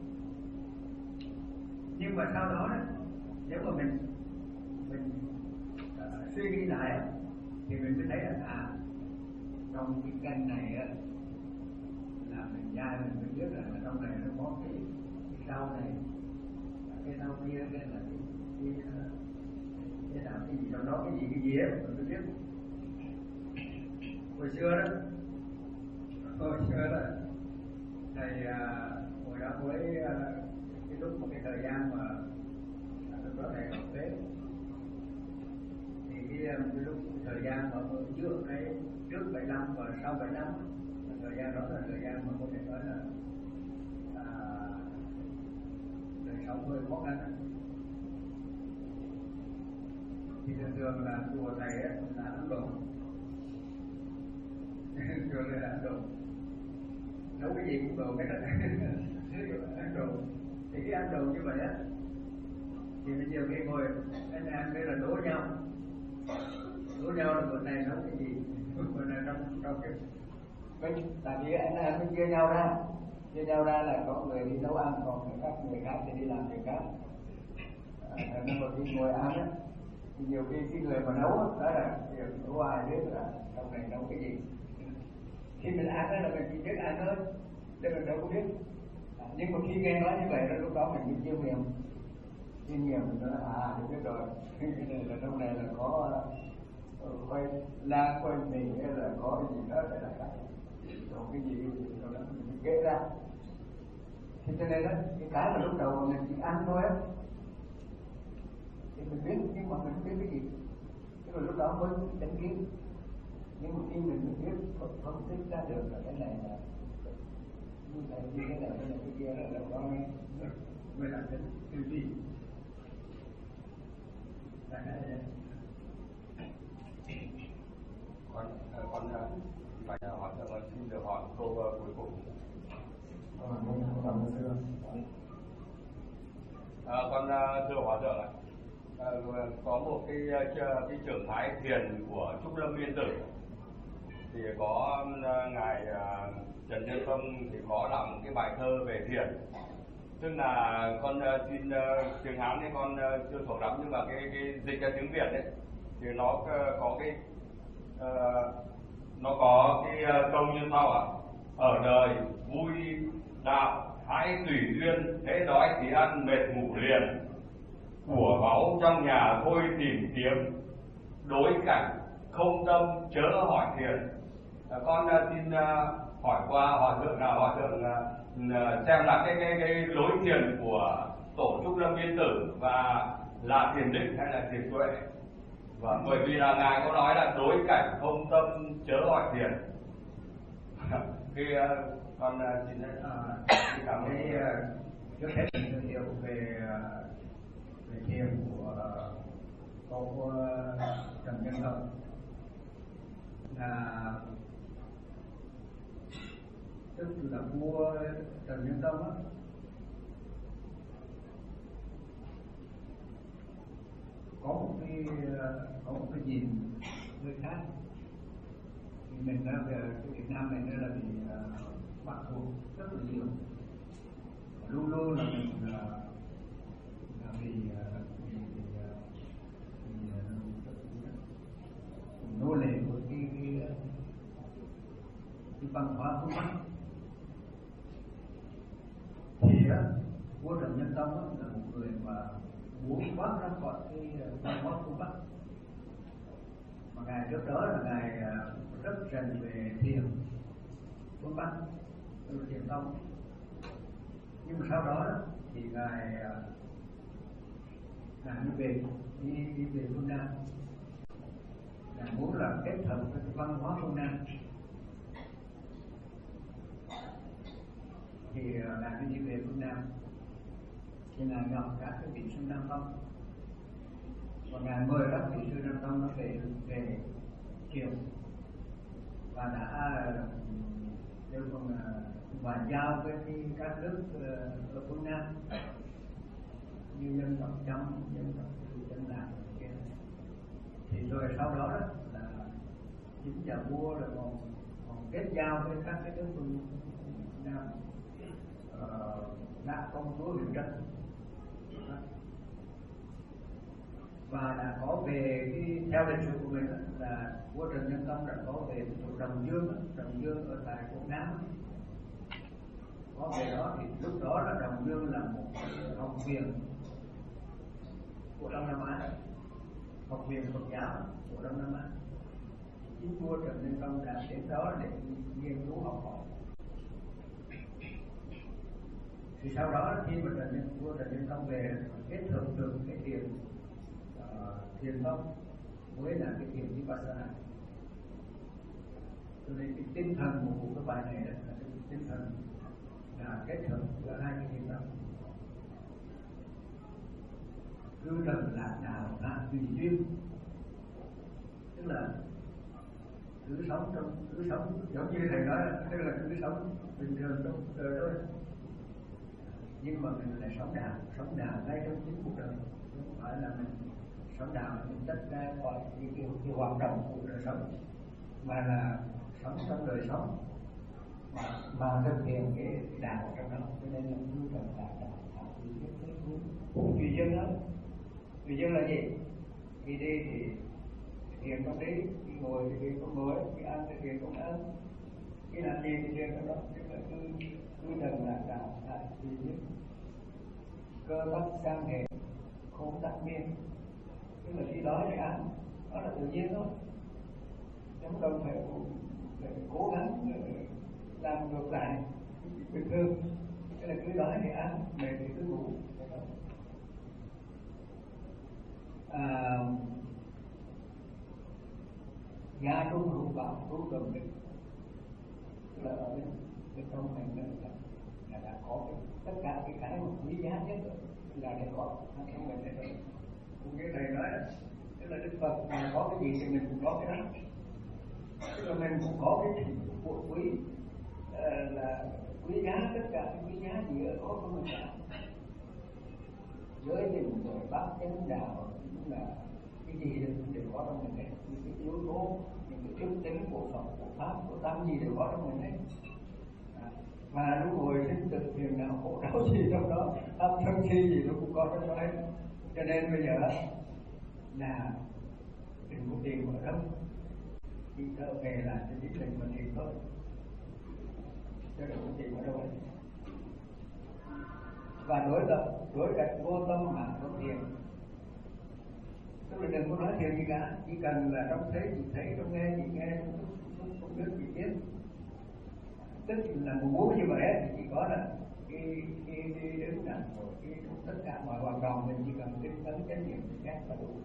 Nhưng mà sau đó đó, nếu mà mình mình uh, suy nghĩ lại thì mình mới thấy là à, trong cái canh này á, là mình nhai mình mới biết là trong này nó có cái, cái rau này, cái rau kia, cái là cái cái, cái nào cái gì trong đó, cái gì cái gì ấy mình mới biết. Hồi xưa đó, hồi xưa là thầy uh, hồi đó với uh, cái lúc một cái thời gian mà lúc đó thầy học tế thì cái, cái lúc cái thời gian mà ở giữa cái trước bảy năm và sau bảy năm, thời gian đó là thời gian mà có thể nói là à, đời sống hơi khó khăn. Thì thường thường là chùa thầy ấy, là ăn đồ chùa thầy là ăn đồ, nấu cái gì cũng đồ cái đó ăn đồ. Thì cái ăn đồ như vậy á thì bây giờ khi ngồi anh em đây là đố nhau đố nhau là bữa nay nấu cái gì, bữa nay trong trong cái bên, tại vì anh em mới chia nhau ra chia nhau ra là có người đi nấu ăn, còn các người khác thì đi làm việc khác. À, nên mà khi ngồi ăn á thì nhiều khi cái người mà nấu á, đó là nấu ai biết là trong này nấu cái gì. Khi mình ăn đó là mình chỉ biết ăn thôi, chứ mình đâu có biết. À, nhưng mà khi nghe nói như vậy đó, lúc đó mình mới chiêm nghiệm chiêm nghiệm mình nói à thì biết rồi, cái này là trong này là có uh, khoai lang, khoai mì hay là có cái gì đó để là cái còn cái gì cái gì đó mình kể ra. Thì cho nên đó, cái cái mà lúc đầu mà mình chỉ ăn thôi á thì mình biết, nhưng mà mình không biết cái gì, thế rồi lúc đó mới đánh kiến. Nhưng mà khi mình biết phân tích ra được là cái này là như thế như thế này, cái này cái kia là lúc đó mới mới là cái tư duy. Là cái này.
Con con phải hỏi con xin được hỏi câu cuối cùng. À, con thưa hòa thượng ạ, à, có một cái cái trưởng thái thiền của Trúc Lâm Yên Tử thì có ngài uh, Trần Nhân Tông thì có làm một cái bài thơ về thiền, tức là con uh, xin uh, tiếng Hán thì con uh, chưa thuộc lắm, nhưng mà cái cái dịch ra tiếng Việt đấy thì nó uh, có cái uh, nó có cái uh, câu như sau ạ: ở đời vui đạo hãy tùy duyên, thế đói thì ăn, mệt ngủ liền, của báu trong nhà thôi tìm kiếm, đối cảnh không tâm chớ hỏi thiền. À, con uh, xin uh, hỏi qua hòa thượng là hòa thượng uh, xem là cái cái cái lối thiền của tổ Trúc Lâm Yên Tử và là thiền định hay là thiền tuệ. Và bởi vì là ngài có nói là đối cảnh không tâm chớ hỏi thiền.
Khi uh, con uh, xin uh, cảm thấy uh, trước hết giới thiệu về uh, về thiền của uh, cô uh, Trần Nhân Tông là tức là vua Trần Nhân Tông á, có một cái có một cái nhìn hơi khác. Thì mình ở về cái Việt Nam này là bị uh, bắt buộc rất là nhiều, luôn luôn là mình uh, là vì uh, vì, vì, uh, vì uh, nô lệ của cái cái, cái văn hóa phương Bắc. Thì á, vua Trần Nhân Tông á, là một người mà muốn thoát ra khỏi cái văn hóa phương Bắc. Mà ngài trước đó là ngài rất rành về thiền phương Bắc, từ thiền tông. Nhưng mà sau đó thì ngài ngài đi về đi, đi về phương Nam. Ngài muốn là kết hợp với cái văn hóa phương Nam. Thì ngài đi về phương Nam. Thì ngài gặp các cái vị sư Nam Tông. Và ngài mời các vị sư Nam Tông nó về về triều và đã kêu con và giao với các nước ở phương Nam như dân tộc Chăm, dân tộc dân Lạp kia. Thì rồi sau đó, đó là chính nhà vua là còn, còn kết giao với các cái nước phương Nam, đã công chúa Huyền Trân và đã có về cái theo lịch sử của mình là vua Trần Nhân Tông đã có về chỗ Đồng Dương, Đồng Dương ở tại Quảng Nam. Có về đó thì lúc đó là Đồng Dương là một học viện của Đông Nam Á, học viện Phật giáo của Đông Nam Á. Chính vua Trần Nhân Tông đã đến đó để nghiên cứu học hỏi. Thì sau đó khi mà Trần Nhân vua Trần Nhân Tông về kết hợp được cái thiền uh, thiền tông với là cái thiền Vipassana. Cho nên cái tinh thần của cái bài này là cái tinh thần là kết hợp giữa hai cái thiền tông. Cứ trần lạc đạo là tùy duyên, tức là cứ sống trong cứ sống giống như thầy nói, tức là cứ sống bình thường trong đời thôi. Nhưng mà mình lại sống đạo, sống đạo ngay trong chính cuộc đời, không phải là mình sống đạo là mình tách ra khỏi cái, cái, cái hoạt động của đời sống, mà là sống trong đời sống mà, mà thực hiện cái đạo trong đó. Cho nên là cứ cần đạo đạo đạo tùy duyên thế hướng. Tùy duyên đó, tùy duyên là gì? Khi đi thì thiền không đi, khi ngồi thì thiền không ngồi, khi ăn thì thiền không ăn, khi làm gì thì thiền không đó. Tức là cứ cứ cần là đạo đạo tùy duyên. Cơ tắc sang hệ, khôn tắc miên, tức là khi đói thì ăn, đó là tự nhiên thôi, không cần phải, phải cố gắng làm ngược lại bình thường. Tức là cứ đói thì ăn, mệt thì cứ ngủ. À, gia trung hữu bảo trung đồng định, tức là ở bên, bên trong thành này là đã có cái, tất cả cái cái mà quý giá nhất là để có trong mình này. Cũng như thầy nói, tức là Đức Phật mà có cái gì thì mình cũng có cái đó. Tức là mình cũng có cái của quý uh, là quý giá, tất cả cái quý giá gì ở có của mình cả. Giới định rồi bác chánh đạo cũng là cái gì cũng đều có trong mình đấy. Những cái yếu tố, những cái đức tính của Phật, của Pháp, của Tâm gì đều có trong mình đấy. Và lúc ngồi sinh tử phiền nào khổ đau gì trong đó, âm thanh khi gì nó cũng có trong đó hết. Cho nên bây giờ là đừng có tìm ở đâu, khi trở về là cho chính mình mình tìm thôi, chứ đừng có tìm ở đâu hết. Và đối lập đối cảnh vô tâm mà có thiền, tức là đừng có nói thiền gì cả, chỉ cần là trong thấy gì thấy, trong nghe gì nghe, trong không biết gì biết. Tức là muốn như vậy thì chỉ có là khi khi đi đứng nằm rồi khi tất cả mọi hoạt động mình chỉ cần tinh tấn chánh niệm thì khác là đủ.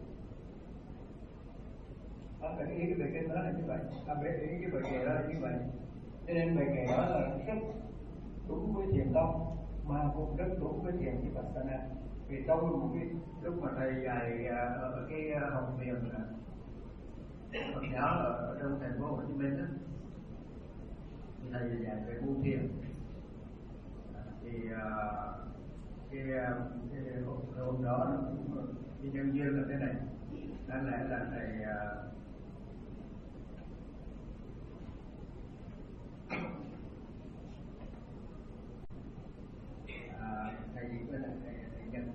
Đó là cái ý về cái đó là như vậy, à, về ý cái bài kệ đó là như vậy.
Cho nên bài kể đó là rất đúng với thiền tông mà cũng rất đúng với thiền Vipassana. Vì trong một cái lúc mà thầy dạy ở cái học viện Phật giáo ở trong thành phố Hồ Chí Minh đó, thì thầy dạy về bu thiền. Thì cái, cái hôm đó nó cũng cái nhân duyên là thế này, đáng lẽ là thầy à, thầy gì cái này thầy thầy nhân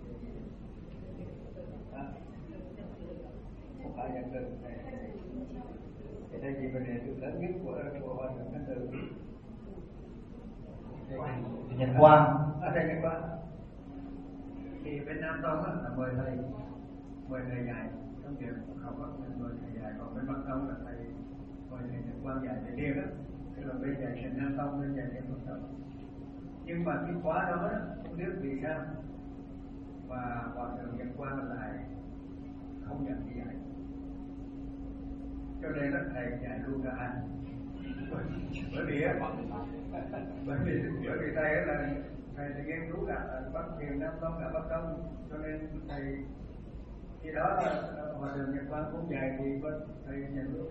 không phải nhận từ thì đây gì vấn đề từ lớn nhất của của Hòa Thượng Thanh Từ
Nhật Quang.
À, thầy Nhật Quang thì bên Nam Tông á, là mời thầy mời thầy dạy trong việc học á, mời thầy dạy, còn bên Bắc Tông là thầy mời thầy Nhật Quang dạy về riêng á, tức là bên dạy thiền Nam Tông, bên dạy thiền Bắc Tông. Nhưng mà cái khóa đó không biết vì sao và Hòa Thượng Nhật Quang lại không nhận đi dạy, cho nên là thầy dạy luôn cả hai. Bởi vì á, bởi vì bởi vì thầy là thầy thì nghiên cứu cả Bắc thiền Nam Tông cả Bắc Tông, cho nên thầy khi đó Hòa Thượng Nhật Quang cũng dạy thì thầy nhận luôn.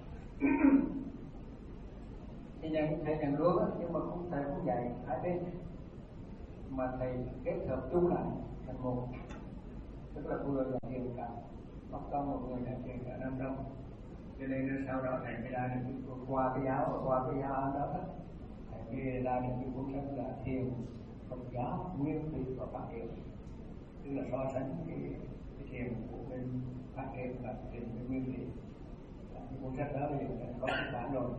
Thì nhận thầy nhận luôn á, nhưng mà không thầy cũng dạy hai bên, mà thầy kết hợp chung lại thành một, tức là vừa dạy thiền cả Bắc Tông và vừa dạy thiền cả Nam Tông. Cho nên sau đó thầy mới ra được qua cái giáo và qua cái giáo đó thầy mới ra được cái cuốn sách là Thiền Phật giáo Nguyên Thủy và Phát Hiện, tức là so sánh cái, cái thiền của bên Phát Hiện và thiền bên Nguyên Thủy. Cái cuốn sách đó bây giờ đã có cái bản rồi.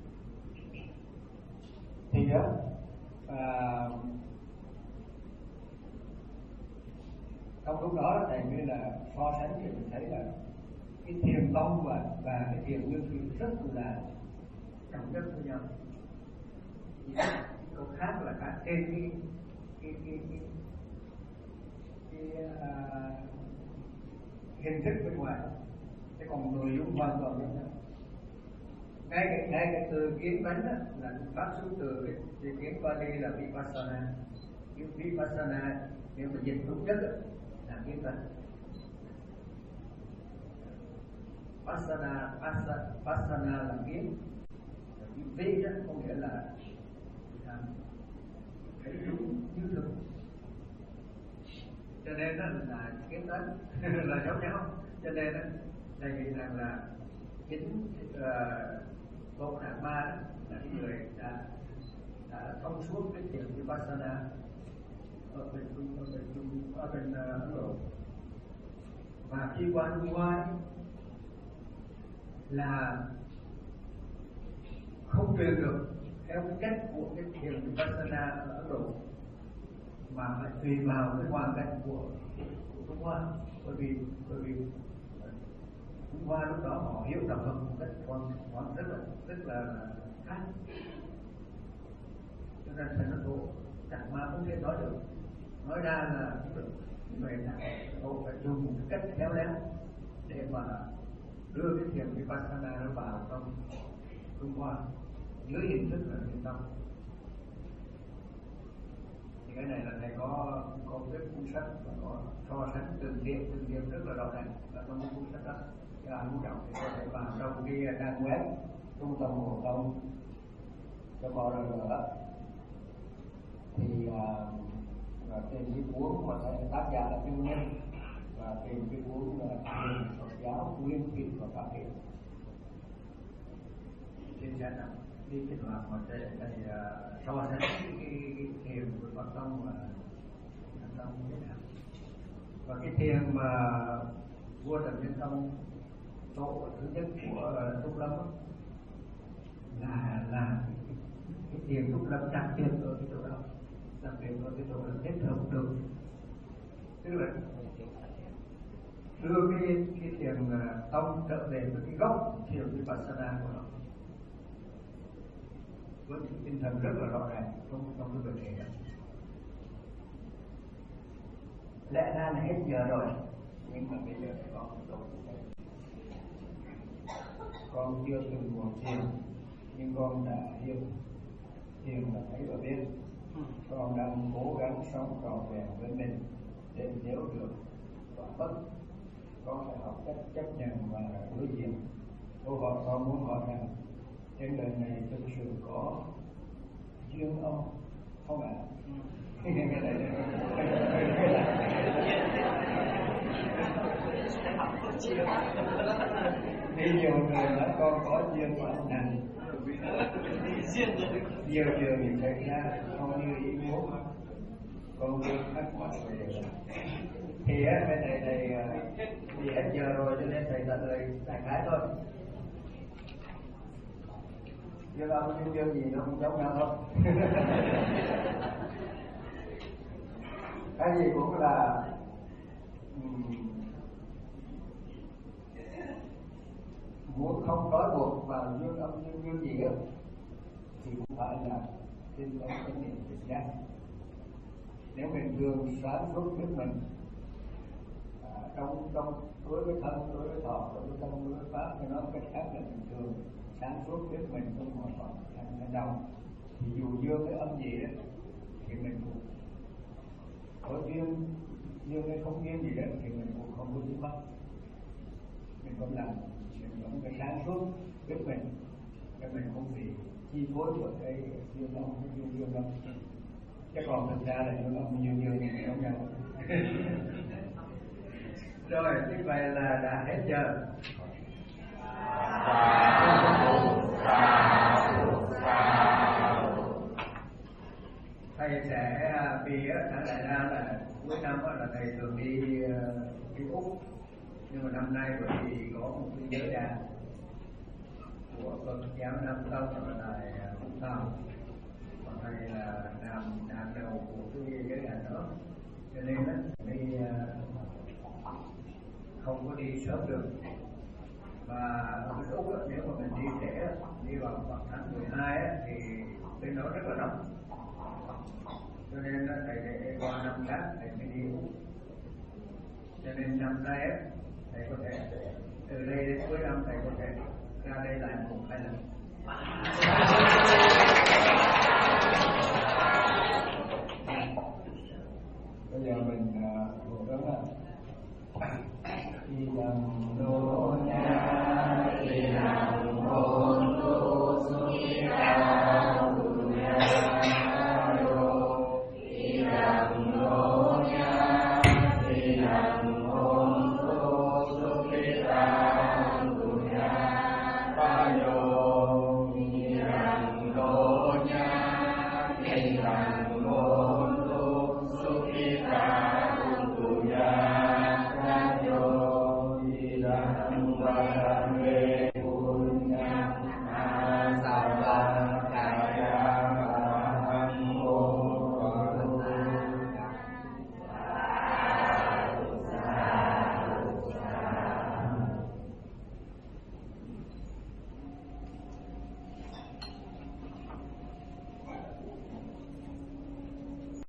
Thì đó à, trong lúc đó thầy mới là so sánh thì mình thấy là cái thiền tông và và cái thiền nguyên thủy rất là trọng nhất với nhau. Câu khác là khác trên cái cái cái cái, cái, cái uh, hình thức bên ngoài, thế còn nội dung hoàn toàn giống nhau. Ngay cái ngay cái từ kiến bánh đó là phát xuất từ cái, cái tiếng Pali là Vipassana. Cái Vipassana nếu mà dịch đúng nhất là kiến bánh. Passana, Passana, Passana là kiến, vi đó có nghĩa là thấy đúng như thực, cho nên đó là kiến tánh là giống nhau. Cho nên đó thầy nghĩ rằng là chính Bồ Đạt Ma là cái người đã đã thông suốt cái chuyện Vipassana ở bên Trung ở bên Trung ở bên Ấn Độ, và khi qua Trung Hoa là không truyền được theo cái cách của cái thiền Vipassana ở Ấn Độ, mà phải tùy vào cái hoàn cảnh của, của Trung Hoa, bởi vì bởi vì Trung Hoa lúc đó họ hiểu đạo Phật một cách hoàn toàn rất là rất là khác, cho nên thành nó tổ chẳng mà không thể nói được, nói ra là không được. Vậy là họ phải dùng một cách khéo léo để mà đưa cái thiền Vipassana nó vào trong Trung Hoa dưới hình thức là thiền tông. Thì cái này là thầy có có viết cuốn sách và có so sánh từng thiền từng thiền rất là rõ ràng ở trong cái cuốn sách đó. Các bạn muốn đọc thì có thể vào trong cái trang web Trung tâm Hồ Tông cho bờ rờ thì uh, trên cái cuốn mà tác giả là Tiêu Nhân, và trên cái cuốn là Thiền Phật giáo Nguyên Thủy và Phát Hiện. Trên sẽ nằm đi cái đoạn mà thầy thầy so sánh cái cái thiền của Phật tông và Nam Tông như thế nào. Và cái thiền mà vua Trần Nhân Tông tổ thứ nhất của Trúc Lâm là là cái, cái thiền Trúc Lâm đặc biệt ở cái chỗ đó, đặc biệt ở cái chỗ là kết hợp được, tức là đưa cái cái thiền tông trở về với cái gốc thiền Vipassana của nó, với những tinh thần rất là rõ ràng trong trong cái vấn đề đó. Lẽ ra là hết giờ rồi, nhưng mà bây giờ có một câu con chưa từng buồn thiền nhưng con đã hiểu, hiểu là thấy và biết. Con đang cố gắng sống trọn vẹn với mình để nếu được và mất, con phải học cách chấp nhận và đối diện. Câu hỏi con muốn hỏi rằng trên đời này thực sự có duyên ông không ạ? Cái này thì nhiều người nói con có duyên mà ông nặng, nhiều điều thì xảy ra không như ý muốn, con duyên thắc mắc về điều đó. Thì á, cái này thầy vì hết giờ rồi cho nên thầy trả lời đại khái thôi. Duyên ông duyên duyên gì nó cũng giống nhau thôi. Cái gì cũng là um, muốn không trói buộc vào duyên âm duyên duyên gì đó thì cũng phải là tin tưởng cái niệm tỉnh giác. Nếu mình thường sáng suốt biết mình à, trong trong đối với thân, đối với thọ, đối với tâm, đối với pháp, thì nói cách khác là mình thường sáng suốt biết mình không hoàn toàn thành hành động, thì dù dương cái âm gì đó thì mình cũng có duyên, duyên hay không duyên gì đó thì mình cũng không có dính mắc. Mình vẫn làm, mình vẫn phải sáng suốt biết mình, để mình không bị chi phối bởi cái duyên âm, cái duyên duyên âm. Chứ còn thực ra là duyên âm duyên duyên thì giống nhau. Rồi, như vậy là đã hết giờ. Thầy sẽ vì đã đại ra là cuối năm là thầy thường đi đi Úc, nhưng mà năm nay bởi vì có một cái giới đàn của Phật giáo Nam Tông ở tại Vũng Tàu, và thầy là làm đàn đầu của cái giới đàn đó, cho nên á đi không có đi sớm được. Và ở cái Úc á, nếu mà mình đi trễ đi vào khoảng tháng mười hai á, thì bên đó rất là nóng, cho nên là thầy để qua năm khác thầy mới đi Úc. Cho nên năm nay á, thầy có thể từ đây đến cuối năm thầy có thể ra đây lại một hai lần.